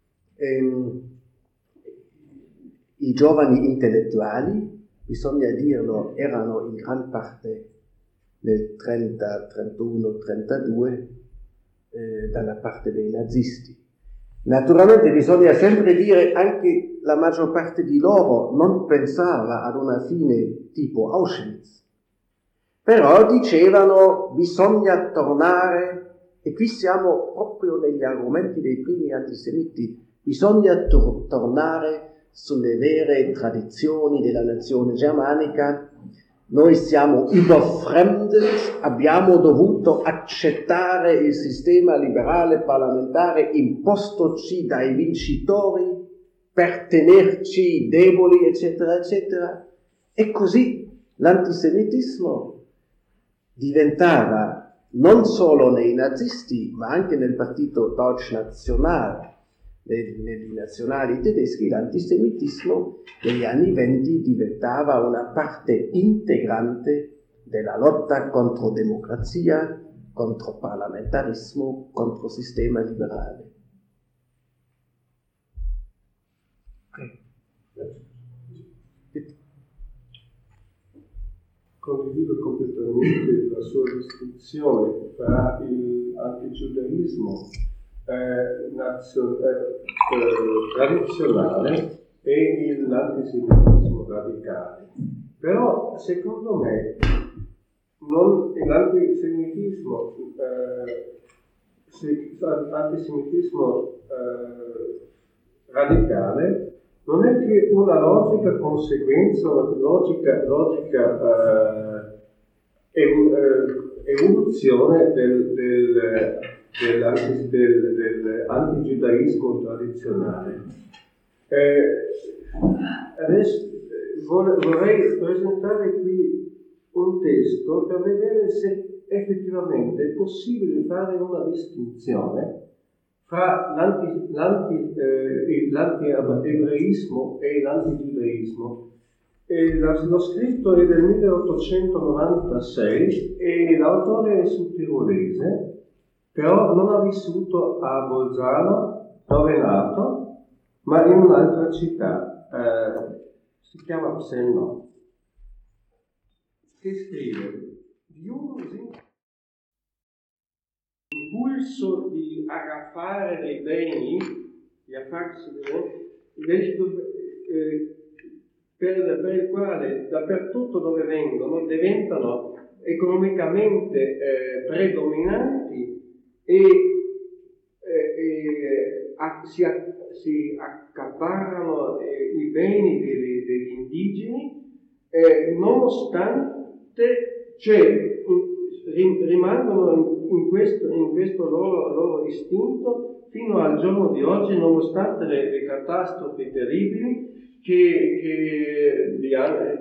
I giovani intellettuali, bisogna dirlo, erano in gran parte nel 30, 31, 32 dalla parte dei nazisti. Naturalmente bisogna sempre dire anche la maggior parte di loro non pensava ad una fine tipo Auschwitz, però dicevano bisogna tornare, e qui siamo proprio negli argomenti dei primi antisemiti, bisogna tornare sulle vere tradizioni della nazione germanica. Noi siamo überfremdet, abbiamo dovuto accettare il sistema liberale parlamentare impostoci dai vincitori per tenerci deboli, eccetera, eccetera. E così l'antisemitismo diventava non solo nei nazisti, ma anche nel partito Deutschnational, negli nazionali tedeschi, l'antisemitismo negli anni 20 diventava una parte integrante della lotta contro democrazia, contro parlamentarismo, contro sistema liberale. Condivido completamente la sua distinzione tra l'antigiudaismo tradizionale e l'antisemitismo radicale. Però, secondo me, l'antisemitismo radicale non è che una logica conseguenza, una logica evoluzione dell'antigiudaismo tradizionale. Adesso vorrei presentare qui un testo per vedere se effettivamente è possibile fare una distinzione fra l'anti-ebraismo e l'antigiudaismo. Lo scritto è del 1896 e l'autore è sudtirolese, però non ha vissuto a Bolzano, dove è nato, ma in un'altra città, si chiama Psenno, che scrive: l'impulso di aggrappare dei beni, di affarsi dei beni, per il quale dappertutto dove vengono diventano economicamente predominanti e si accaparrano i beni degli indigeni, nonostante rimangono in questo loro istinto fino al giorno di oggi, nonostante le catastrofi terribili che li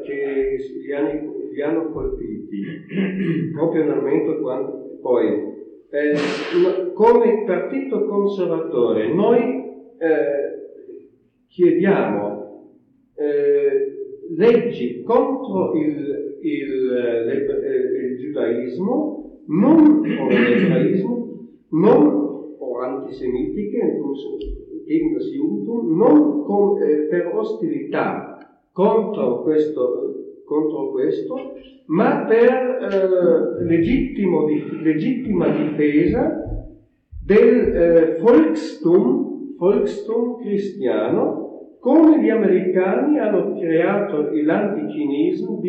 hanno colpiti proprio nel momento quando poi come partito conservatore noi chiediamo leggi contro il giudaismo, non o l'ebraismo, non o antisemitiche, gegen das Judentum, non per ostilità contro questo, ma per legittima difesa del Volkstum cristiano, come gli americani hanno creato l'antichinismo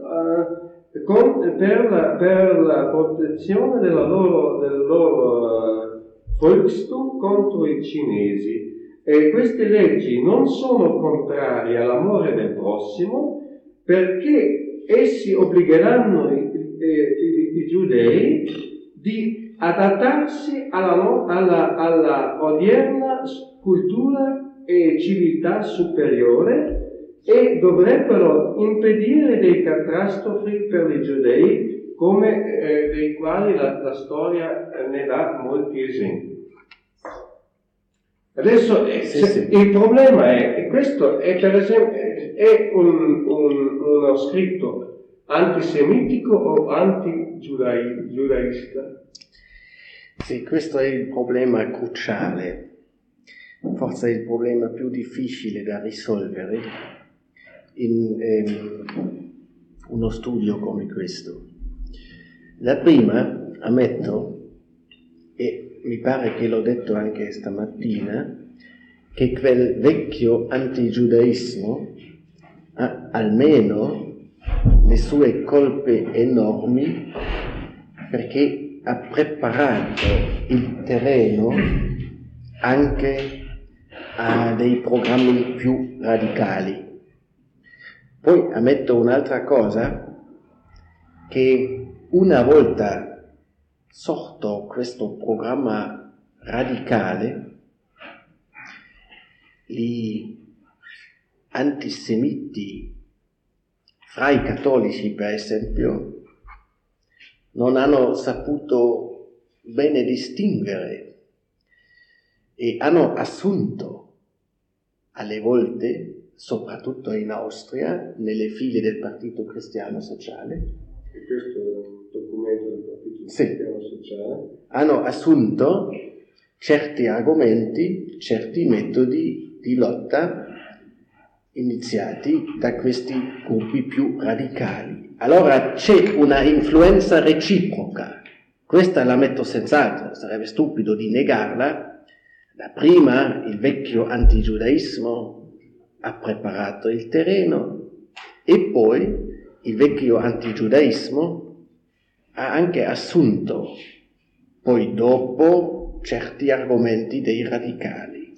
per la protezione del loro Volkstum contro i cinesi. E queste leggi non sono contrarie all'amore del prossimo, perché essi obbligheranno i giudei di adattarsi alla odierna cultura e civiltà superiore e dovrebbero impedire dei catastrofi per i giudei, come dei quali la storia ne dà molti esempi. Adesso il problema è, questo è per esempio è uno scritto antisemitico o antigiudaista? Sì, questo è il problema cruciale, forse il problema più difficile da risolvere in uno studio come questo. La prima, ammetto, e mi pare che l'ho detto anche stamattina, che quel vecchio antigiudaismo ha almeno le sue colpe enormi, perché ha preparato il terreno anche a dei programmi più radicali. Poi ammetto un'altra cosa, che una volta sorto questo programma radicale, gli antisemiti fra i cattolici, per esempio, non hanno saputo bene distinguere e hanno assunto alle volte, soprattutto in Austria, nelle file del Partito Cristiano Sociale. E questo è un documento del Partito Cristiano Sociale. Hanno assunto certi argomenti, certi metodi di lotta iniziati da questi gruppi più radicali. Allora c'è una influenza reciproca, questa la metto senz'altro, sarebbe stupido di negarla. Da prima il vecchio antigiudaismo ha preparato il terreno e poi il vecchio antigiudaismo ha anche assunto poi dopo certi argomenti dei radicali.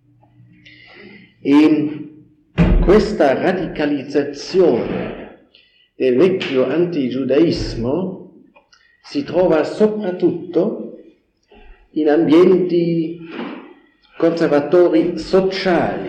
E questa radicalizzazione del vecchio antigiudaismo si trova soprattutto in ambienti conservatori sociali,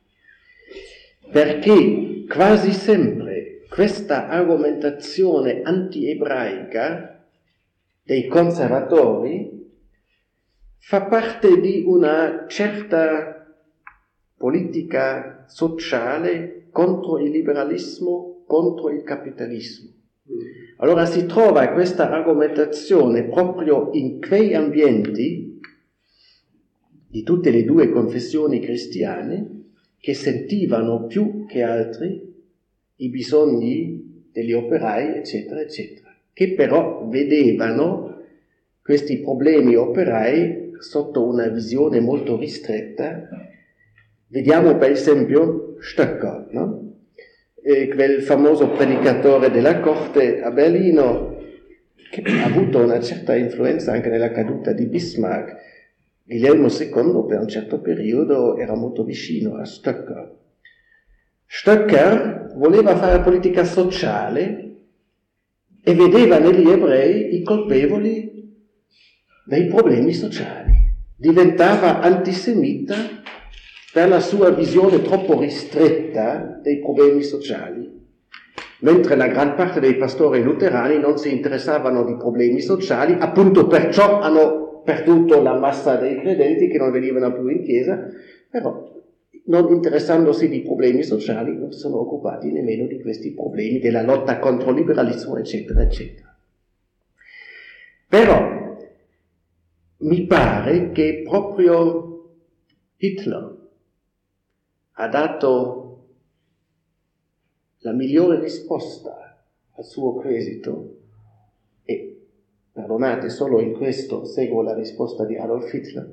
perché quasi sempre questa argomentazione anti-ebraica dei conservatori fa parte di una certa politica sociale contro il liberalismo, contro il capitalismo. Allora si trova questa argomentazione proprio in quei ambienti di tutte le due confessioni cristiane che sentivano più che altri i bisogni degli operai, eccetera, eccetera, che però vedevano questi problemi operai sotto una visione molto ristretta. Vediamo per esempio Stöcker, no? Quel famoso predicatore della corte a Berlino che ha avuto una certa influenza anche nella caduta di Bismarck. Guglielmo II per un certo periodo era molto vicino a Stöcker. Stöcker voleva fare politica sociale e vedeva negli ebrei i colpevoli dei problemi sociali. Diventava antisemita per la sua visione troppo ristretta dei problemi sociali, mentre la gran parte dei pastori luterani non si interessavano di problemi sociali, appunto perciò hanno perduto la massa dei credenti che non venivano più in chiesa, però non interessandosi di problemi sociali non si sono occupati nemmeno di questi problemi della lotta contro il liberalismo, eccetera, eccetera. Però mi pare che proprio Hitler ha dato la migliore risposta al suo quesito e perdonate, solo in questo seguo la risposta di Adolf Hitler,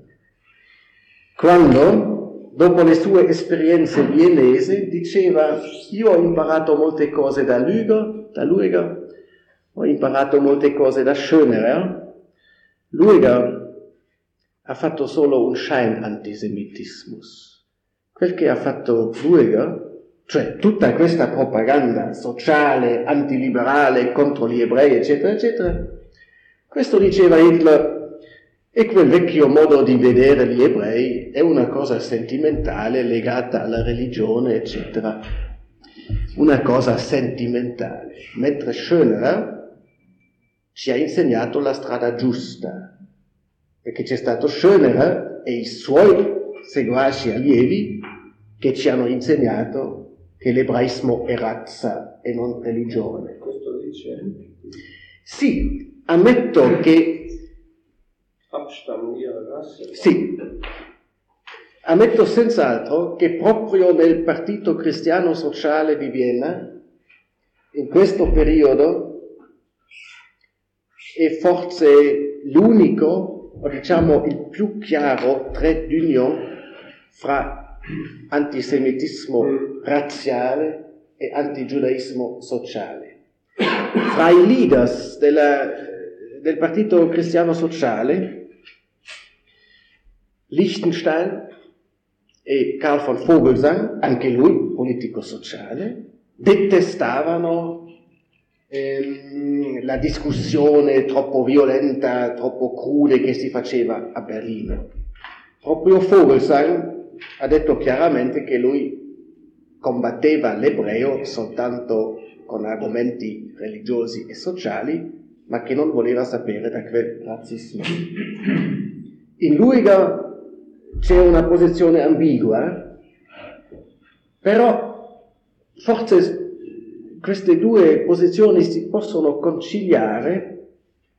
quando, dopo le sue esperienze vienese, diceva: io ho imparato molte cose da Lueger, ho imparato molte cose da Schönerer. Lueger ha fatto solo un Schein-Antisemitismus. Quel che ha fatto Lueger, cioè tutta questa propaganda sociale, antiliberale, contro gli ebrei, eccetera, eccetera, questo diceva Hitler, e quel vecchio modo di vedere gli ebrei è una cosa sentimentale legata alla religione, eccetera. Una cosa sentimentale. Mentre Schönerer ci ha insegnato la strada giusta, perché c'è stato Schönerer e i suoi seguaci allievi che ci hanno insegnato che l'ebraismo è razza e non religione. Questo dice? Sì, ammetto che sì, ammetto senz'altro che proprio nel Partito Cristiano Sociale di Vienna, in questo periodo, è forse l'unico, o diciamo il più chiaro, trait d'union fra antisemitismo razziale e antigiudaismo sociale. Fra i leaders del Partito Cristiano Sociale, Liechtenstein e Karl von Vogelsang, anche lui politico sociale, detestavano la discussione troppo violenta, troppo crude che si faceva a Berlino. Proprio Vogelsang ha detto chiaramente che lui combatteva l'ebreo soltanto con argomenti religiosi e sociali, ma che non voleva sapere da quel razzismo. In Lueger c'è una posizione ambigua, però forse queste due posizioni si possono conciliare.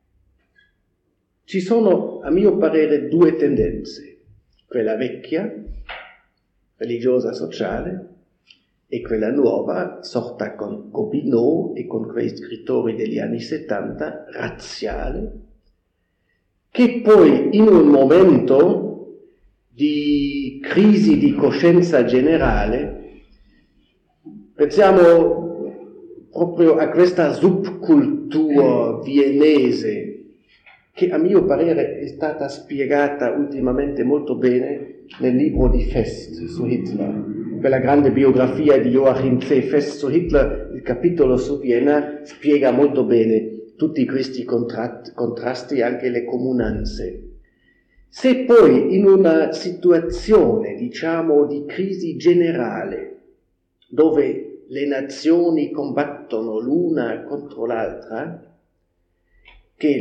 Ci sono, a mio parere, due tendenze: quella vecchia, religiosa, sociale, e quella nuova, sorta con Gobineau e con quei scrittori degli anni 70, razziale, che poi in un momento di crisi di coscienza generale, pensiamo proprio a questa subcultura vienese che a mio parere è stata spiegata ultimamente molto bene nel libro di Fest su Hitler, quella grande biografia di Joachim C. Fest su Hitler. Il capitolo su Vienna spiega molto bene tutti questi contrasti e anche le comunanze. Se poi in una situazione, diciamo, di crisi generale, dove le nazioni combattono l'una contro l'altra, che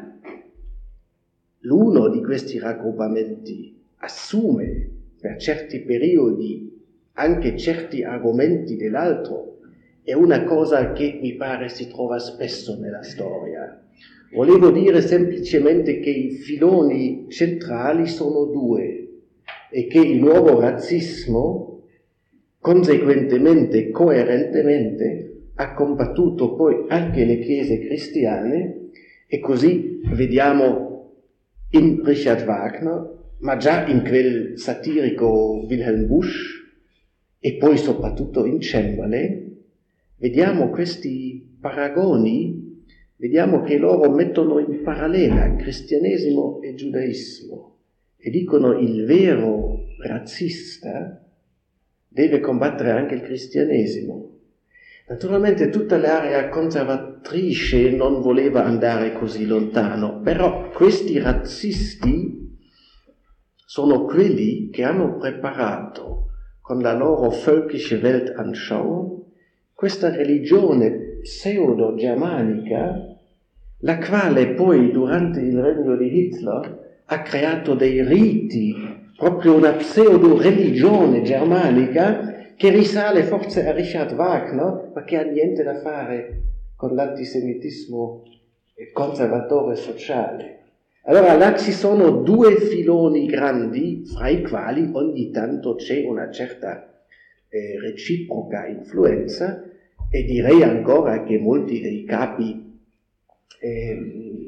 l'uno di questi raggruppamenti assume per certi periodi anche certi argomenti dell'altro, è una cosa che mi pare si trova spesso nella storia. Volevo dire semplicemente che i filoni centrali sono due e che il nuovo razzismo, conseguentemente, coerentemente, ha combattuto poi anche le chiese cristiane, e così vediamo in Richard Wagner, ma già in quel satirico Wilhelm Busch, e poi soprattutto in Chamberlain, vediamo questi paragoni. Vediamo che loro mettono in parallela cristianesimo e giudaismo e dicono il vero razzista deve combattere anche il cristianesimo. Naturalmente tutta l'area conservatrice non voleva andare così lontano, però questi razzisti sono quelli che hanno preparato con la loro völkische Weltanschauung questa religione pseudo-germanica, la quale poi durante il regno di Hitler ha creato dei riti, proprio una pseudo-religione germanica che risale forse a Richard Wagner, ma che ha niente da fare con l'antisemitismo conservatore sociale. Allora là ci sono due filoni grandi, fra i quali ogni tanto c'è una certa reciproca influenza, e direi ancora che molti dei capi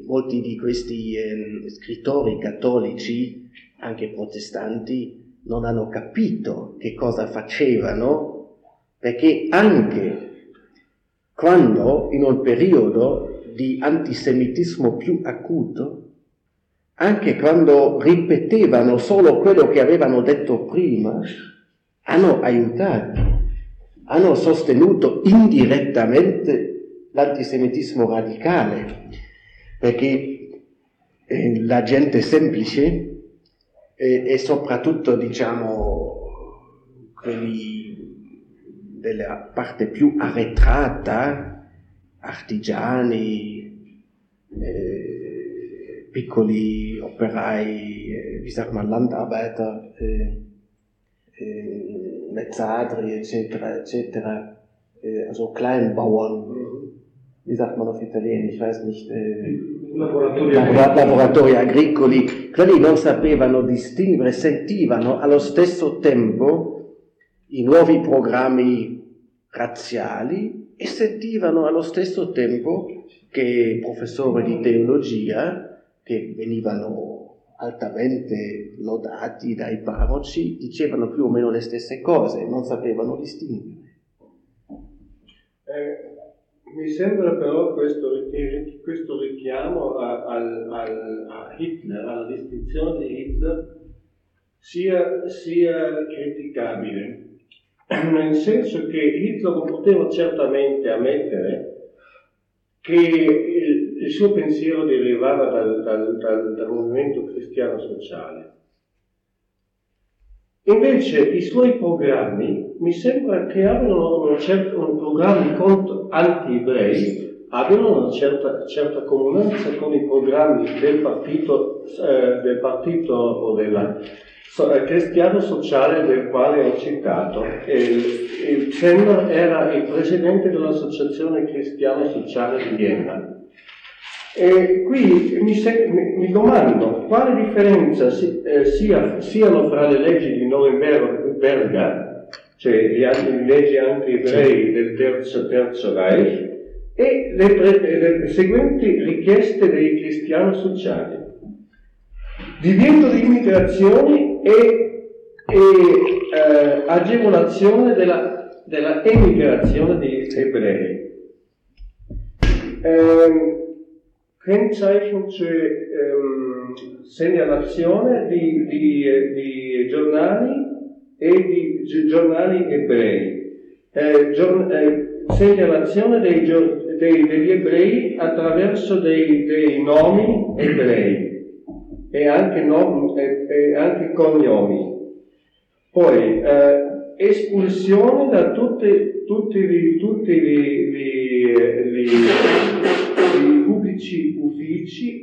molti di questi scrittori cattolici, anche protestanti, non hanno capito che cosa facevano, perché anche quando in un periodo di antisemitismo più acuto, anche quando ripetevano solo quello che avevano detto prima, hanno aiutato, hanno sostenuto indirettamente l'antisemitismo radicale, perché la gente semplice e soprattutto, diciamo, quelli della parte più arretrata, artigiani, piccoli operai, wie sagt man, Landarbeiter, Mezzadri, eccetera, eccetera, also Kleinbauern, wie sagt man auf Italienisch, ich weiß nicht, lavoratori agricoli, quelli non sapevano distinguere, sentivano allo stesso tempo i nuovi programmi razziali e sentivano allo stesso tempo che professori di teologia, che venivano altamente lodati dai parroci, dicevano più o meno le stesse cose, non sapevano distinguere. Mi sembra però questo richiamo a Hitler, alla distinzione di Hitler, sia criticabile, nel senso che Hitler non poteva certamente ammettere che il suo pensiero derivava dal movimento cristiano sociale. Invece i suoi programmi, mi sembra che abbiano un programmi anti-ebrei, abbiano una certa comunanza con i programmi del partito o della cristiano sociale del quale ho citato. Il Zenner era il presidente dell'Associazione Cristiana Sociale di Vienna. E qui mi domando quale differenza siano fra le leggi di Norimberga, cioè le leggi anti-ebrei del Terzo Reich, e le seguenti richieste dei cristiani sociali: divieto di immigrazioni e agevolazione della emigrazione di ebrei. Kennzeichen, cioè segnalazione di giornali e di giornali ebrei, segnalazione degli ebrei attraverso dei nomi ebrei e anche cognomi. Poi espulsione da tutti i pubblici uffici,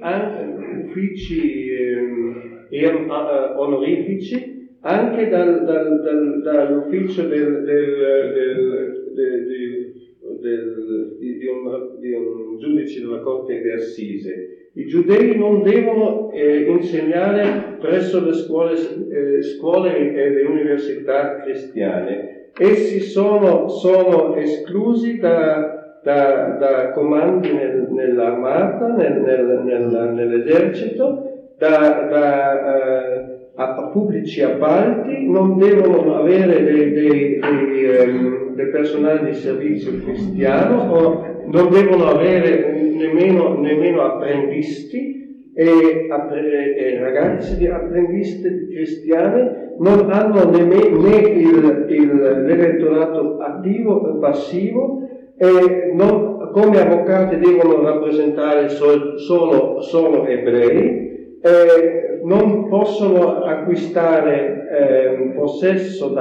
onorifici, anche dall'ufficio di un giudice della Corte di Assise. I giudei non devono insegnare presso le scuole e le università cristiane. Essi sono esclusi da comandi nell'armata, nell'esercito, a pubblici appalti, non devono avere dei personali di servizio cristiano, o non devono avere nemmeno apprendisti e ragazzi di apprendisti cristiani, non hanno né l'elettorato attivo o passivo, e come avvocati devono rappresentare solo ebrei, non possono acquistare possesso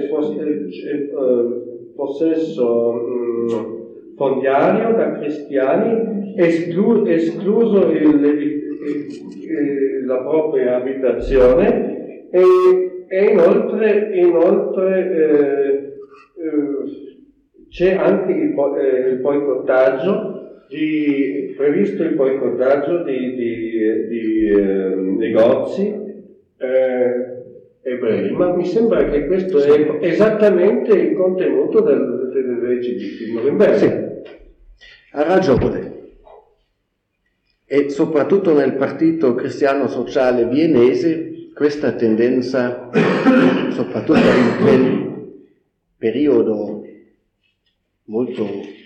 fondiario da cristiani, escluso la propria abitazione, e inoltre c'è anche il boicottaggio, previsto il boicottaggio di negozi ebrei, ma mi sembra che questo è esattamente il contenuto delle leggi di Norimberga. Sì, ha ragione. e soprattutto nel Partito Cristiano Sociale Viennese questa tendenza, soprattutto in quel periodo molto,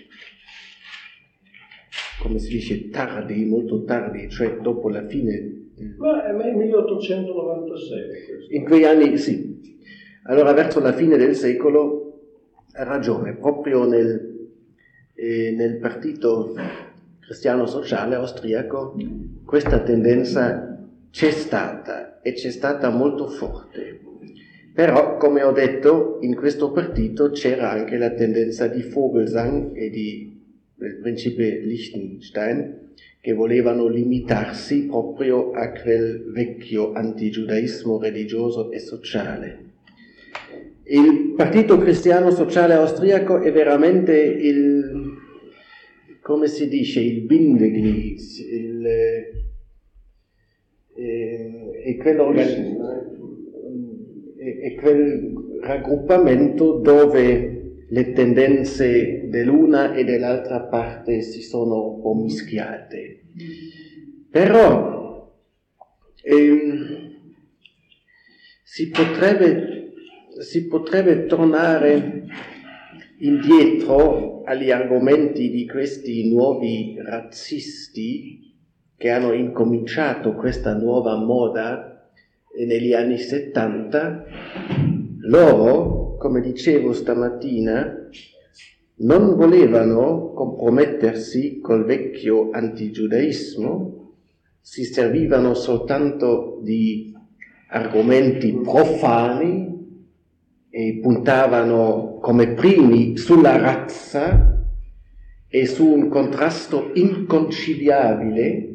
come si dice, tardi, molto tardi, cioè dopo la fine. Ma è 1896 questo. In quegli anni sì. Allora verso la fine del secolo ha ragione, proprio nel Partito Cristiano Sociale austriaco questa tendenza c'è stata e c'è stata molto forte. Però, come ho detto, in questo partito c'era anche la tendenza di Vogelsang e del principe Liechtenstein, che volevano limitarsi proprio a quel vecchio antigiudaismo religioso e sociale. Il Partito Cristiano Sociale Austriaco è veramente come si dice, il Bindeglied, è quel raggruppamento dove le tendenze dell'una e dell'altra parte si sono un po' mischiate. Però si potrebbe tornare indietro agli argomenti di questi nuovi razzisti che hanno incominciato questa nuova moda negli anni 70. Loro, come dicevo stamattina, non volevano compromettersi col vecchio antigiudaismo, si servivano soltanto di argomenti profani e puntavano come primi sulla razza e su un contrasto inconciliabile,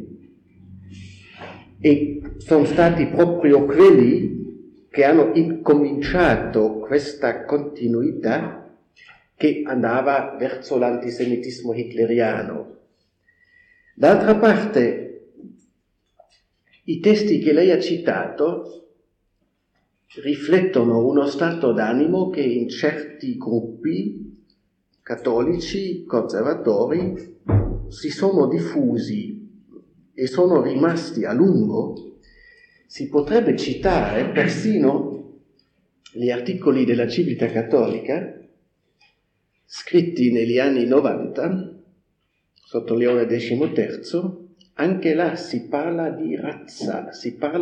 e sono stati proprio quelli che hanno incominciato questa continuità che andava verso l'antisemitismo hitleriano. D'altra parte, i testi che lei ha citato riflettono uno stato d'animo che in certi gruppi cattolici conservatori si sono diffusi e sono rimasti a lungo. Si potrebbe citare persino gli articoli della Civiltà Cattolica scritti negli anni 90 sotto Leone XIII. Anche là si parla di razza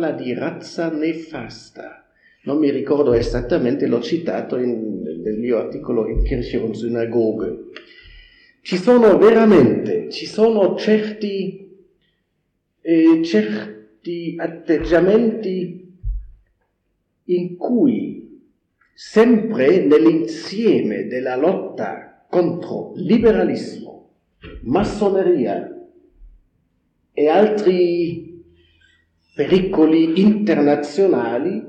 nefasta. Non mi ricordo esattamente, l'ho citato nel mio articolo in Kirche und Synagoge. Ci sono certi atteggiamenti in cui, sempre nell'insieme della lotta contro liberalismo, massoneria e altri pericoli internazionali,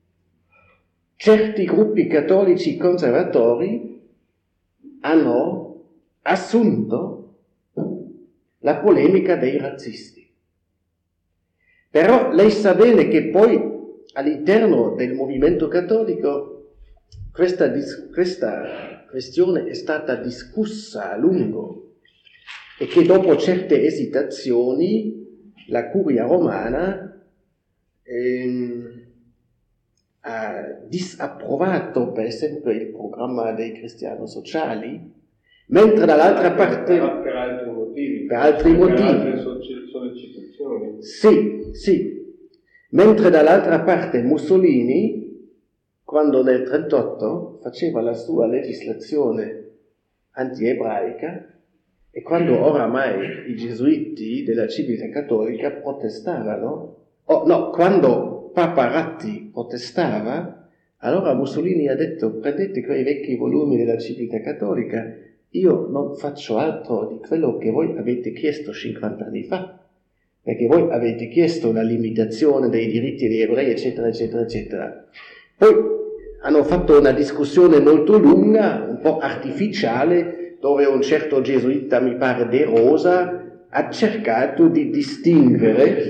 certi gruppi cattolici conservatori hanno assunto la polemica dei razzisti. Però lei sa bene che poi all'interno del movimento cattolico questa questione è stata discussa a lungo e che dopo certe esitazioni la Curia romana ha disapprovato per esempio il programma dei cristiani sociali, mentre dall'altra parte per altri motivi, per altre sollecitazioni. Sì, mentre dall'altra parte Mussolini, quando nel 1938 faceva la sua legislazione anti-ebraica, e quando oramai i gesuiti della Civiltà Cattolica protestavano, quando Papa Ratti protestava, allora Mussolini ha detto: prendete quei vecchi volumi della Civiltà Cattolica, io non faccio altro di quello che voi avete chiesto 50 anni fa, perché voi avete chiesto la limitazione dei diritti degli ebrei, eccetera, eccetera, eccetera. Poi hanno fatto una discussione molto lunga, un po' artificiale, dove un certo gesuita, mi pare De Rosa, ha cercato di distinguere.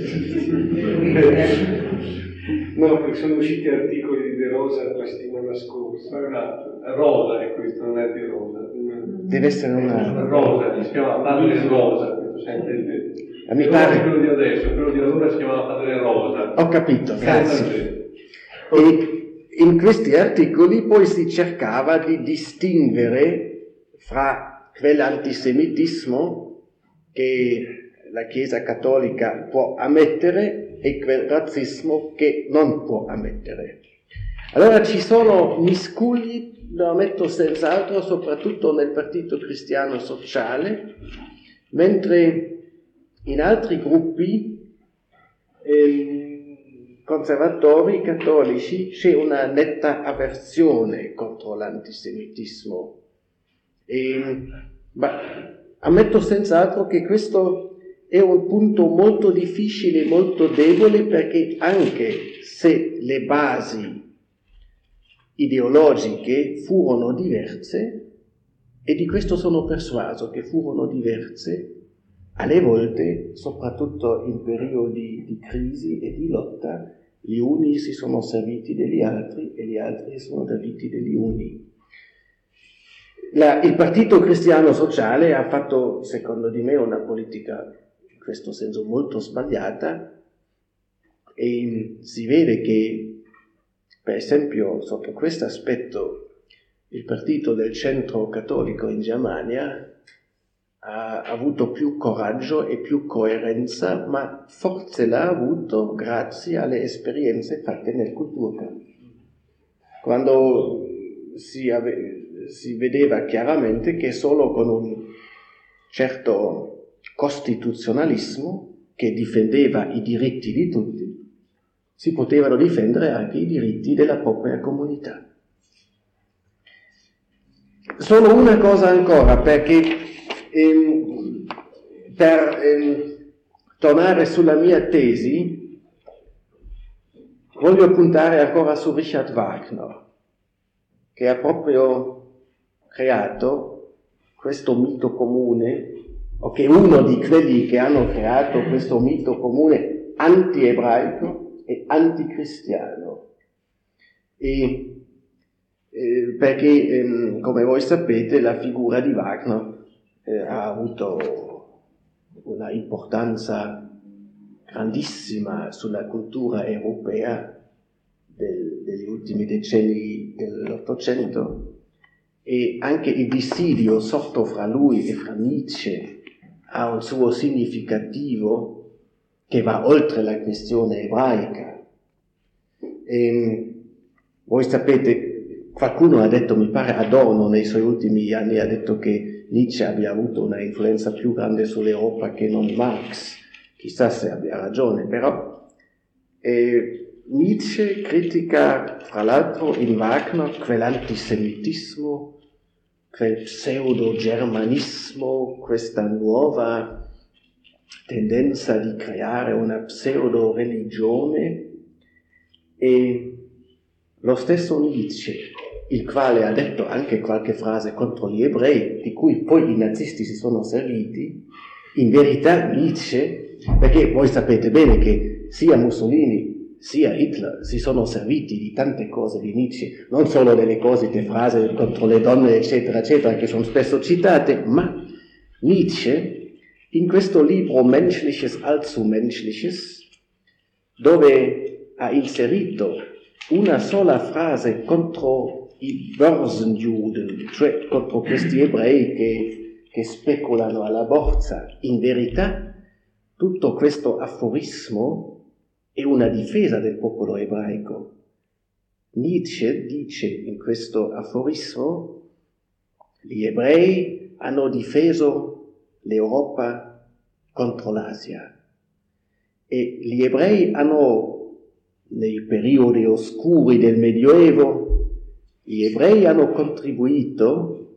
No, perché sono usciti articoli di De Rosa la settimana scorsa. Rosa è questo, non è De Rosa. Deve essere una Rosa, si chiama Padre Rosa. stato sempre mi pare... quello di adesso, quello di allora si chiamava Padre Rosa. Ho capito, grazie. E in questi articoli poi si cercava di distinguere fra quell'antisemitismo che la Chiesa Cattolica può ammettere e quel razzismo che non può ammettere. Allora ci sono miscugli, lo ammetto senz'altro, soprattutto nel Partito Cristiano Sociale, mentre in altri gruppi conservatori cattolici c'è una netta avversione contro l'antisemitismo. Ammetto senz'altro che questo è un punto molto difficile, molto debole, perché anche se le basi ideologiche furono diverse, e di questo sono persuaso che furono diverse, alle volte, soprattutto in periodi di crisi e di lotta, gli uni si sono serviti degli altri e gli altri si sono serviti degli uni. Il Partito Cristiano Sociale ha fatto, secondo di me, una politica in questo senso molto sbagliata, e si vede che, per esempio, sotto questo aspetto, il partito del centro cattolico in Germania ha avuto più coraggio e più coerenza, ma forse l'ha avuto grazie alle esperienze fatte nel Kulturkampf. Quando si vedeva chiaramente che solo con un certo costituzionalismo che difendeva i diritti di tutti, si potevano difendere anche i diritti della propria comunità. Solo una cosa ancora, perché per tornare sulla mia tesi, voglio puntare ancora su Richard Wagner, che ha proprio creato questo mito comune, o che è uno di quelli che hanno creato questo mito comune anti-ebraico e anticristiano. Perché, come voi sapete, la figura di Wagner ha avuto una importanza grandissima sulla cultura europea degli ultimi decenni dell'Ottocento, e anche il dissidio sorto fra lui e fra Nietzsche ha un suo significativo che va oltre la questione ebraica. Voi sapete, qualcuno ha detto, mi pare Adorno nei suoi ultimi anni ha detto che Nietzsche abbia avuto una influenza più grande sull'Europa che non Marx. Chissà se abbia ragione, però Nietzsche critica, fra l'altro, in Wagner quell'antisemitismo, quel pseudo-germanismo, questa nuova tendenza di creare una pseudo-religione, e lo stesso Nietzsche, il quale ha detto anche qualche frase contro gli ebrei, di cui poi i nazisti si sono serviti, in verità Nietzsche, perché voi sapete bene che sia Mussolini sia Hitler si sono serviti di tante cose di Nietzsche, non solo delle cosite frasi contro le donne, eccetera, eccetera, che sono spesso citate, ma Nietzsche, in questo libro Menschliches allzu Menschliches, dove ha inserito una sola frase contro i Börsenjuden, cioè contro questi ebrei che speculano alla borsa. In verità, tutto questo aforismo è una difesa del popolo ebraico. Nietzsche dice in questo aforismo: gli ebrei hanno difeso l'Europa contro l'Asia, e gli ebrei hanno, nei periodi oscuri del Medioevo, gli ebrei hanno contribuito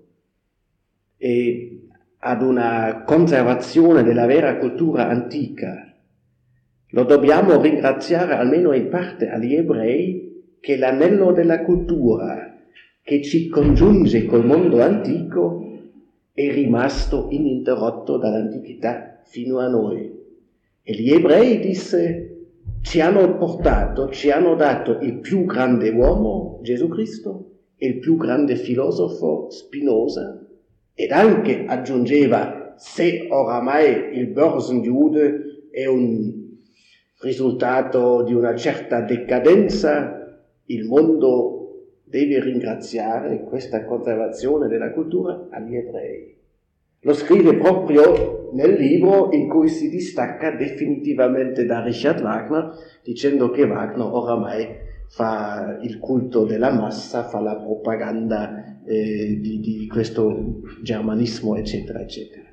ad una conservazione della vera cultura antica. Lo dobbiamo ringraziare almeno in parte agli ebrei, che l'anello della cultura che ci congiunge col mondo antico è rimasto ininterrotto dall'antichità fino a noi. E gli ebrei, disse, ci hanno dato il più grande uomo, Gesù Cristo, e il più grande filosofo, Spinoza, ed anche, aggiungeva, se oramai il Börsenjude è un risultato di una certa decadenza, il mondo deve ringraziare questa conservazione della cultura agli ebrei. Lo scrive proprio nel libro in cui si distacca definitivamente da Richard Wagner, dicendo che Wagner oramai fa il culto della massa, fa la propaganda di questo germanismo, eccetera, eccetera.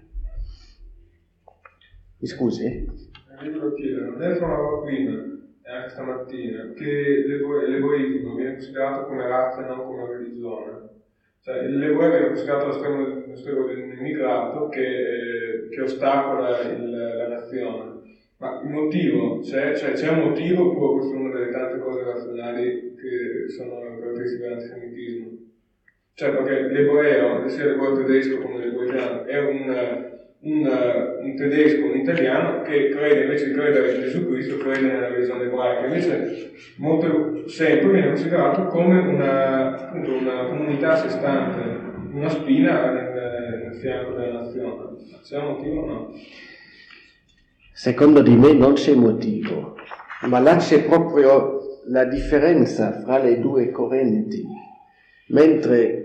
Mi scusi? Volevo chiedere, non è trovavo prima e anche stamattina che l'ebraismo viene considerato come razza e non come religione. Cioè, l'ebreo viene considerato lo stremo dell'immigrato che ostacola la nazione. Ma il motivo, c'è un motivo oppure questa è una delle tante cose razionali che sono caratteristiche dell'antisemitismo? Cioè, perché l'ebreo, sia l'ebreo tedesco come l'ebreo italiano, è un tedesco, un italiano che crede, invece di credere in Gesù Cristo, crede nella religione ebraica. Invece molto sempre viene considerato come una comunità a sé stante, una spina nel fianco della nazione. C'è un motivo o no? Secondo di me non c'è motivo, ma là c'è proprio la differenza fra le due correnti, mentre,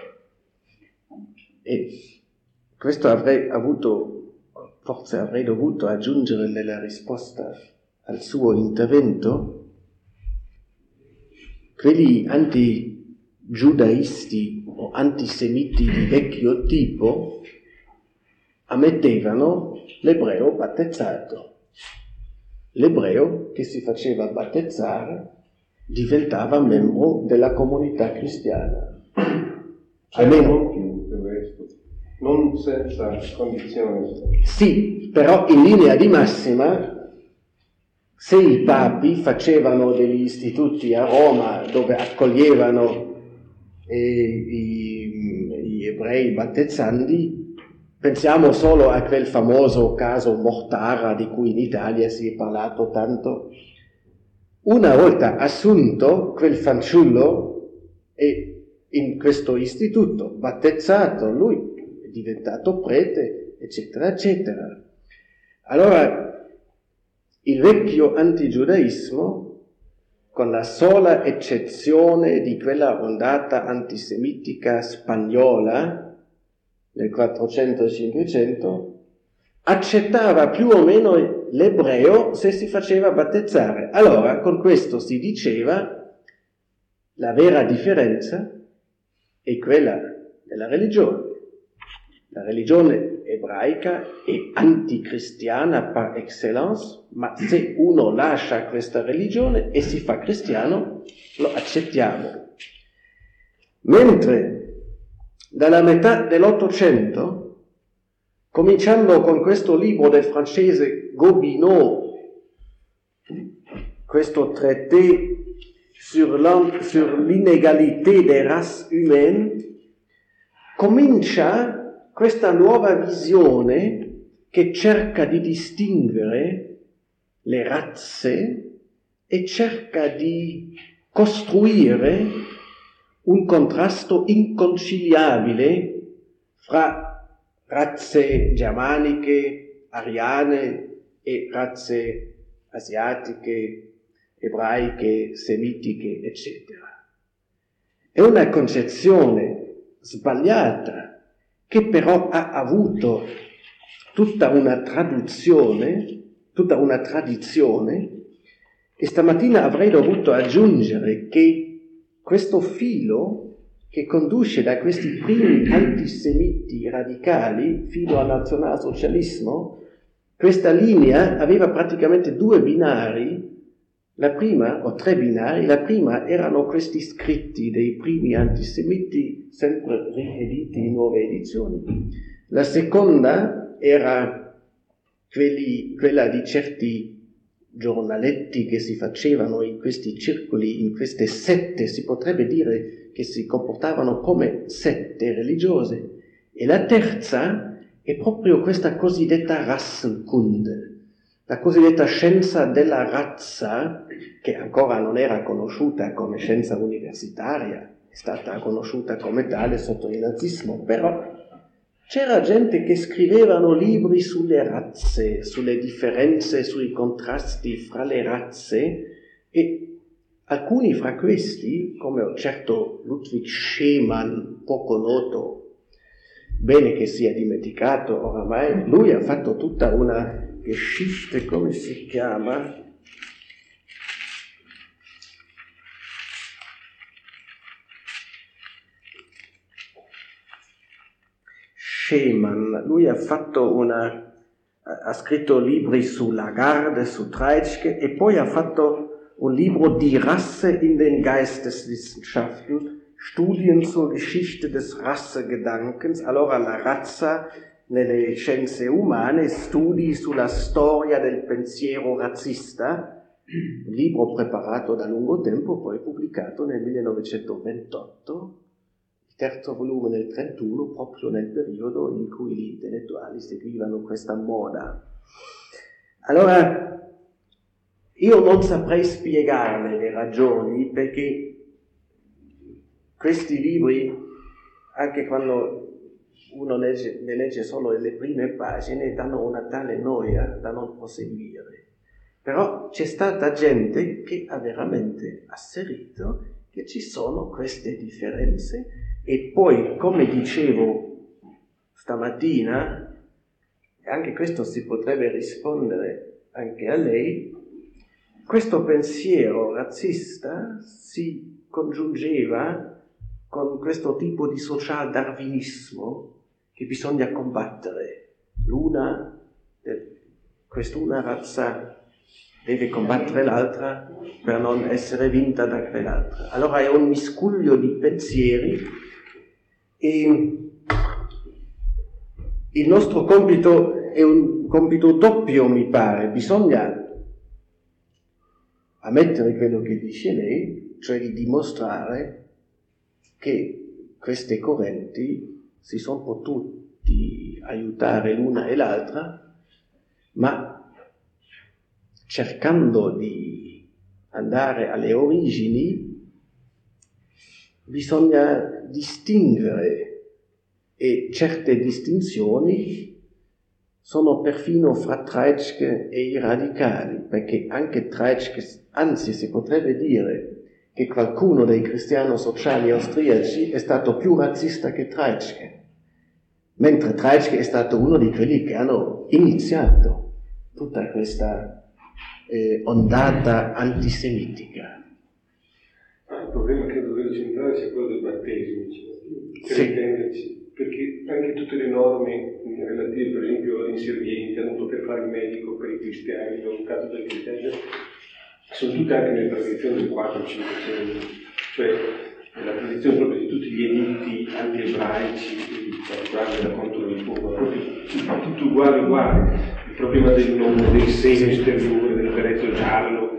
e questo forse avrei dovuto aggiungere nella risposta al suo intervento, quelli antigiudaisti o antisemiti di vecchio tipo ammettevano l'ebreo battezzato. L'ebreo che si faceva battezzare diventava membro della comunità cristiana. Almeno più del resto, non senza condizioni. Sì, però in linea di massima, se i papi facevano degli istituti a Roma dove accoglievano gli ebrei battezzandi, pensiamo solo a quel famoso caso Mortara di cui in Italia si è parlato tanto. Una volta assunto, quel fanciullo è in questo istituto, battezzato, lui è diventato prete, eccetera, eccetera. Allora, il vecchio antigiudaismo, con la sola eccezione di quella ondata antisemitica spagnola, nel 400-500, accettava più o meno l'ebreo se si faceva battezzare. Allora, con questo si diceva la vera differenza è quella della religione. La religione ebraica è anticristiana par excellence, ma se uno lascia questa religione e si fa cristiano, lo accettiamo. Mentre dalla metà dell'Ottocento, cominciando con questo libro del francese Gobineau, questo traité sur l'inégalité des races humaines, comincia questa nuova visione che cerca di distinguere le razze e cerca di costruire un contrasto inconciliabile fra razze germaniche, ariane e razze asiatiche, ebraiche, semitiche, eccetera. È una concezione sbagliata che però ha avuto tutta una tradizione, e stamattina avrei dovuto aggiungere che questo filo che conduce da questi primi antisemiti radicali fino al nazionalsocialismo, questa linea aveva praticamente due binari, la prima, o tre binari, la prima erano questi scritti dei primi antisemiti, sempre riediti in nuove edizioni, la seconda era quella di certi giornaletti che si facevano in questi circoli, in queste sette, si potrebbe dire che si comportavano come sette religiose, e la terza è proprio questa cosiddetta Rassenkunde, la cosiddetta scienza della razza, che ancora non era conosciuta come scienza universitaria, è stata conosciuta come tale sotto il nazismo, però c'era gente che scrivevano libri sulle razze, sulle differenze, sui contrasti fra le razze, e alcuni fra questi, come un certo Ludwig Schemann, poco noto, bene che sia dimenticato oramai, lui ha fatto tutta una Geschichte, come si chiama? Schemann, lui ha scritto libri su Lagarde, su Treitschke, e poi ha fatto un libro Die Rasse in den Geisteswissenschaften, Studien zur Geschichte des Rassegedankens, allora la razza nelle scienze umane, studi sulla storia del pensiero razzista, un libro preparato da lungo tempo, poi pubblicato nel 1928, il terzo volume nel 1931, proprio nel periodo in cui gli intellettuali seguivano questa moda. Allora, io non saprei spiegarle le ragioni, perché questi libri, anche quando uno ne legge solo le prime pagine, danno una tale noia da non proseguire. Però c'è stata gente che ha veramente asserito che ci sono queste differenze, e poi, come dicevo stamattina, anche questo si potrebbe rispondere anche a lei, questo pensiero razzista si congiungeva con questo tipo di social-darwinismo che bisogna combattere. Quest'una razza deve combattere l'altra per non essere vinta da quell'altra. Allora è un miscuglio di pensieri, e il nostro compito è un compito doppio, mi pare. Bisogna ammettere quello che dice lei, cioè di dimostrare che queste correnti si sono potuti aiutare l'una e l'altra, ma cercando di andare alle origini bisogna distinguere, e certe distinzioni sono perfino fra Treitschke e i radicali, perché anche Treitschke, anzi si potrebbe dire che qualcuno dei cristiano-sociali austriaci è stato più razzista che Treitschke, mentre Treitschke è stato uno di quelli che hanno iniziato tutta questa ondata antisemitica. Il problema credo che centrale sia quello del battesimo, per intenderci, perché anche tutte le norme relative, per esempio, agli inservienti, a non poter fare il medico per i cristiani, l'avvocato per i cristiani, sono tutte anche nelle tradizioni del 4-5 secoli, cioè la tradizione proprio di tutti gli editti anti-ebraici, guarda contro il fuoco, proprio tutto uguale. Il problema del nome, del seno esteriore, del berretto giallo,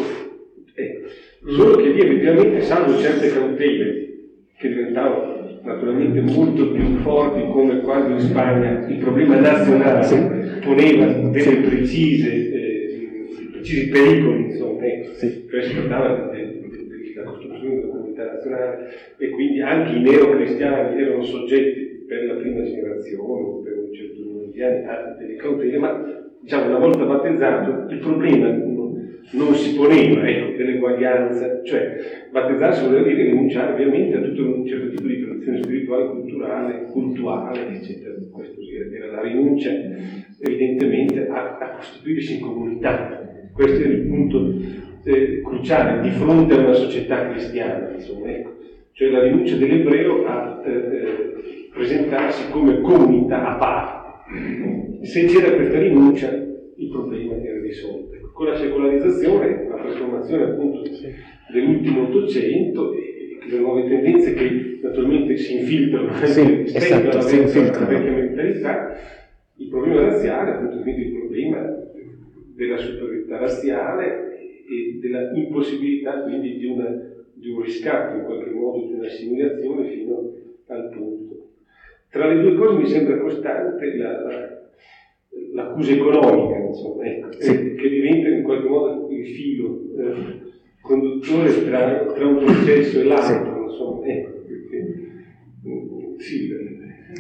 solo che lì effettivamente, salvo certe cautele che diventavano naturalmente molto più forti, come quando in Spagna il problema nazionale poneva delle precisi pericoli, insomma, cioè si trattava della costruzione della comunità nazionale, e quindi anche i neocristiani erano soggetti per la prima generazione, per un certo numero di anni, a delle cautele, ma diciamo una volta battezzato il problema non si poneva, dell'eguaglianza, cioè battezzarsi voleva dire rinunciare ovviamente a tutto un certo tipo di tradizione spirituale, culturale, eccetera. Questo era la rinuncia evidentemente a costituirsi in comunità. Questo è il punto cruciale di fronte a una società cristiana, insomma, cioè la rinuncia dell'ebreo a presentarsi come comunità a parte. Se c'era questa rinuncia, il problema era risolto. Con la secolarizzazione, la trasformazione appunto dell'ultimo Ottocento e le nuove tendenze che naturalmente si infiltrano nella vecchia mentalità, il problema razziale, appunto, quindi il problema della superiorità razziale e della impossibilità quindi di un riscatto in qualche modo, di un'assimilazione fino al punto. Tra le due cose mi sembra costante l'accusa economica, insomma, che diventa in qualche modo il filo conduttore tra un processo e l'altro, insomma, perché,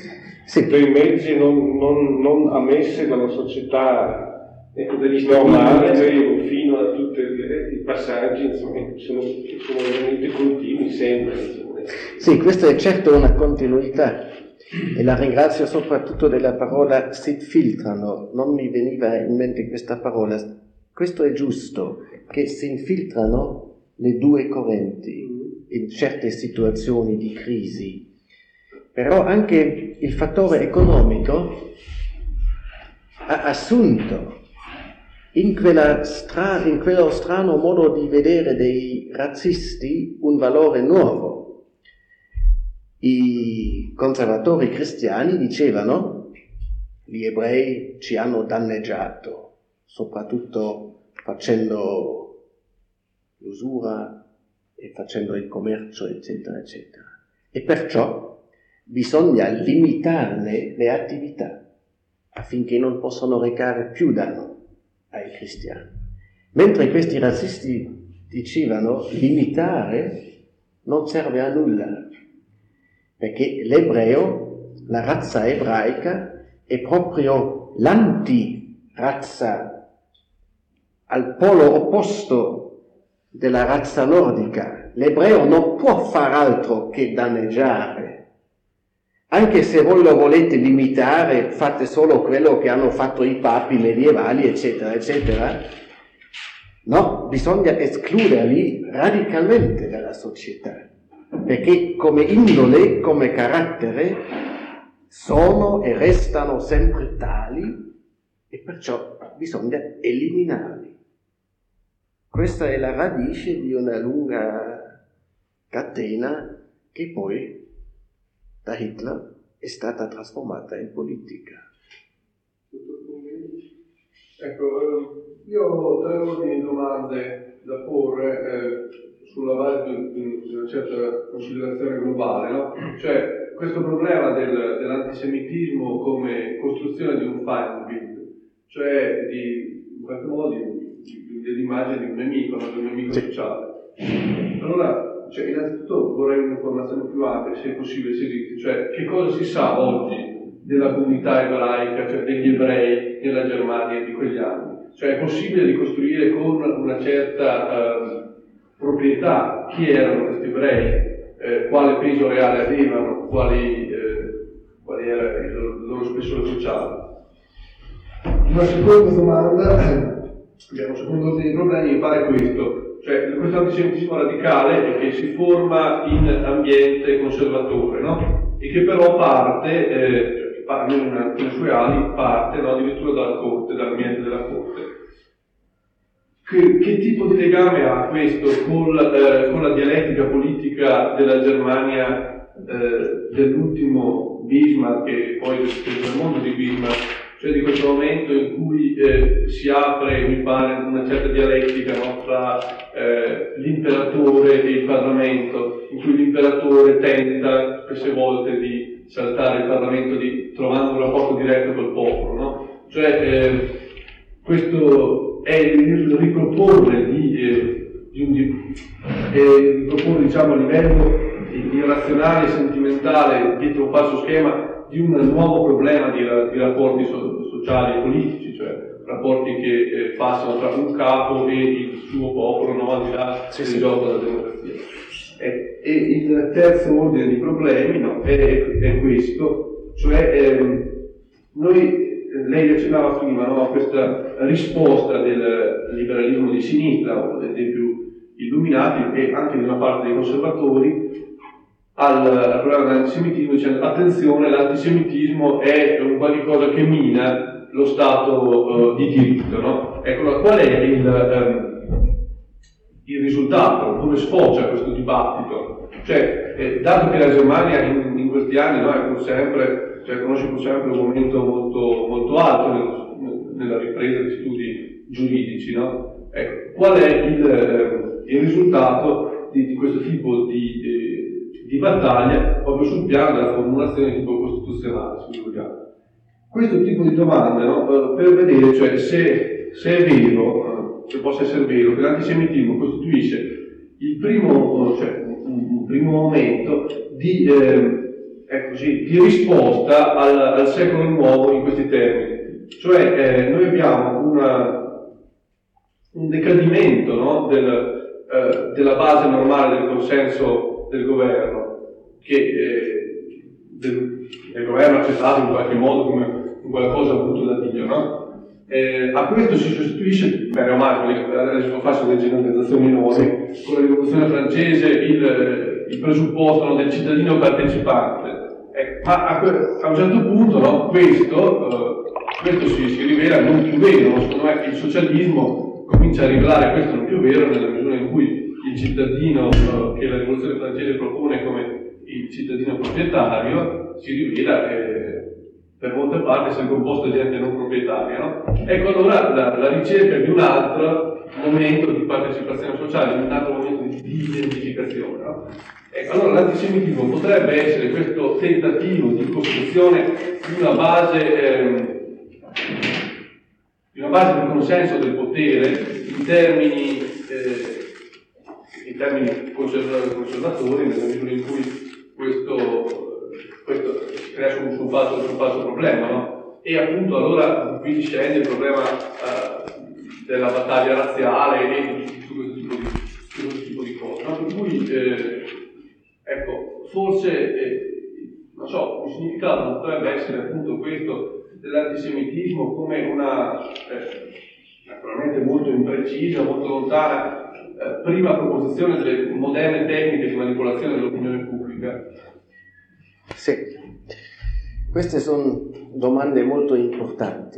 Sì. per i mezzi non ammessi dalla società degli normali fino a tutti i passaggi, insomma, sono veramente continui sempre. Insomma. Sì, questa è certo una continuità e la ringrazio soprattutto della parola si infiltrano, non mi veniva in mente questa parola. Questo è giusto, che si infiltrano le due correnti in certe situazioni di crisi, però anche il fattore economico ha assunto in quello strano modo di vedere dei razzisti un valore nuovo. I conservatori cristiani dicevano: gli ebrei ci hanno danneggiato, soprattutto facendo l'usura e facendo il commercio, eccetera, eccetera. E perciò bisogna limitarne le attività affinché non possano recare più danno ai cristiani. Mentre questi razzisti dicevano: limitare non serve a nulla, perché l'ebreo, la razza ebraica, è proprio l'anti-razza, al polo opposto della razza nordica. L'ebreo non può far altro che danneggiare. Anche se voi lo volete limitare, fate solo quello che hanno fatto i papi medievali, eccetera, eccetera. No, bisogna escluderli radicalmente dalla società, perché come indole, come carattere, sono e restano sempre tali e perciò bisogna eliminarli. Questa è la radice di una lunga catena che poi da Hitler è stata trasformata in politica. Ecco, io ho 3 ordini di domande da porre sulla base di una certa considerazione globale, no? Cioè, questo problema dell'antisemitismo come costruzione di un Feindbild, cioè in qualche modo dell'immagine di un nemico, no? Di un nemico sociale. Allora, innanzitutto vorrei un'informazione più ampia, se è possibile, se esiste, cioè che cosa si sa oggi della comunità ebraica, cioè degli ebrei nella Germania di quegli anni? Cioè è possibile ricostruire con una certa proprietà chi erano questi ebrei, quale peso reale avevano, quali era il loro spessore sociale? Una seconda domanda, abbiamo un secondo ordine di problemi, mi pare questo. Cioè, questo antisemitismo radicale che si forma in ambiente conservatore, no? E che però parte, almeno in alcune sue ali, parte addirittura dalla corte, dall'ambiente della corte. Che tipo di legame ha questo con la dialettica politica della Germania dell'ultimo Bismarck e poi del mondo di Bismarck? Cioè di questo momento in cui si apre, mi pare, una certa dialettica, no, tra l'imperatore e il Parlamento, in cui l'imperatore tenta spesse volte di saltare il Parlamento trovando un rapporto diretto col popolo, no? Cioè questo è il riproporre riproporre, diciamo, a livello irrazionale e sentimentale dietro un falso schema di un nuovo problema di rapporti sociali e politici, cioè rapporti che passano tra un capo e il suo popolo, no, al di là del gioco della democrazia. E il terzo ordine di problemi, no, è questo, cioè lei accennava prima, no, a questa risposta del liberalismo di sinistra, o dei più illuminati e anche di una parte dei conservatori, al problema dell'antisemitismo, dicendo: attenzione, l'antisemitismo è un qualcosa che mina lo Stato di diritto, no? Ecco, qual è il risultato? Come sfocia questo dibattito? Cioè, dato che la Germania in questi anni, no, è pur sempre, conosce pur sempre un momento molto, molto alto nella ripresa di studi giuridici, no? Ecco, qual è il risultato di questo tipo di battaglia proprio sul piano della formulazione di tipo costituzionale, se vogliamo? Questo tipo di domande, no, per vedere, cioè, se è vero, se possa essere vero, che l'antisemitismo costituisce il primo, un primo momento di di risposta al secolo nuovo in questi termini. Cioè noi abbiamo un decadimento, no, della base normale del consenso del governo, che del governo accettato in qualche modo come qualcosa avuto da Dio, no? A questo si sostituisce, bene o male, adesso faccio delle generalizzazioni minori, con la rivoluzione francese il presupposto, no, del cittadino partecipante. Ma a un certo punto, no, questo si rivela non più vero, no? Secondo me il socialismo comincia a rivelare questo non più vero nella misura in cui il cittadino che la rivoluzione francese propone come il cittadino proprietario si rivela per molte parti essere composto di gente non proprietaria, no? Ecco, allora la ricerca di un altro momento di partecipazione sociale, di un altro momento di identificazione, no? Ecco, allora l'antisemitismo potrebbe essere questo tentativo di costruzione di una base di consenso del potere in termini conservatori, nella misura in cui questo crea su un falso problema, no? E appunto allora qui scende il problema della battaglia razziale e su questo tipo di cose, no? Per cui ecco, forse non so, un significato potrebbe essere appunto questo dell'antisemitismo come una naturalmente molto imprecisa, molto lontana prima proposizione delle moderne tecniche di manipolazione dell'opinione pubblica. Sì, queste sono domande molto importanti.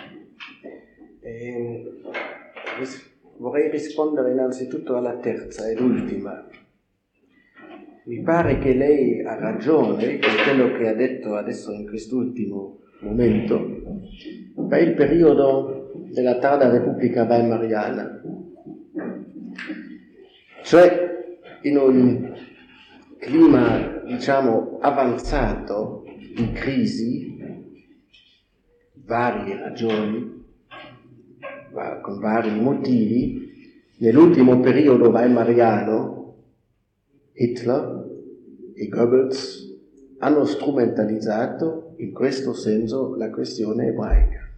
Vorrei rispondere innanzitutto alla terza e l'ultima. Mi pare che lei ha ragione con quello che ha detto adesso in quest'ultimo momento per il periodo della tarda Repubblica Weimariana, cioè in un clima, diciamo, avanzato di crisi, varie ragioni, con vari motivi. Nell'ultimo periodo weimariano Hitler e Goebbels hanno strumentalizzato in questo senso la questione ebraica.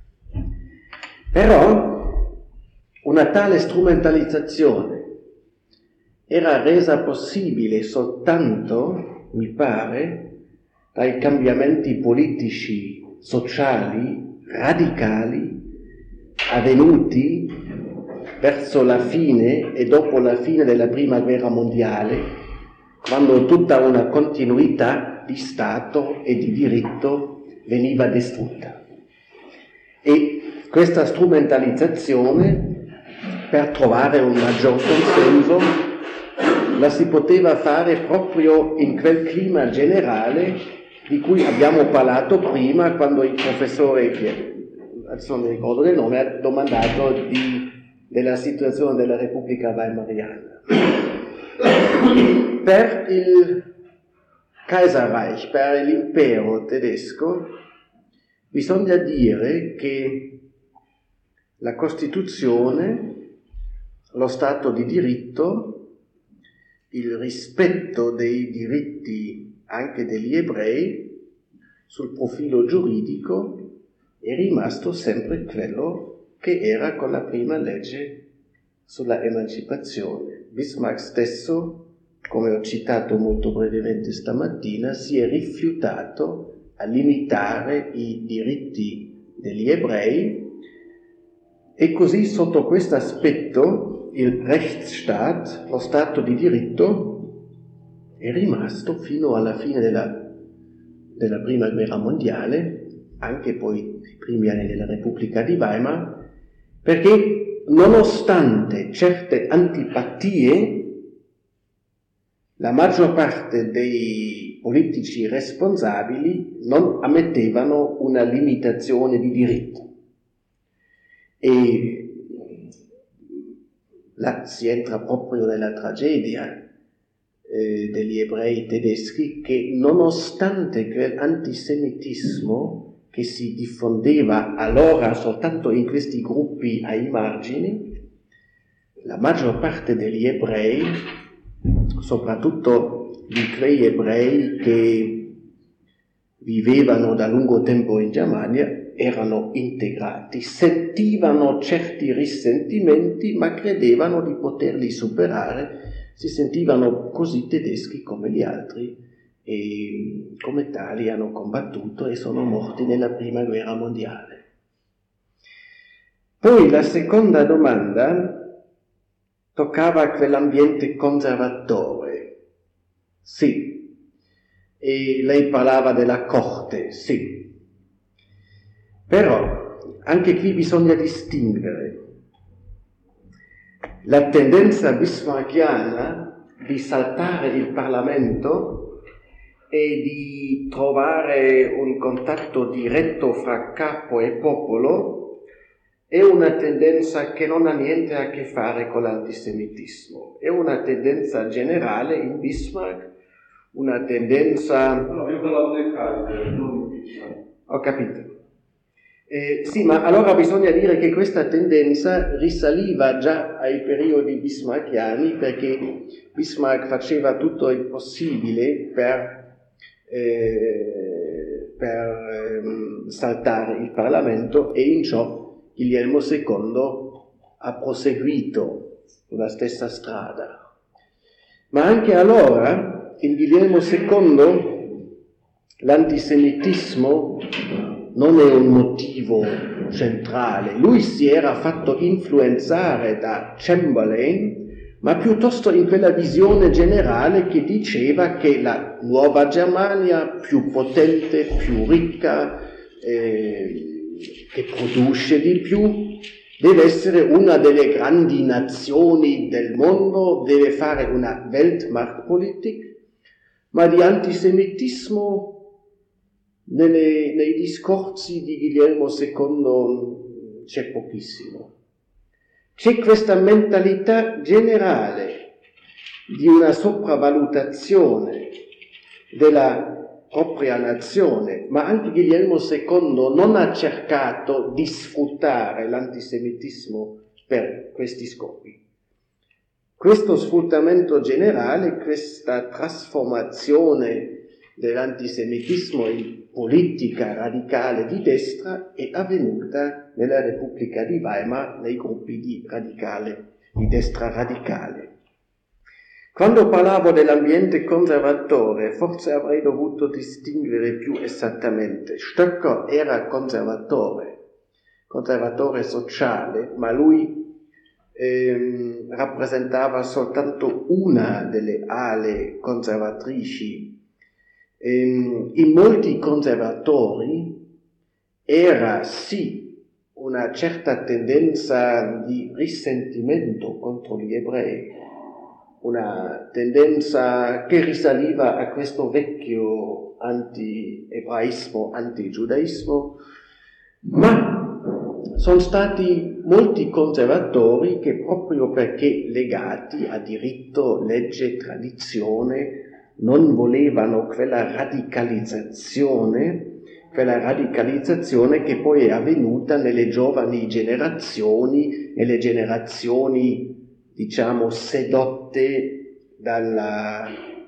Però una tale strumentalizzazione era resa possibile soltanto, mi pare, dai cambiamenti politici, sociali, radicali avvenuti verso la fine e dopo la fine della Prima Guerra Mondiale, quando tutta una continuità di Stato e di diritto veniva distrutta. E questa strumentalizzazione, per trovare un maggior consenso, la si poteva fare proprio in quel clima generale di cui abbiamo parlato prima, quando il professore, che adesso non mi ricordo del nome, ha domandato della situazione della Repubblica Weimariana. Per il Kaiserreich, per l'impero tedesco, bisogna dire che la Costituzione, lo Stato di diritto, il rispetto dei diritti anche degli ebrei sul profilo giuridico è rimasto sempre quello che era con la prima legge sulla emancipazione. Bismarck stesso, come ho citato molto brevemente stamattina, si è rifiutato a limitare i diritti degli ebrei, e così sotto questo aspetto il Rechtsstaat, lo Stato di diritto, è rimasto fino alla fine della Prima Guerra Mondiale, anche poi nei primi anni della Repubblica di Weimar, perché nonostante certe antipatie, la maggior parte dei politici responsabili non ammettevano una limitazione di diritto. E là si entra proprio nella tragedia degli ebrei tedeschi, che nonostante quell'antisemitismo che si diffondeva allora soltanto in questi gruppi ai margini, la maggior parte degli ebrei, soprattutto di quei ebrei che vivevano da lungo tempo in Germania erano integrati, sentivano certi risentimenti ma credevano di poterli superare, si sentivano così tedeschi come gli altri e come tali hanno combattuto e sono morti nella prima guerra mondiale. Poi la seconda domanda toccava quell'ambiente conservatore. Sì. E lei parlava della corte, sì. Però anche qui bisogna distinguere la tendenza bismarckiana di saltare il Parlamento e di trovare un contatto diretto fra capo e popolo è una tendenza che non ha niente a che fare con l'antisemitismo, è una tendenza generale in Bismarck, una tendenza... No, io parlavo dei casi, non di Bismarck. Ho capito. Sì, ma allora bisogna dire che questa tendenza risaliva già ai periodi bismarckiani, perché Bismarck faceva tutto il possibile per saltare il Parlamento e in ciò Guglielmo II ha proseguito sulla stessa strada. Ma anche allora, in Guglielmo II, l'antisemitismo non è un motivo centrale. Lui si era fatto influenzare da Chamberlain, ma piuttosto in quella visione generale che diceva che la nuova Germania, più potente, più ricca, che produce di più, deve essere una delle grandi nazioni del mondo, deve fare una Weltmachtpolitik, ma di antisemitismo nei discorsi di Guglielmo II c'è pochissimo. C'è questa mentalità generale di una sopravvalutazione della propria nazione, ma anche Guglielmo II non ha cercato di sfruttare l'antisemitismo per questi scopi. Questo sfruttamento generale, questa trasformazione dell'antisemitismo in politica radicale di destra è avvenuta nella Repubblica di Weimar nei gruppi di destra radicale. Quando parlavo dell'ambiente conservatore, forse avrei dovuto distinguere più esattamente. Stöcker era conservatore sociale, ma lui rappresentava soltanto una delle ale conservatrici. In molti conservatori era sì una certa tendenza di risentimento contro gli ebrei, una tendenza che risaliva a questo vecchio anti-ebraismo, anti-giudaismo, ma sono stati molti conservatori che proprio perché legati a diritto, legge, tradizione, non volevano quella radicalizzazione che poi è avvenuta nelle giovani generazioni, nelle generazioni diciamo sedotte dal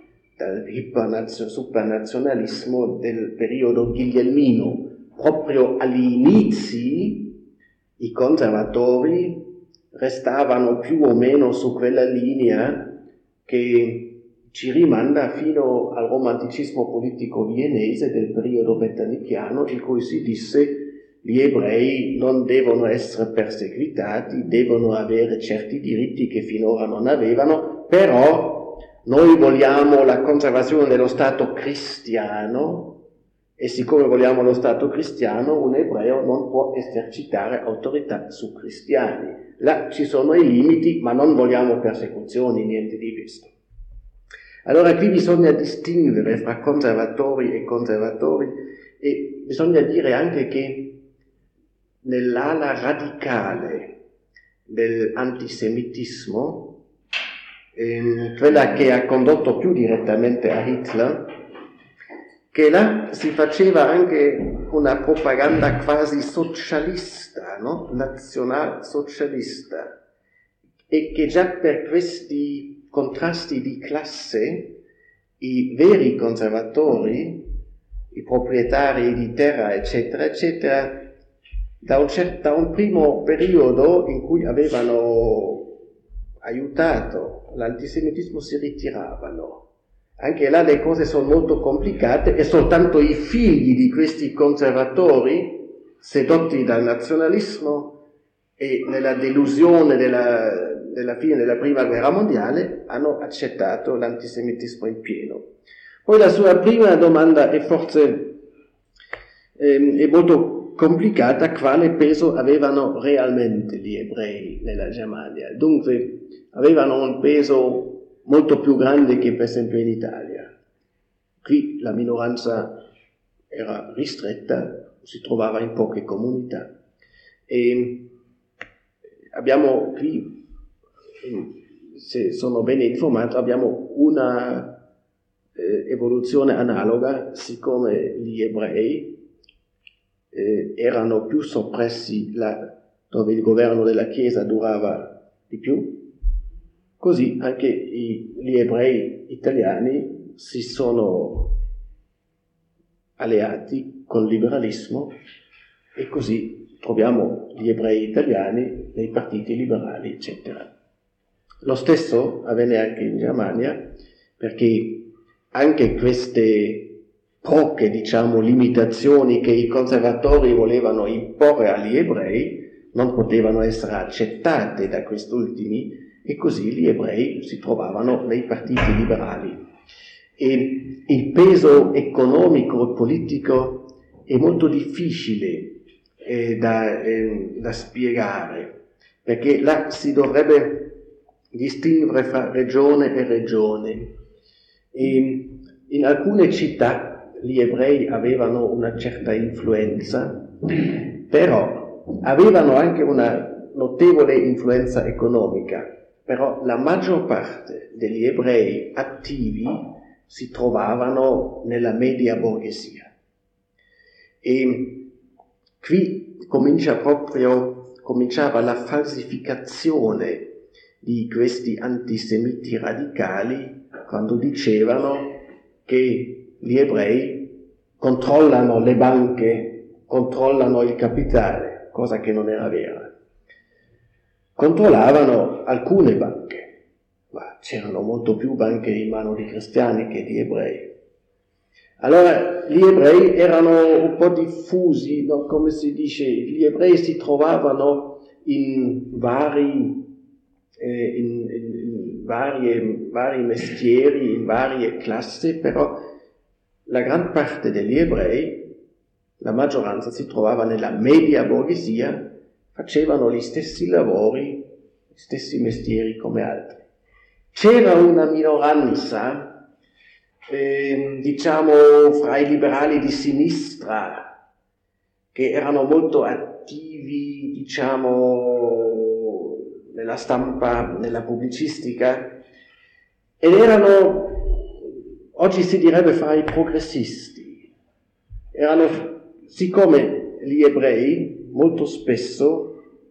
supernazionalismo del periodo ghiglielmino. Proprio agli inizi i conservatori restavano più o meno su quella linea che ci rimanda fino al romanticismo politico viennese del periodo bettanichiano, in cui si disse gli ebrei non devono essere perseguitati, devono avere certi diritti che finora non avevano, però noi vogliamo la conservazione dello Stato cristiano e siccome vogliamo lo Stato cristiano, un ebreo non può esercitare autorità su cristiani. Là ci sono i limiti, ma non vogliamo persecuzioni, niente di questo. Allora qui bisogna distinguere fra conservatori e conservatori e bisogna dire anche che nell'ala radicale dell'antisemitismo, quella che ha condotto più direttamente a Hitler, che là si faceva anche una propaganda quasi socialista, no? Nazionalsocialista, e che già per questi contrasti di classe i veri conservatori i proprietari di terra, eccetera, eccetera, da un primo periodo in cui avevano aiutato l'antisemitismo si ritiravano. Anche là le cose sono molto complicate e soltanto i figli di questi conservatori, sedotti dal nazionalismo e nella delusione della fine della prima guerra mondiale, hanno accettato l'antisemitismo in pieno. Poi la sua prima domanda è forse è molto complicata: quale peso avevano realmente gli ebrei nella Germania? Dunque avevano un peso molto più grande che per esempio in Italia. Qui la minoranza era ristretta, si trovava in poche comunità. E abbiamo qui, se sono ben informato, abbiamo una evoluzione analoga, siccome gli ebrei erano più soppressi là dove il governo della Chiesa durava di più, così anche gli ebrei italiani si sono alleati con il liberalismo e così troviamo gli ebrei italiani nei partiti liberali, eccetera. Lo stesso avvenne anche in Germania, perché anche queste poche, limitazioni che i conservatori volevano imporre agli ebrei non potevano essere accettate da quest'ultimi, e così gli ebrei si trovavano nei partiti liberali. E il peso economico e politico è molto difficile da spiegare, perché là si dovrebbe distinguere fra regione e regione. E in alcune città gli ebrei avevano una certa influenza, però avevano anche una notevole influenza economica. Però la maggior parte degli ebrei attivi si trovavano nella media borghesia. E qui cominciava la falsificazione di questi antisemiti radicali, quando dicevano che gli ebrei controllano le banche, controllano il capitale, cosa che non era vera. Controllavano alcune banche, ma c'erano molto più banche in mano di cristiani che di ebrei. Allora gli ebrei erano un po' diffusi, no? Come si dice, gli ebrei si trovavano in vari mestieri, in varie classi, però la gran parte degli ebrei, la maggioranza, si trovava nella media borghesia, facevano gli stessi lavori, gli stessi mestieri come altri. C'era una minoranza, fra i liberali di sinistra, che erano molto attivi, nella stampa, nella pubblicistica, ed erano, oggi si direbbe, fra i progressisti. Siccome gli ebrei molto spesso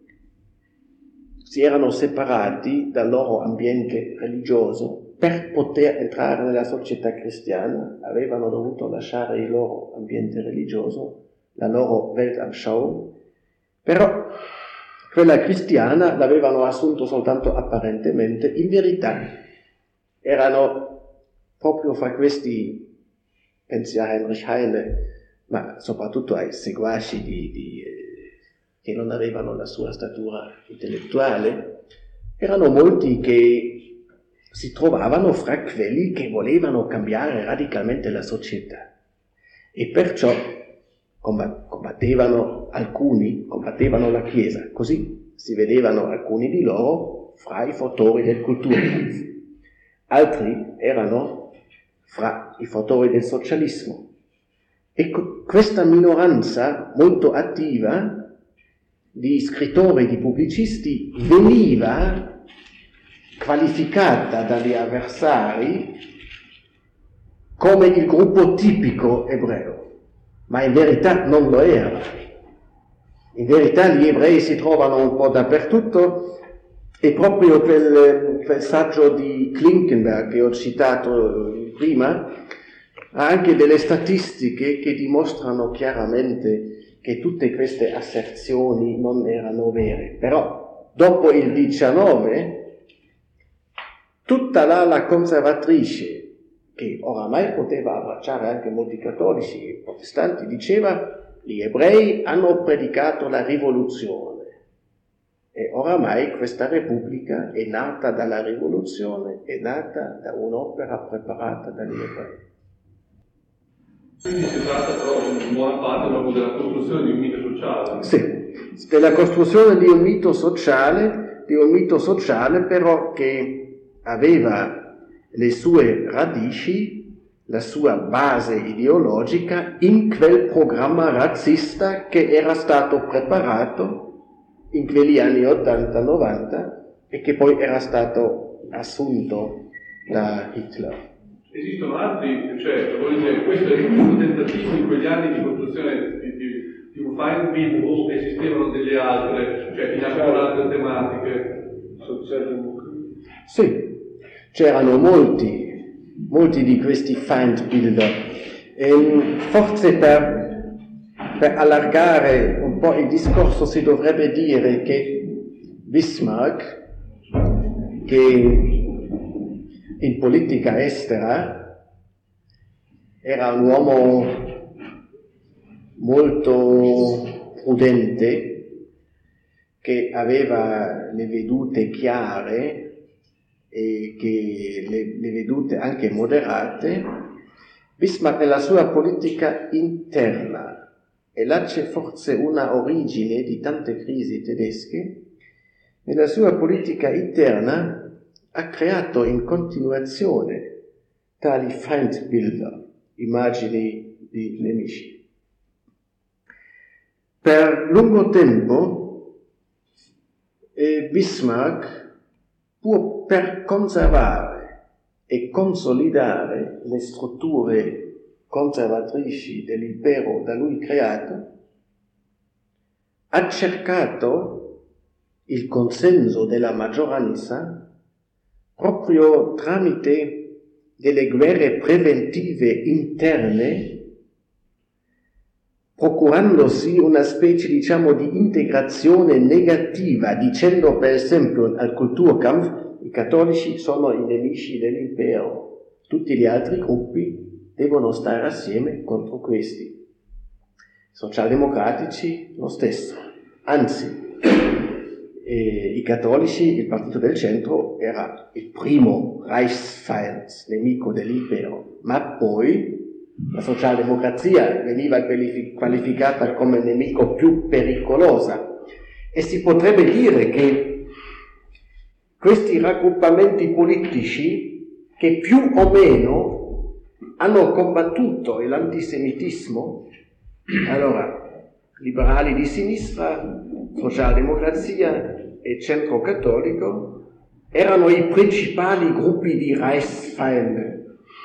si erano separati dal loro ambiente religioso per poter entrare nella società cristiana, avevano dovuto lasciare il loro ambiente religioso, la loro Weltanschauung, però quella cristiana l'avevano assunto soltanto apparentemente. In verità erano proprio fra questi, pensi a Heinrich Heine, ma soprattutto ai seguaci che non avevano la sua statura intellettuale, erano molti che si trovavano fra quelli che volevano cambiare radicalmente la società e perciò combattevano la Chiesa, così si vedevano alcuni di loro fra i fautori del Kulturkampf, altri erano fra i fautori del socialismo. E questa minoranza molto attiva di scrittori, di pubblicisti, veniva qualificata dagli avversari come il gruppo tipico ebreo, ma in verità non lo era. In verità gli ebrei si trovano un po' dappertutto, e proprio quel saggio di Klinkenberg che ho citato prima ha anche delle statistiche che dimostrano chiaramente che tutte queste asserzioni non erano vere. Però dopo il 19, tutta l'ala conservatrice, che oramai poteva abbracciare anche molti cattolici e protestanti, diceva: gli ebrei hanno predicato la rivoluzione e oramai questa repubblica è nata dalla rivoluzione, è nata da un'opera preparata dagli ebrei. Quindi si tratta però in buona parte proprio della costruzione di un mito sociale. Sì, della costruzione di un mito sociale però che aveva le sue radici, la sua base ideologica in quel programma razzista che era stato preparato in quegli anni 80-90 e che poi era stato assunto da Hitler. Esistono altri, cioè, questo è l'unico tentativo in quegli anni di costruzione di un Feindbild, o esistevano delle altre, cioè in altre tematiche? Sì, c'erano molti di questi Feindbilder. Forse per allargare un po' il discorso si dovrebbe dire che Bismarck, che in politica estera era un uomo molto prudente, che aveva le vedute chiare e che le vedute anche moderate. Bismarck nella sua politica interna, e là c'è forse una origine di tante crisi tedesche, nella sua politica interna ha creato in continuazione tali Feindbilder, immagini di nemici. Per lungo tempo Bismarck, pur per conservare e consolidare le strutture conservatrici dell'impero da lui creato, ha cercato il consenso della maggioranza proprio tramite delle guerre preventive interne, procurandosi una specie, diciamo, di integrazione negativa, dicendo per esempio al Kulturkampf: i cattolici sono i nemici dell'impero, tutti gli altri gruppi devono stare assieme contro questi. I socialdemocratici lo stesso, anzi i cattolici, il partito del centro, era il primo Reichsfeind, nemico dell'impero, ma poi la socialdemocrazia veniva qualificata come nemico più pericolosa, e si potrebbe dire che questi raggruppamenti politici, che più o meno hanno combattuto l'antisemitismo, allora liberali di sinistra, socialdemocrazia e centro cattolico, erano i principali gruppi di Reichsfeinde.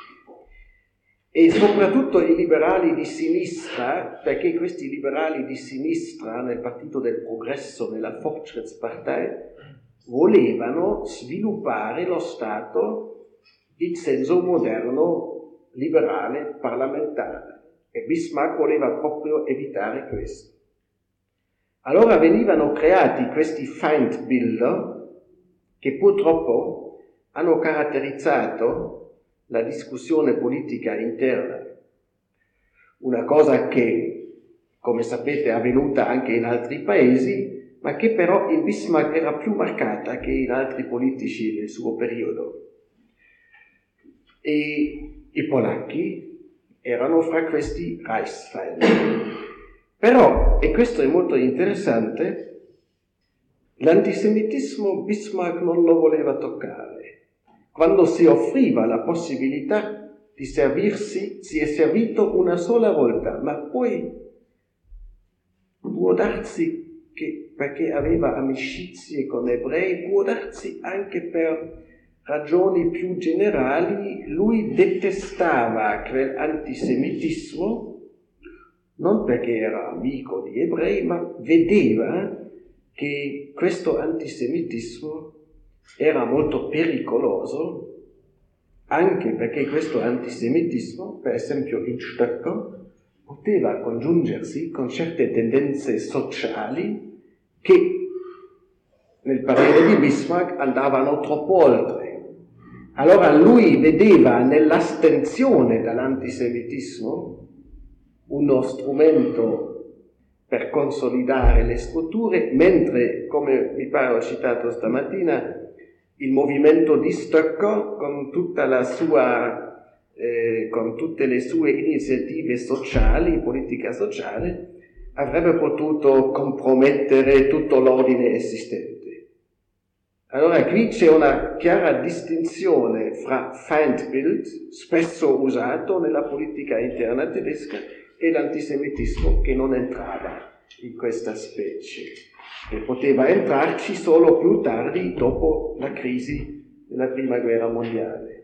E soprattutto i liberali di sinistra, perché questi liberali di sinistra nel Partito del Progresso, nella Fortschrittspartei, volevano sviluppare lo Stato in senso moderno, liberale, parlamentare. E Bismarck voleva proprio evitare questo. Allora venivano creati questi Feindbilder che purtroppo hanno caratterizzato la discussione politica interna. Una cosa che, come sapete, è avvenuta anche in altri paesi, ma che però in Bismarck era più marcata che in altri politici del suo periodo. E i polacchi erano fra questi Reichsfeind. Però, e questo è molto interessante, l'antisemitismo Bismarck non lo voleva toccare. Quando si offriva la possibilità di servirsi, si è servito una sola volta, ma poi può darsi che, perché aveva amicizie con ebrei, può darsi anche per ragioni più generali, lui detestava quell'antisemitismo, non perché era amico di ebrei, ma vedeva che questo antisemitismo era molto pericoloso anche perché questo antisemitismo, per esempio in Stöcker, poteva congiungersi con certe tendenze sociali che nel parere di Bismarck andavano troppo oltre. Allora lui vedeva nell'astensione dall'antisemitismo uno strumento per consolidare le strutture, mentre, come mi pare ho citato stamattina, il movimento di Stöcker, con tutte le sue iniziative sociali, politica sociale, avrebbe potuto compromettere tutto l'ordine esistente. Allora qui c'è una chiara distinzione fra Feindbild, spesso usato nella politica interna tedesca, e l'antisemitismo che non entrava in questa specie, e poteva entrarci solo più tardi, dopo la crisi della Prima Guerra Mondiale.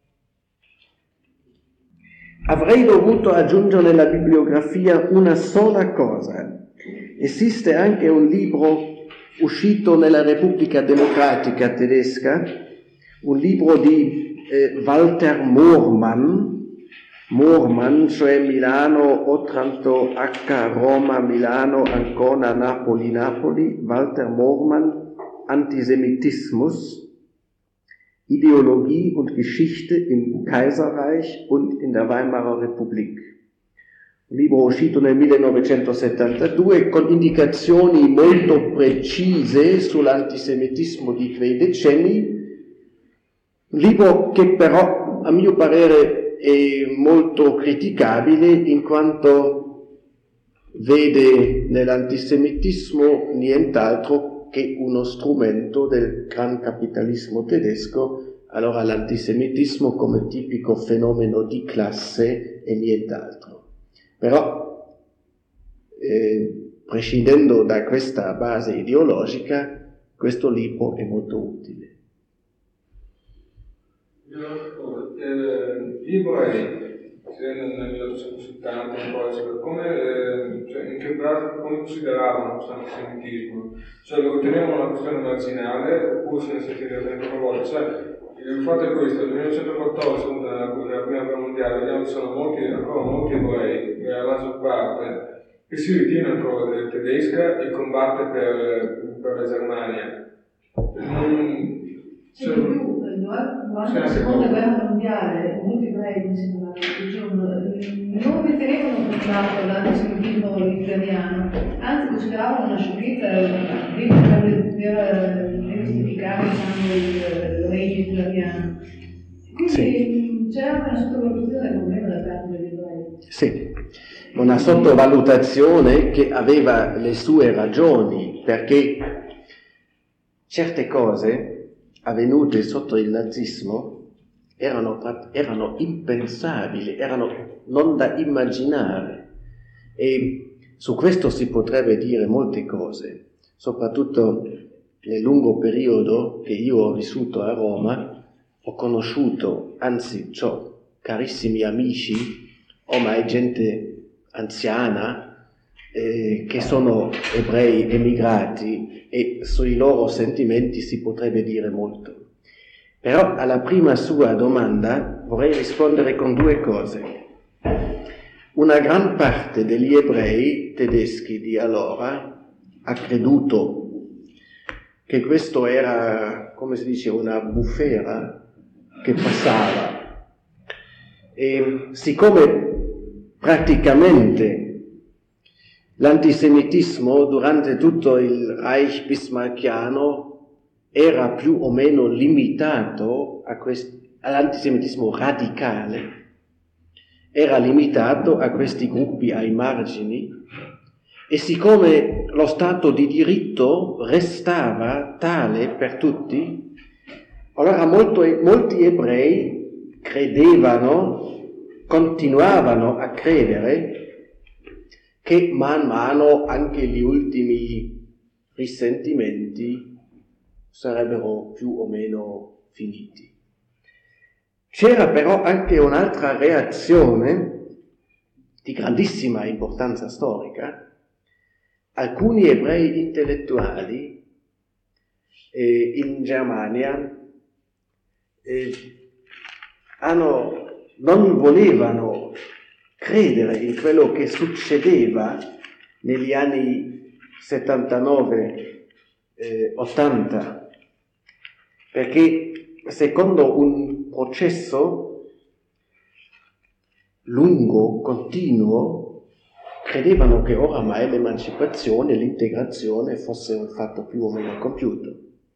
Avrei dovuto aggiungere nella bibliografia una sola cosa. Esiste anche un libro uscito nella Repubblica Democratica Tedesca, un libro di Walter Moormann, cioè Milano, Otranto, H, Roma, Milano, Ancona, Napoli, Walter Moormann, Antisemitismus, Ideologie und Geschichte im Kaiserreich und in der Weimarer Republik. Un libro uscito nel 1972 con indicazioni molto precise sull'antisemitismo di quei decenni, un libro che però, a mio parere, è molto criticabile in quanto vede nell'antisemitismo nient'altro che uno strumento del gran capitalismo tedesco, allora l'antisemitismo come tipico fenomeno di classe e nient'altro. Però, prescindendo da questa base ideologica, questo libro è molto utile. Gli ebrei, nel 1870, in che base, come consideravano questo antisemitismo? Cioè lo ritenevano una questione marginale, oppure se ne sentivano poche volte? Cioè, il fatto è questo: nel 1914, nella Prima Guerra Mondiale, vediamo che ci sono ancora molti ebrei, la maggior parte, che si ritiene ancora tedesca e combatte per la Germania. Durante la seconda guerra mondiale molti ebrei non ritenevano condannato l'antisemitismo italiano, anzi consideravano una sciocchezza per giustificare il regime italiano. Quindi sì, c'era una sottovalutazione del problema da parte degli ebrei. Sì, una sottovalutazione che aveva le sue ragioni, perché certe cose avvenute sotto il nazismo erano impensabili, erano non da immaginare, e su questo si potrebbe dire molte cose, soprattutto nel lungo periodo che io ho vissuto a Roma. Ho conosciuto, anzi ho carissimi amici, ormai gente anziana, che sono ebrei emigrati, e sui loro sentimenti si potrebbe dire molto. Però alla prima sua domanda vorrei rispondere con due cose. Una gran parte degli ebrei tedeschi di allora ha creduto che questo era, come si dice, una bufera che passava. E siccome praticamente l'antisemitismo durante tutto il Reich bismarckiano era più o meno limitato all'antisemitismo radicale, era limitato a questi gruppi ai margini, e siccome lo Stato di diritto restava tale per tutti, allora molti ebrei continuavano a credere che man mano anche gli ultimi risentimenti sarebbero più o meno finiti. C'era però anche un'altra reazione di grandissima importanza storica. Alcuni ebrei intellettuali in Germania non volevano credere in quello che succedeva negli anni 79-80, perché secondo un processo lungo, continuo, credevano che oramai l'emancipazione e l'integrazione fosse un fatto più o meno compiuto.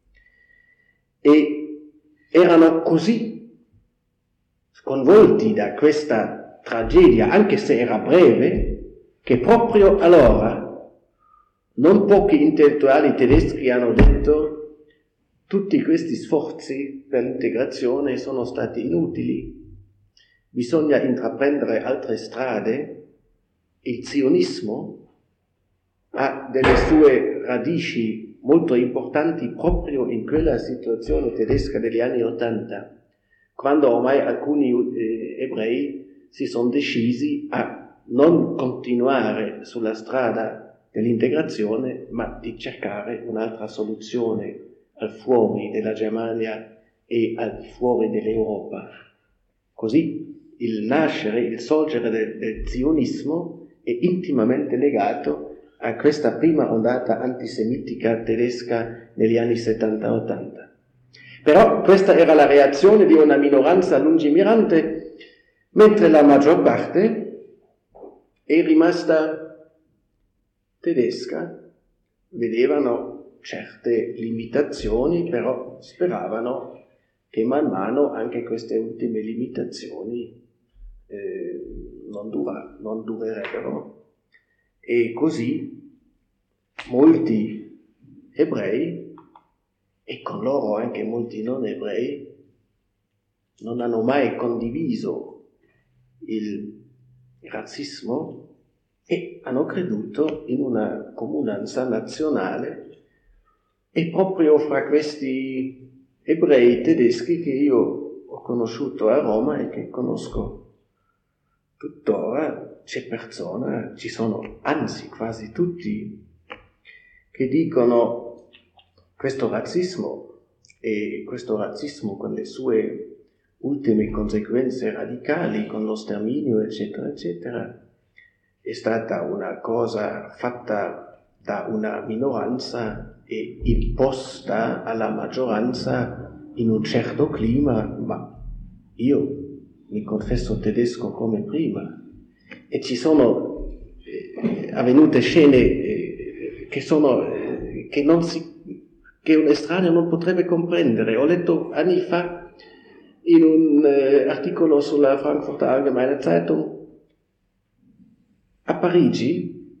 E erano così sconvolti da questa tragedia, anche se era breve, che proprio allora non pochi intellettuali tedeschi hanno detto: tutti questi sforzi per l'integrazione sono stati inutili, bisogna intraprendere altre strade. Il zionismo ha delle sue radici molto importanti proprio in quella situazione tedesca degli anni 80, quando ormai alcuni ebrei si sono decisi a non continuare sulla strada dell'integrazione, ma di cercare un'altra soluzione al fuori della Germania e al fuori dell'Europa. Così il sorgere del zionismo è intimamente legato a questa prima ondata antisemitica tedesca negli anni 70-80. Però questa era la reazione di una minoranza lungimirante, mentre la maggior parte è rimasta tedesca. Vedevano certe limitazioni, però speravano che man mano anche queste ultime limitazioni non durerebbero. E così molti ebrei, e con loro anche molti non ebrei, non hanno mai condiviso il razzismo e hanno creduto in una comunanza nazionale. E proprio fra questi ebrei tedeschi che io ho conosciuto a Roma e che conosco tuttora, ci sono anzi quasi tutti che dicono questo razzismo con le sue ultime conseguenze radicali, con lo sterminio eccetera eccetera, è stata una cosa fatta da una minoranza e imposta alla maggioranza in un certo clima, ma io mi confesso tedesco come prima. E ci sono avvenute scene che un estraneo non potrebbe comprendere. Ho letto anni fa in un articolo sulla Frankfurter Allgemeine Zeitung, a Parigi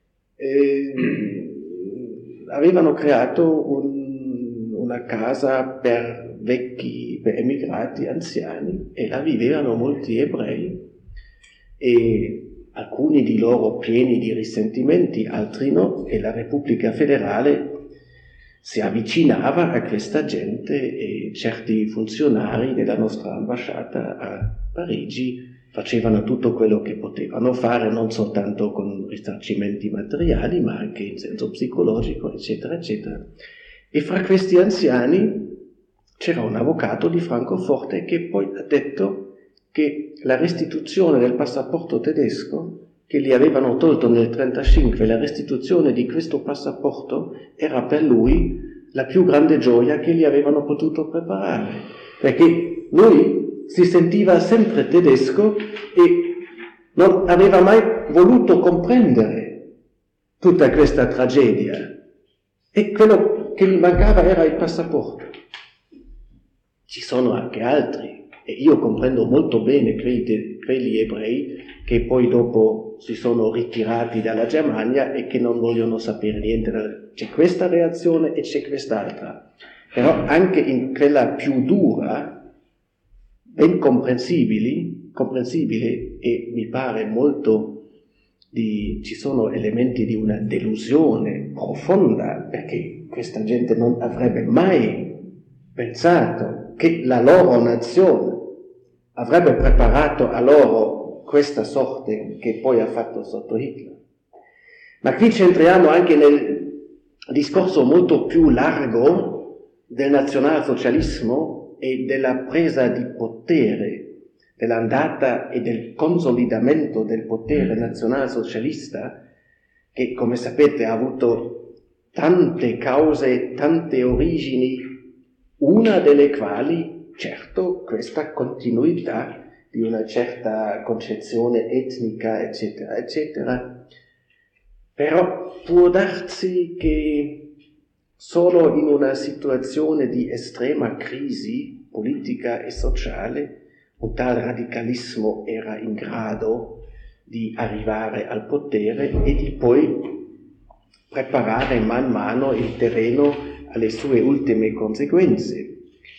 avevano creato una casa per emigrati anziani, e là vivevano molti ebrei, e alcuni di loro pieni di risentimenti, altri no, e la Repubblica Federale si avvicinava a questa gente, e certi funzionari della nostra ambasciata a Parigi facevano tutto quello che potevano fare, non soltanto con risarcimenti materiali, ma anche in senso psicologico, eccetera, eccetera. E fra questi anziani c'era un avvocato di Francoforte che poi ha detto che la restituzione del passaporto tedesco che gli avevano tolto nel 1935, la restituzione di questo passaporto era per lui la più grande gioia che gli avevano potuto preparare, perché lui si sentiva sempre tedesco e non aveva mai voluto comprendere tutta questa tragedia, e quello che gli mancava era il passaporto. Ci sono anche altri, e io comprendo molto bene quelli ebrei che poi dopo si sono ritirati dalla Germania e che non vogliono sapere niente. C'è questa reazione e c'è quest'altra. Però anche in quella più dura, ben comprensibile, e mi pare molto ci sono elementi di una delusione profonda, perché questa gente non avrebbe mai pensato che la loro nazione avrebbe preparato a loro questa sorte che poi ha fatto sotto Hitler. Ma qui centriamo anche nel discorso molto più largo del nazionalsocialismo e della presa di potere dell'andata e del consolidamento del potere nazionalsocialista, che come sapete ha avuto tante cause, tante origini, una delle quali, certo, questa continuità di una certa concezione etnica, eccetera, eccetera. Però può darsi che solo in una situazione di estrema crisi politica e sociale un tal radicalismo era in grado di arrivare al potere e di poi preparare man mano il terreno alle sue ultime conseguenze.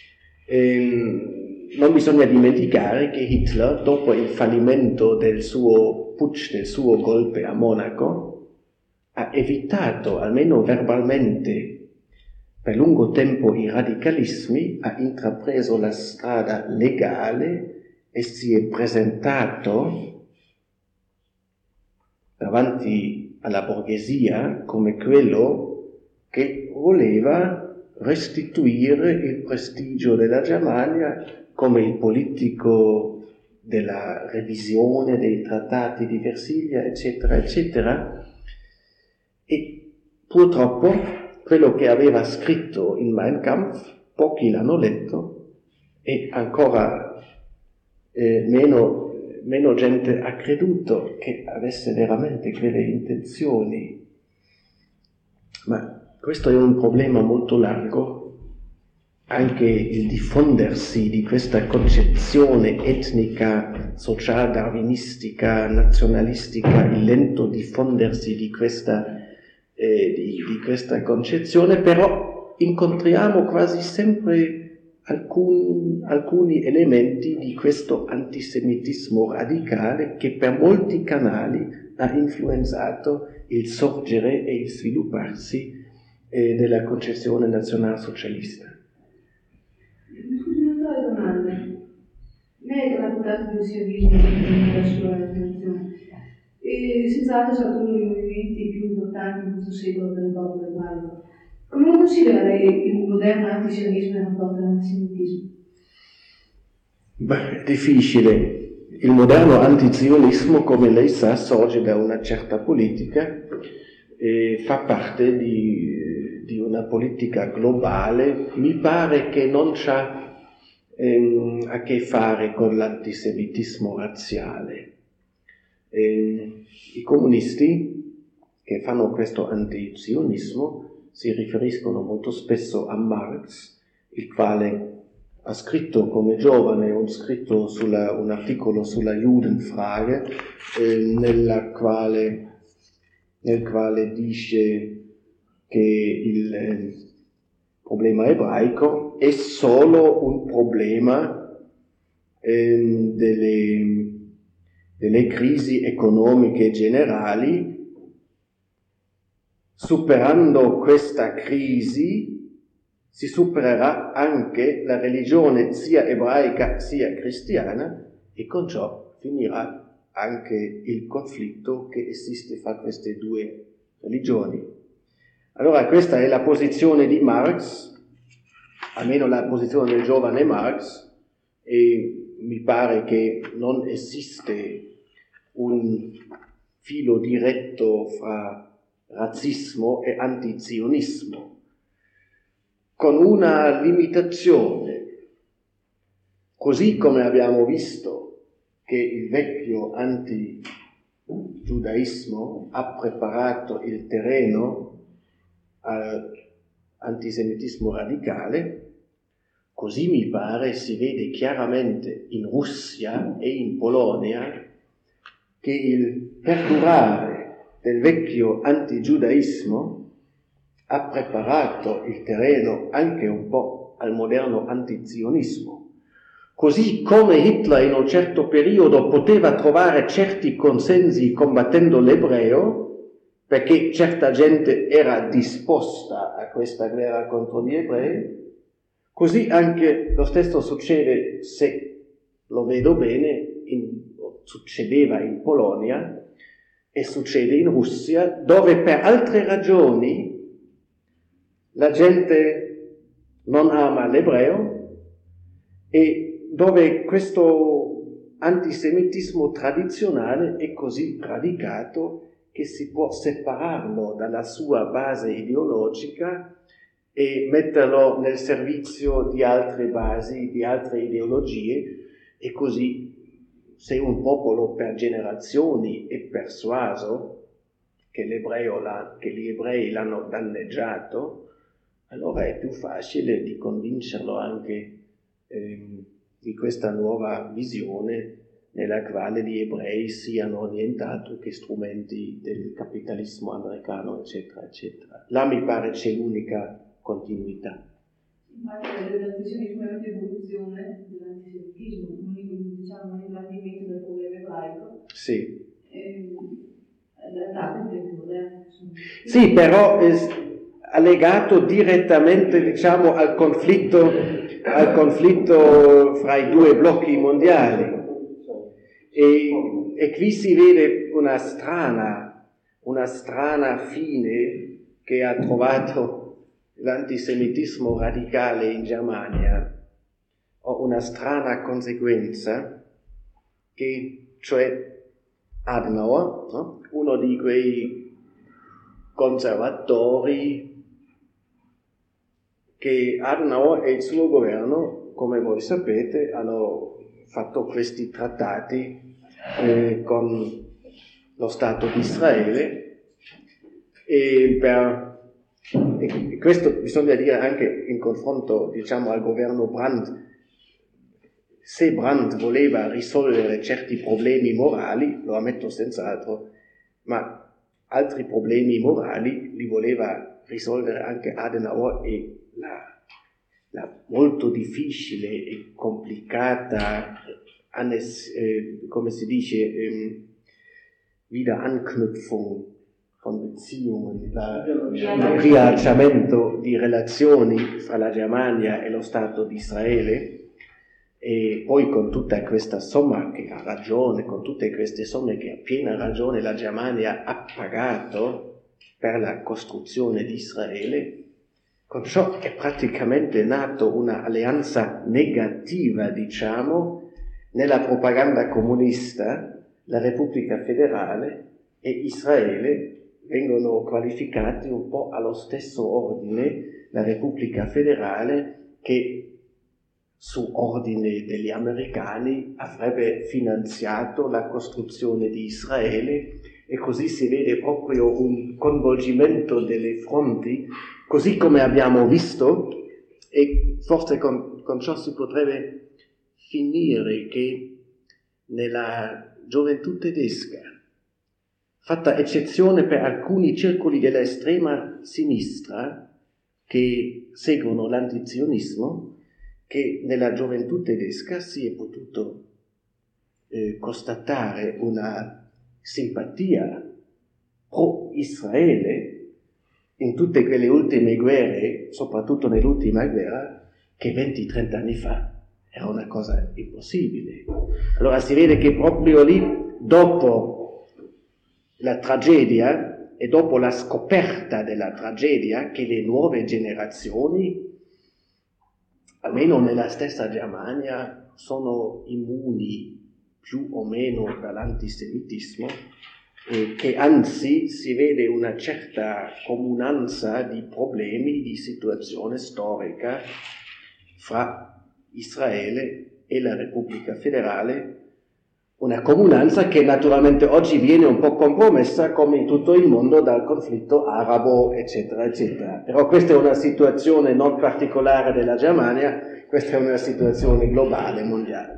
Non bisogna dimenticare che Hitler, dopo il fallimento del suo putsch, del suo golpe a Monaco, ha evitato, almeno verbalmente, per lungo tempo i radicalismi, ha intrapreso la strada legale e si è presentato davanti alla borghesia come quello che voleva restituire il prestigio della Germania come il politico della revisione dei trattati di Versiglia, eccetera, eccetera. E purtroppo quello che aveva scritto in Mein Kampf pochi l'hanno letto e ancora meno gente ha creduto che avesse veramente quelle intenzioni. Ma questo è un problema molto largo. Anche il diffondersi di questa concezione etnica, social-darwinistica, nazionalistica, il lento diffondersi di questa concezione, però incontriamo quasi sempre alcuni elementi di questo antisemitismo radicale che per molti canali ha influenzato il sorgere e il svilupparsi della concezione nazionalsocialista. Scusi, un'altra domanda. Lei ha trattato del sionismo nella sua definizione. Senz'altro è stato uno dei movimenti più importanti in questo secolo per il popolo ebraico. Come lo considera lei il moderno antisionismo e il rapporto all'antisemitismo? Beh, è difficile. Il moderno antizionismo, come lei sa, sorge da una certa politica e fa parte di una politica globale. Mi pare che non c'ha a che fare con l'antisemitismo razziale. I comunisti che fanno questo antizionismo si riferiscono molto spesso a Marx, il quale ha scritto come giovane un articolo sulla Judenfrage, nel quale dice che il problema ebraico è solo un problema delle crisi economiche generali. Superando questa crisi si supererà anche la religione sia ebraica sia cristiana e con ciò finirà anche il conflitto che esiste fra queste due religioni. Allora questa è la posizione di Marx, almeno la posizione del giovane Marx, e mi pare che non esiste un filo diretto fra razzismo e antizionismo, con una limitazione. Così come abbiamo visto che il vecchio antigiudaismo ha preparato il terreno all'antisemitismo radicale, così mi pare si vede chiaramente in Russia e in Polonia che il perdurare del vecchio antigiudaismo ha preparato il terreno anche un po' al moderno antizionismo. Così come Hitler in un certo periodo poteva trovare certi consensi combattendo l'ebreo, perché certa gente era disposta a questa guerra contro gli ebrei, così anche lo stesso succede, se lo vedo bene, succedeva in Polonia, e succede in Russia, dove per altre ragioni la gente non ama l'ebreo e dove questo antisemitismo tradizionale è così radicato che si può separarlo dalla sua base ideologica e metterlo nel servizio di altre basi, di altre ideologie, e così se un popolo per generazioni è persuaso che gli ebrei l'hanno danneggiato, allora è più facile di convincerlo anche di questa nuova visione nella quale gli ebrei siano nient'altro che strumenti del capitalismo americano, eccetera, eccetera. Là mi pare c'è l'unica continuità. L'antisemitismo è un'evoluzione dell'antisemitismo, diciamo un ingrandimento del problema ebraico. Sì. Dato in tempi moderni. Sì, però legato direttamente, diciamo, al conflitto fra i due blocchi mondiali. E qui si vede una strana fine che ha trovato l'antisemitismo radicale in Germania, o una strana conseguenza che, cioè, Adenauer, no? Uno di quei conservatori che Adenauer e il suo governo, come voi sapete, hanno fatto questi trattati con lo Stato di Israele e questo bisogna dire anche in confronto, diciamo, al governo Brandt. Se Brandt voleva risolvere certi problemi morali, lo ammetto senz'altro, ma altri problemi morali li voleva risolvere anche Adenauer, e la molto difficile e complicata, come si dice, Wiederanknüpfung von Beziehungen, il riallacciamento di relazioni fra la Germania e lo Stato di Israele. E poi con tutta questa somma che ha ragione, con tutte queste somme che a piena ragione la Germania ha pagato per la costruzione di Israele, con ciò è praticamente nato una alleanza negativa, diciamo, nella propaganda comunista. La Repubblica Federale e Israele vengono qualificati un po' allo stesso ordine. La Repubblica Federale, che su ordine degli americani avrebbe finanziato la costruzione di Israele, e così si vede proprio un coinvolgimento delle fronti, così come abbiamo visto, e forse con ciò si potrebbe finire che nella gioventù tedesca, fatta eccezione per alcuni circoli dell'estrema sinistra che seguono l'antizionismo, che nella gioventù tedesca si è potuto constatare una simpatia pro-Israele in tutte quelle ultime guerre, soprattutto nell'ultima guerra, che 20-30 anni fa era una cosa impossibile. Allora si vede che proprio lì, dopo la tragedia e dopo la scoperta della tragedia, che le nuove generazioni, almeno nella stessa Germania, sono immuni più o meno dall'antisemitismo, e che anzi si vede una certa comunanza di problemi, di situazione storica fra Israele e la Repubblica Federale, una comunanza che naturalmente oggi viene un po' compromessa, come in tutto il mondo, dal conflitto arabo, eccetera, eccetera. Però questa è una situazione non particolare della Germania, questa è una situazione globale, mondiale.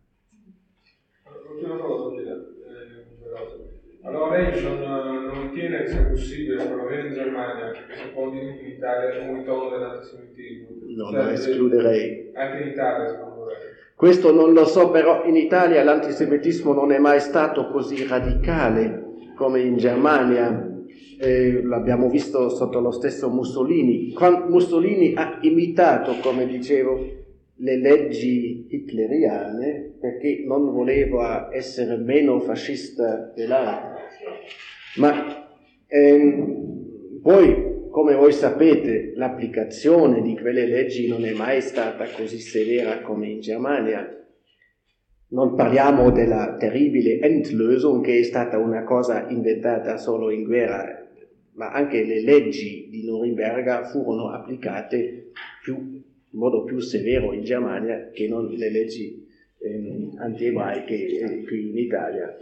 Allora lei non ritiene che sia possibile, perlomeno in Germania, che si ponga in Italia un ritorno dell'antisemitismo? Non lo escluderei. Anche in Italia, secondo lei? Questo non lo so, però in Italia l'antisemitismo non è mai stato così radicale come in Germania. L'abbiamo visto sotto lo stesso Mussolini. Mussolini ha imitato, come dicevo, le leggi hitleriane perché non voleva essere meno fascista dell'altro. Ma poi, come voi sapete, l'applicazione di quelle leggi non è mai stata così severa come in Germania. Non parliamo della terribile Endlösung, che è stata una cosa inventata solo in guerra, ma anche le leggi di Norimberga furono applicate in modo più severo in Germania che non le leggi anti-ebraiche qui in Italia.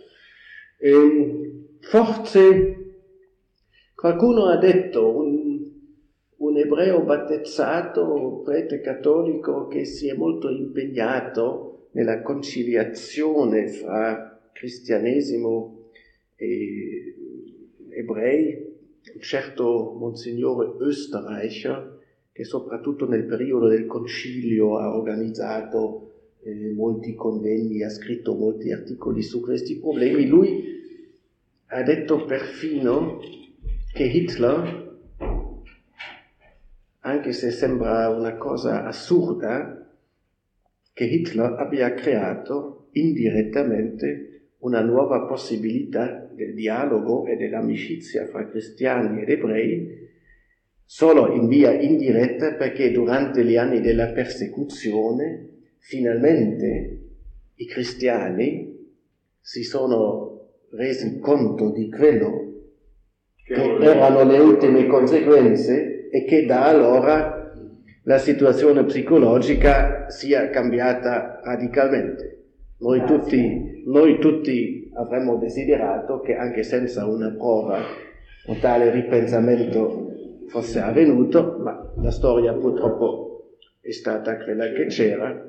Forse qualcuno ha detto, un ebreo battezzato, prete cattolico, che si è molto impegnato nella conciliazione fra cristianesimo e ebrei, un certo Monsignore Österreicher, che soprattutto nel periodo del concilio ha organizzato molti convegni, ha scritto molti articoli su questi problemi. Lui ha detto perfino che Hitler, anche se sembra una cosa assurda, che Hitler abbia creato indirettamente una nuova possibilità del dialogo e dell'amicizia fra cristiani ed ebrei, solo in via indiretta, perché durante gli anni della persecuzione finalmente i cristiani si sono resi conto di quello che erano le ultime conseguenze e che da allora la situazione psicologica sia cambiata radicalmente. Noi tutti avremmo desiderato che anche senza una prova un tale ripensamento fosse avvenuto, ma la storia purtroppo è stata quella che c'era,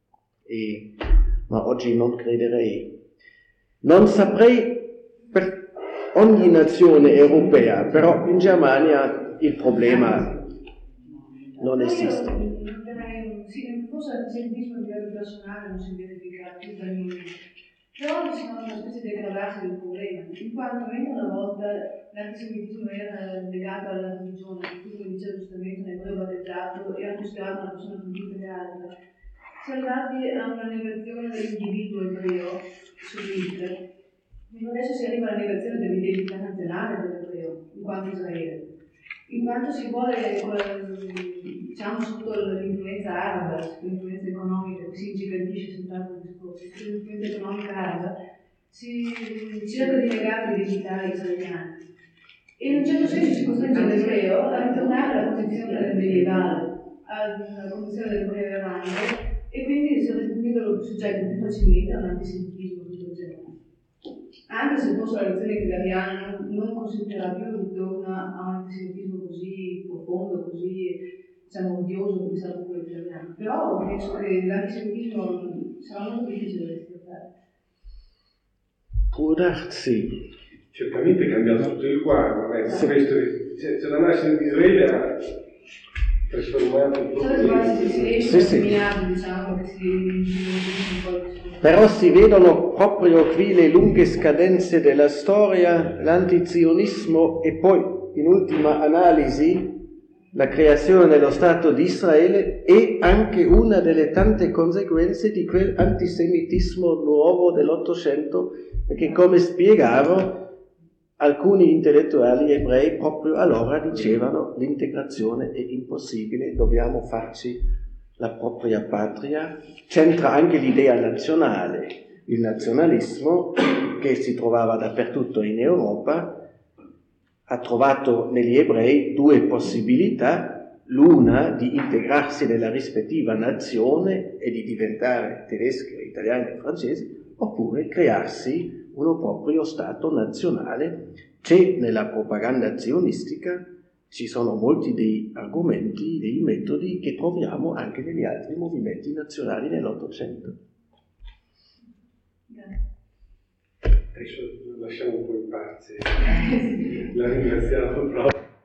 ma oggi non crederei. Non saprei per ogni nazione europea, però in Germania il problema non esiste. Sì, forse l'antisemitismo a livello personale non si verifica più per noi, però si nota una specie di aggravarsi del problema, in quanto mentre una volta l'antisemitismo era legato alla religione, come diceva giustamente un ebreo battezzato era considerato una persona più giusta che altra, si è arrivati a una negazione dell'individuo ebreo su Hitler, adesso si arriva alla negazione dell'identità nazionale dell'ebreo, in quanto Israele, in quanto si vuole, diciamo, sotto l'influenza araba, l'influenza economica, che si ingigantisce senz'altro il discorso, l'influenza economica araba, si cerca di negare l'identità israeliana. E in un certo senso si costringe l'ebreo a ritornare alla condizione medievale, alla condizione dell'ebreo errante, e quindi si rendono soggetti più facilmente a un antisemitismo di questo genere. Anche se forse la lezione hitleriana non consentirà più il ritorno a un antisemitismo così profondo, così, diciamo, odioso come è stato quello hitleriano. Però penso che l'antisemitismo sarà molto difficile da rispettare. Può darsi. Certamente è cambiato tutto il quadro, questo, cioè la nascita di Israele ha trasformato il Però si vedono proprio qui le lunghe scadenze della storia, l'antizionismo e poi, in ultima analisi, la creazione dello Stato di Israele è anche una delle tante conseguenze di quell'antisemitismo nuovo dell'Ottocento, perché, come spiegavo, alcuni intellettuali ebrei proprio allora dicevano l'integrazione è impossibile, dobbiamo farci la propria patria. C'entra anche l'idea nazionale, il nazionalismo che si trovava dappertutto in Europa ha trovato negli ebrei due possibilità, l'una di integrarsi nella rispettiva nazione e di diventare tedeschi, italiani e francesi, oppure crearsi uno proprio Stato nazionale. C'è nella propaganda zionistica, ci sono molti dei argomenti, dei metodi che troviamo anche negli altri movimenti nazionali dell'Ottocento. Adesso lasciamo un po' in pace, la ringraziamo proprio.